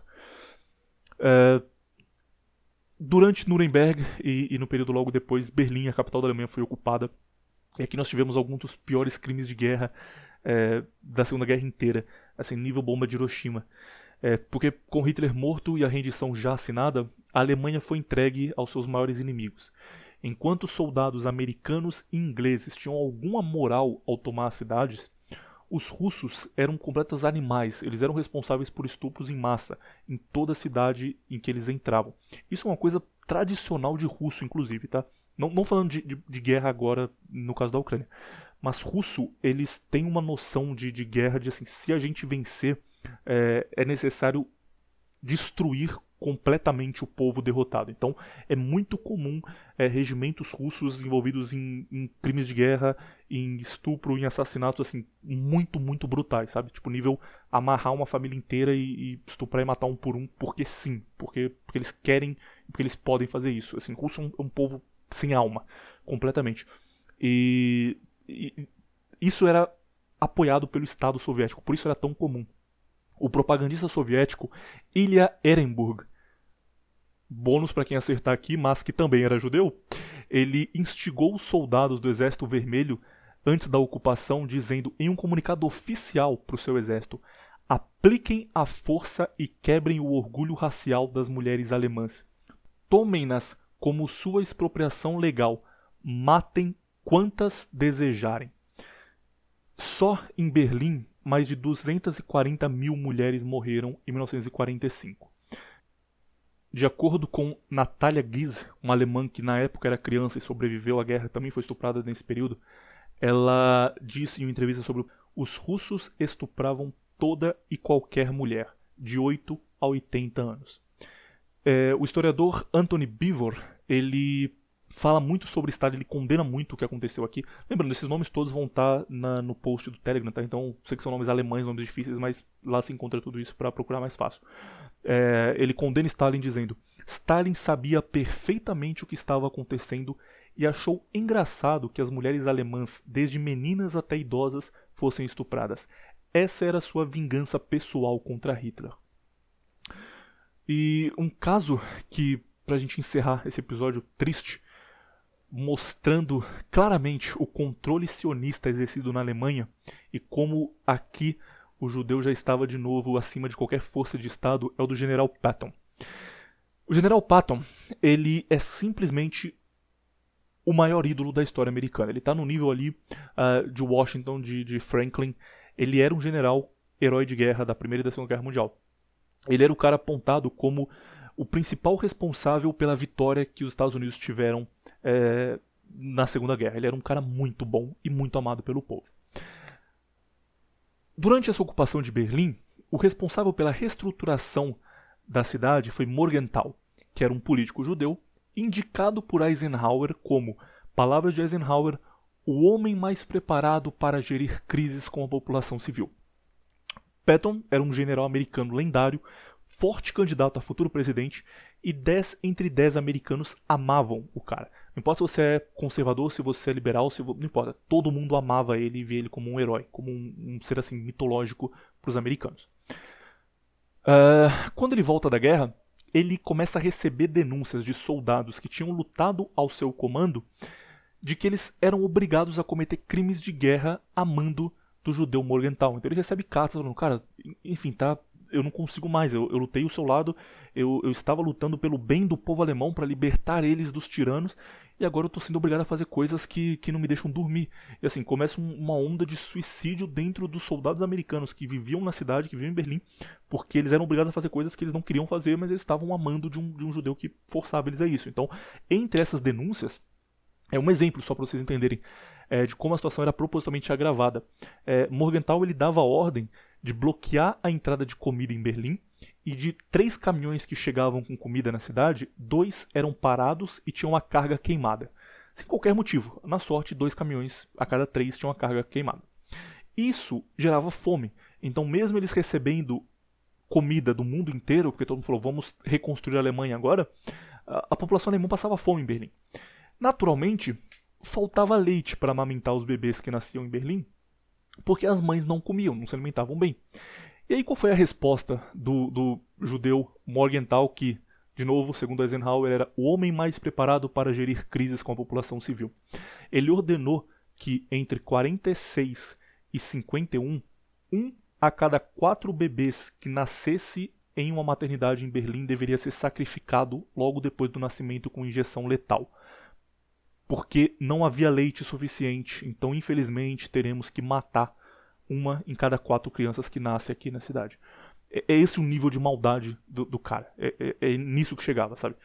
Durante Nuremberg e no período logo depois, Berlim, a capital da Alemanha, foi ocupada. E aqui nós tivemos alguns dos piores crimes de guerra da Segunda Guerra inteira, assim, nível bomba de Hiroshima. Porque com Hitler morto e a rendição já assinada, a Alemanha foi entregue aos seus maiores inimigos. Enquanto soldados americanos e ingleses tinham alguma moral ao tomar as cidades, os russos eram completos animais. Eles eram responsáveis por estupros em massa em toda a cidade em que eles entravam. Isso é uma coisa tradicional de russo, inclusive, tá? Não falando de guerra agora, no caso da Ucrânia. Mas russo, eles têm uma noção de guerra, de assim, se a gente vencer, é necessário destruir completamente o povo derrotado. Então, é muito comum regimentos russos envolvidos em crimes de guerra, em estupro, em assassinatos, assim, muito, muito brutais, sabe? Tipo, nível amarrar uma família inteira e estuprar e matar um por um, porque sim. Porque eles querem, porque eles podem fazer isso. Assim, russo é um povo sem alma, completamente. E isso era apoiado pelo Estado soviético, por isso era tão comum. O propagandista soviético Ilya Ehrenburg, bônus para quem acertar aqui, mas que também era judeu, ele instigou os soldados do Exército Vermelho antes da ocupação, dizendo em um comunicado oficial para o seu exército: apliquem a força e quebrem o orgulho racial das mulheres alemãs. Tomem-nas como sua expropriação legal. Matem quantas desejarem. Só em Berlim, mais de 240 mil mulheres morreram em 1945. De acordo com Natalia Gies, uma alemã que na época era criança e sobreviveu à guerra, também foi estuprada nesse período, ela disse em uma entrevista sobre os russos estupravam toda e qualquer mulher, de 8 a 80 anos. O historiador Anthony Beevor, ele fala muito sobre Stalin, ele condena muito o que aconteceu aqui. Lembrando, esses nomes todos vão estar no post do Telegram, tá? Então, sei que são nomes alemães, nomes difíceis, mas lá se encontra tudo isso para procurar mais fácil. Ele condena Stalin dizendo: Stalin sabia perfeitamente o que estava acontecendo e achou engraçado que as mulheres alemãs, desde meninas até idosas, fossem estupradas. Essa era sua vingança pessoal contra Hitler. E um caso que, pra gente encerrar esse episódio triste, mostrando claramente o controle sionista exercido na Alemanha e como aqui o judeu já estava de novo acima de qualquer força de Estado, é o do General Patton. O General Patton, ele é simplesmente o maior ídolo da história americana. Ele está no nível ali de Washington, de Franklin. Ele era um general herói de guerra da Primeira e da Segunda Guerra Mundial. Ele era o cara apontado como o principal responsável pela vitória que os Estados Unidos tiveram na Segunda Guerra. Ele era um cara muito bom e muito amado pelo povo. Durante essa ocupação de Berlim, o responsável pela reestruturação da cidade foi Morgenthau, que era um político judeu indicado por Eisenhower como, palavras de Eisenhower, o homem mais preparado para gerir crises com a população civil. Patton era um general americano lendário, forte candidato a futuro presidente, e 10 entre 10 americanos amavam o cara. Não importa se você é conservador, se você é liberal, não importa. Todo mundo amava ele e via ele como um herói, como um ser assim mitológico para os americanos. Quando ele volta da guerra, ele começa a receber denúncias de soldados que tinham lutado ao seu comando de que eles eram obrigados a cometer crimes de guerra a mando do judeu Morgenthau. Então ele recebe cartas falando, cara, enfim, tá, eu não consigo mais, eu lutei ao seu lado, eu estava lutando pelo bem do povo alemão para libertar eles dos tiranos, e agora eu estou sendo obrigado a fazer coisas que não me deixam dormir. E assim, começa uma onda de suicídio dentro dos soldados americanos que viviam na cidade, que viviam em Berlim, porque eles eram obrigados a fazer coisas que eles não queriam fazer, mas eles estavam amando de um judeu que forçava eles a isso. Então, entre essas denúncias, é um exemplo só para vocês entenderem de como a situação era propositalmente agravada. Morgenthau ele dava ordem de bloquear a entrada de comida em Berlim, e de 3 caminhões que chegavam com comida na cidade, 2 eram parados e tinham a carga queimada. Sem qualquer motivo. Na sorte, 2 caminhões a cada 3 tinham a carga queimada. Isso gerava fome. Então, mesmo eles recebendo comida do mundo inteiro, porque todo mundo falou, vamos reconstruir a Alemanha agora, a população alemã passava fome em Berlim. Naturalmente, faltava leite para amamentar os bebês que nasciam em Berlim, porque as mães não comiam, não se alimentavam bem. E aí qual foi a resposta do judeu Morgenthau, que, de novo, segundo Eisenhower, era o homem mais preparado para gerir crises com a população civil? Ele ordenou que entre 46 e 51, 1 a cada 4 bebês que nascesse em uma maternidade em Berlim deveria ser sacrificado logo depois do nascimento com injeção letal. Porque não havia leite suficiente, então infelizmente teremos que matar 1 em cada 4 crianças que nascem aqui na cidade. É esse o nível de maldade do cara. É nisso que chegava, sabe?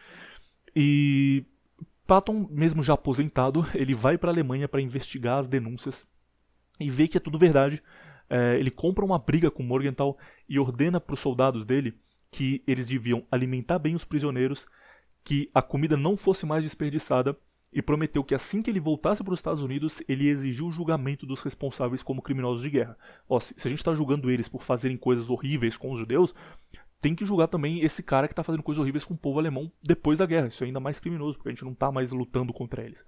E Patton, mesmo já aposentado, ele vai para a Alemanha para investigar as denúncias e vê que é tudo verdade. Ele compra uma briga com Morgenthau e ordena para os soldados dele que eles deviam alimentar bem os prisioneiros, que a comida não fosse mais desperdiçada, e prometeu que assim que ele voltasse para os Estados Unidos, ele exigiu o julgamento dos responsáveis como criminosos de guerra. Se a gente está julgando eles por fazerem coisas horríveis com os judeus, tem que julgar também esse cara que está fazendo coisas horríveis com o povo alemão depois da guerra. Isso é ainda mais criminoso, porque a gente não está mais lutando contra eles.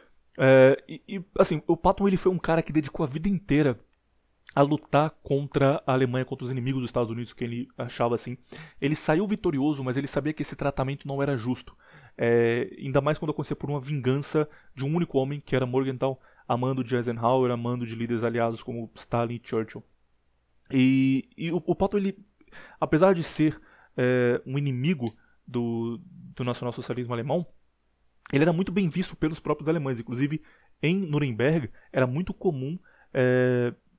Assim, o Patton ele foi um cara que dedicou a vida inteira a lutar contra a Alemanha, contra os inimigos dos Estados Unidos, que ele achava assim. Ele saiu vitorioso, mas ele sabia que esse tratamento não era justo. Ainda mais quando acontecia por uma vingança de um único homem, que era Morgenthau, a mando de Eisenhower, a mando de líderes aliados como Stalin e Churchill. E o Patton, ele, apesar de ser um inimigo do nacionalsocialismo alemão, ele era muito bem visto pelos próprios alemães. Inclusive, em Nuremberg, era muito comum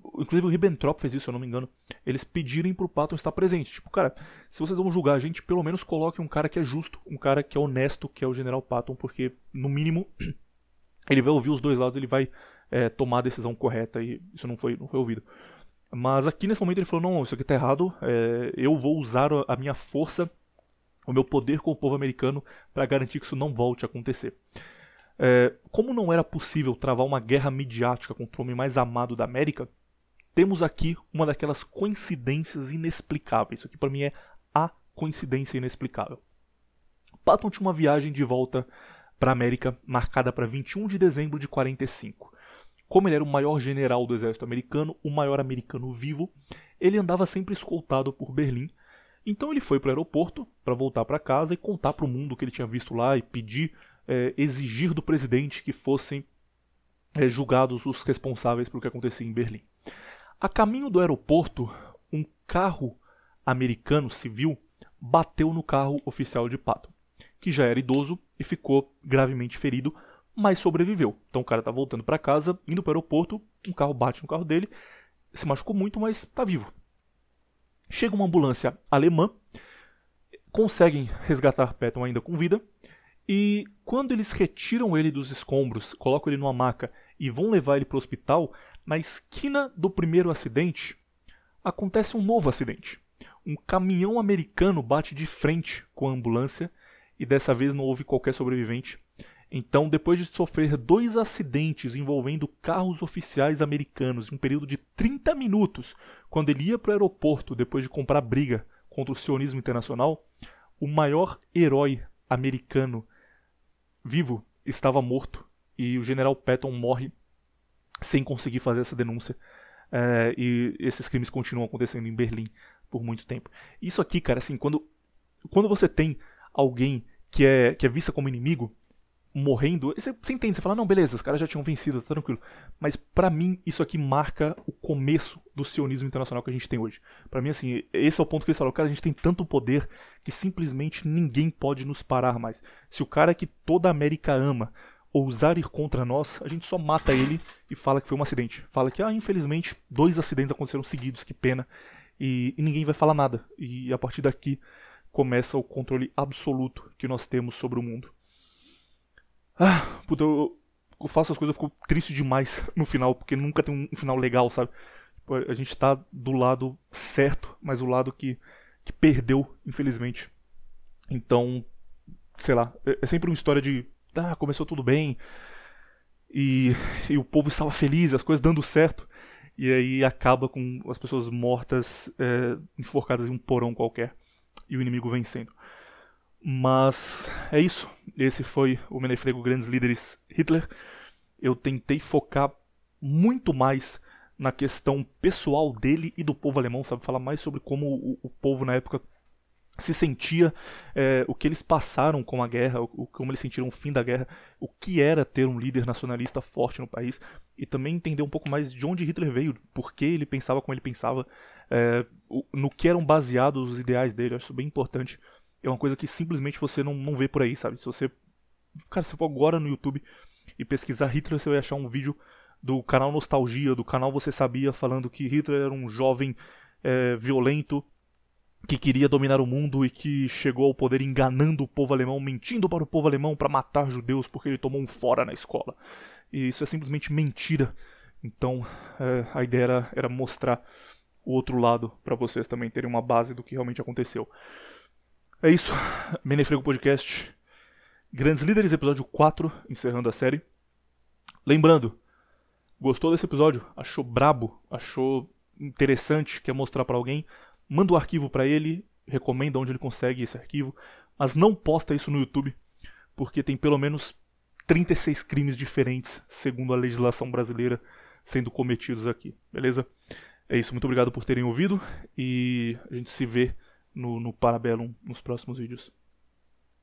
Inclusive o Ribbentrop fez isso, se eu não me engano. Eles pedirem pro Patton estar presente. Tipo, cara, se vocês vão julgar a gente, pelo menos coloquem um cara que é justo, um cara que é honesto, que é o General Patton, porque, no mínimo, ele vai ouvir os dois lados, ele vai tomar a decisão correta, e isso não foi ouvido. Mas aqui nesse momento ele falou, não, isso aqui tá errado, eu vou usar a minha força, o meu poder com o povo americano para garantir que isso não volte a acontecer. Como não era possível travar uma guerra midiática contra o homem mais amado da América, temos aqui uma daquelas coincidências inexplicáveis. Isso aqui para mim é a coincidência inexplicável. Patton tinha uma viagem de volta para a América marcada para 21 de dezembro de 45. Como ele era o maior general do exército americano, o maior americano vivo, ele andava sempre escoltado por Berlim. Então ele foi para o aeroporto para voltar para casa e contar para o mundo o que ele tinha visto lá e pedir, exigir do presidente que fossem julgados os responsáveis pelo que acontecia em Berlim. A caminho do aeroporto, um carro americano civil bateu no carro oficial de Patton, que já era idoso e ficou gravemente ferido, mas sobreviveu. Então o cara tá voltando para casa, indo para o aeroporto, um carro bate no carro dele, se machucou muito, mas tá vivo. Chega uma ambulância alemã, conseguem resgatar Patton ainda com vida, e quando eles retiram ele dos escombros, colocam ele numa maca e vão levar ele para o hospital, na esquina do primeiro acidente, acontece um novo acidente. Um caminhão americano bate de frente com a ambulância e dessa vez não houve qualquer sobrevivente. Então, depois de sofrer 2 acidentes envolvendo carros oficiais americanos em um período de 30 minutos, quando ele ia para o aeroporto depois de comprar briga contra o sionismo internacional, o maior herói americano vivo estava morto e o general Patton morre sem conseguir fazer essa denúncia. E esses crimes continuam acontecendo em Berlim por muito tempo. Isso aqui, cara, assim, quando você tem alguém que é vista como inimigo morrendo, você entende, você fala, não, beleza, os caras já tinham vencido, tá tranquilo. Mas pra mim, isso aqui marca o começo do sionismo internacional que a gente tem hoje. Pra mim, assim, esse é o ponto que eles falam, cara, a gente tem tanto poder que simplesmente ninguém pode nos parar mais. Se o cara que toda a América ama ousar ir contra nós, a gente só mata ele e fala que foi um acidente. Fala que, infelizmente, 2 acidentes aconteceram seguidos, que pena, e ninguém vai falar nada. E a partir daqui começa o controle absoluto que nós temos sobre o mundo. Puta, eu faço as coisas, eu fico triste demais no final, porque nunca tem um final legal, sabe? Tipo, a gente tá do lado certo, mas o lado que perdeu, infelizmente. Então, sei lá, é sempre uma história de começou tudo bem e o povo estava feliz, as coisas dando certo, e aí acaba com as pessoas mortas, enforcadas em um porão qualquer, e o inimigo vencendo. Mas é isso. Esse foi o Menefrego Grandes Líderes Hitler. Eu tentei focar muito mais na questão pessoal dele e do povo alemão, sabe? Falar mais sobre como o povo na época se sentia, o que eles passaram com a guerra, como eles sentiram o fim da guerra, o que era ter um líder nacionalista forte no país, e também entender um pouco mais de onde Hitler veio, por que ele pensava como ele pensava, no que eram baseados os ideais dele. Eu acho isso bem importante. É uma coisa que simplesmente você não vê por aí, sabe? Se você for agora no YouTube e pesquisar Hitler, você vai achar um vídeo do canal Nostalgia, do canal Você Sabia, falando que Hitler era um jovem violento, que queria dominar o mundo e que chegou ao poder enganando o povo alemão, mentindo para o povo alemão para matar judeus porque ele tomou um fora na escola. E isso é simplesmente mentira. Então, a ideia era mostrar o outro lado para vocês também terem uma base do que realmente aconteceu. É isso, Menefrego Podcast, Grandes Líderes, episódio 4, encerrando a série. Lembrando, gostou desse episódio? Achou brabo? Achou interessante? Quer mostrar pra alguém? Manda o arquivo pra ele, recomenda onde ele consegue esse arquivo, mas não posta isso no YouTube, porque tem pelo menos 36 crimes diferentes, segundo a legislação brasileira, sendo cometidos aqui, beleza? É isso, muito obrigado por terem ouvido, e a gente se vê no Parabellum nos próximos vídeos.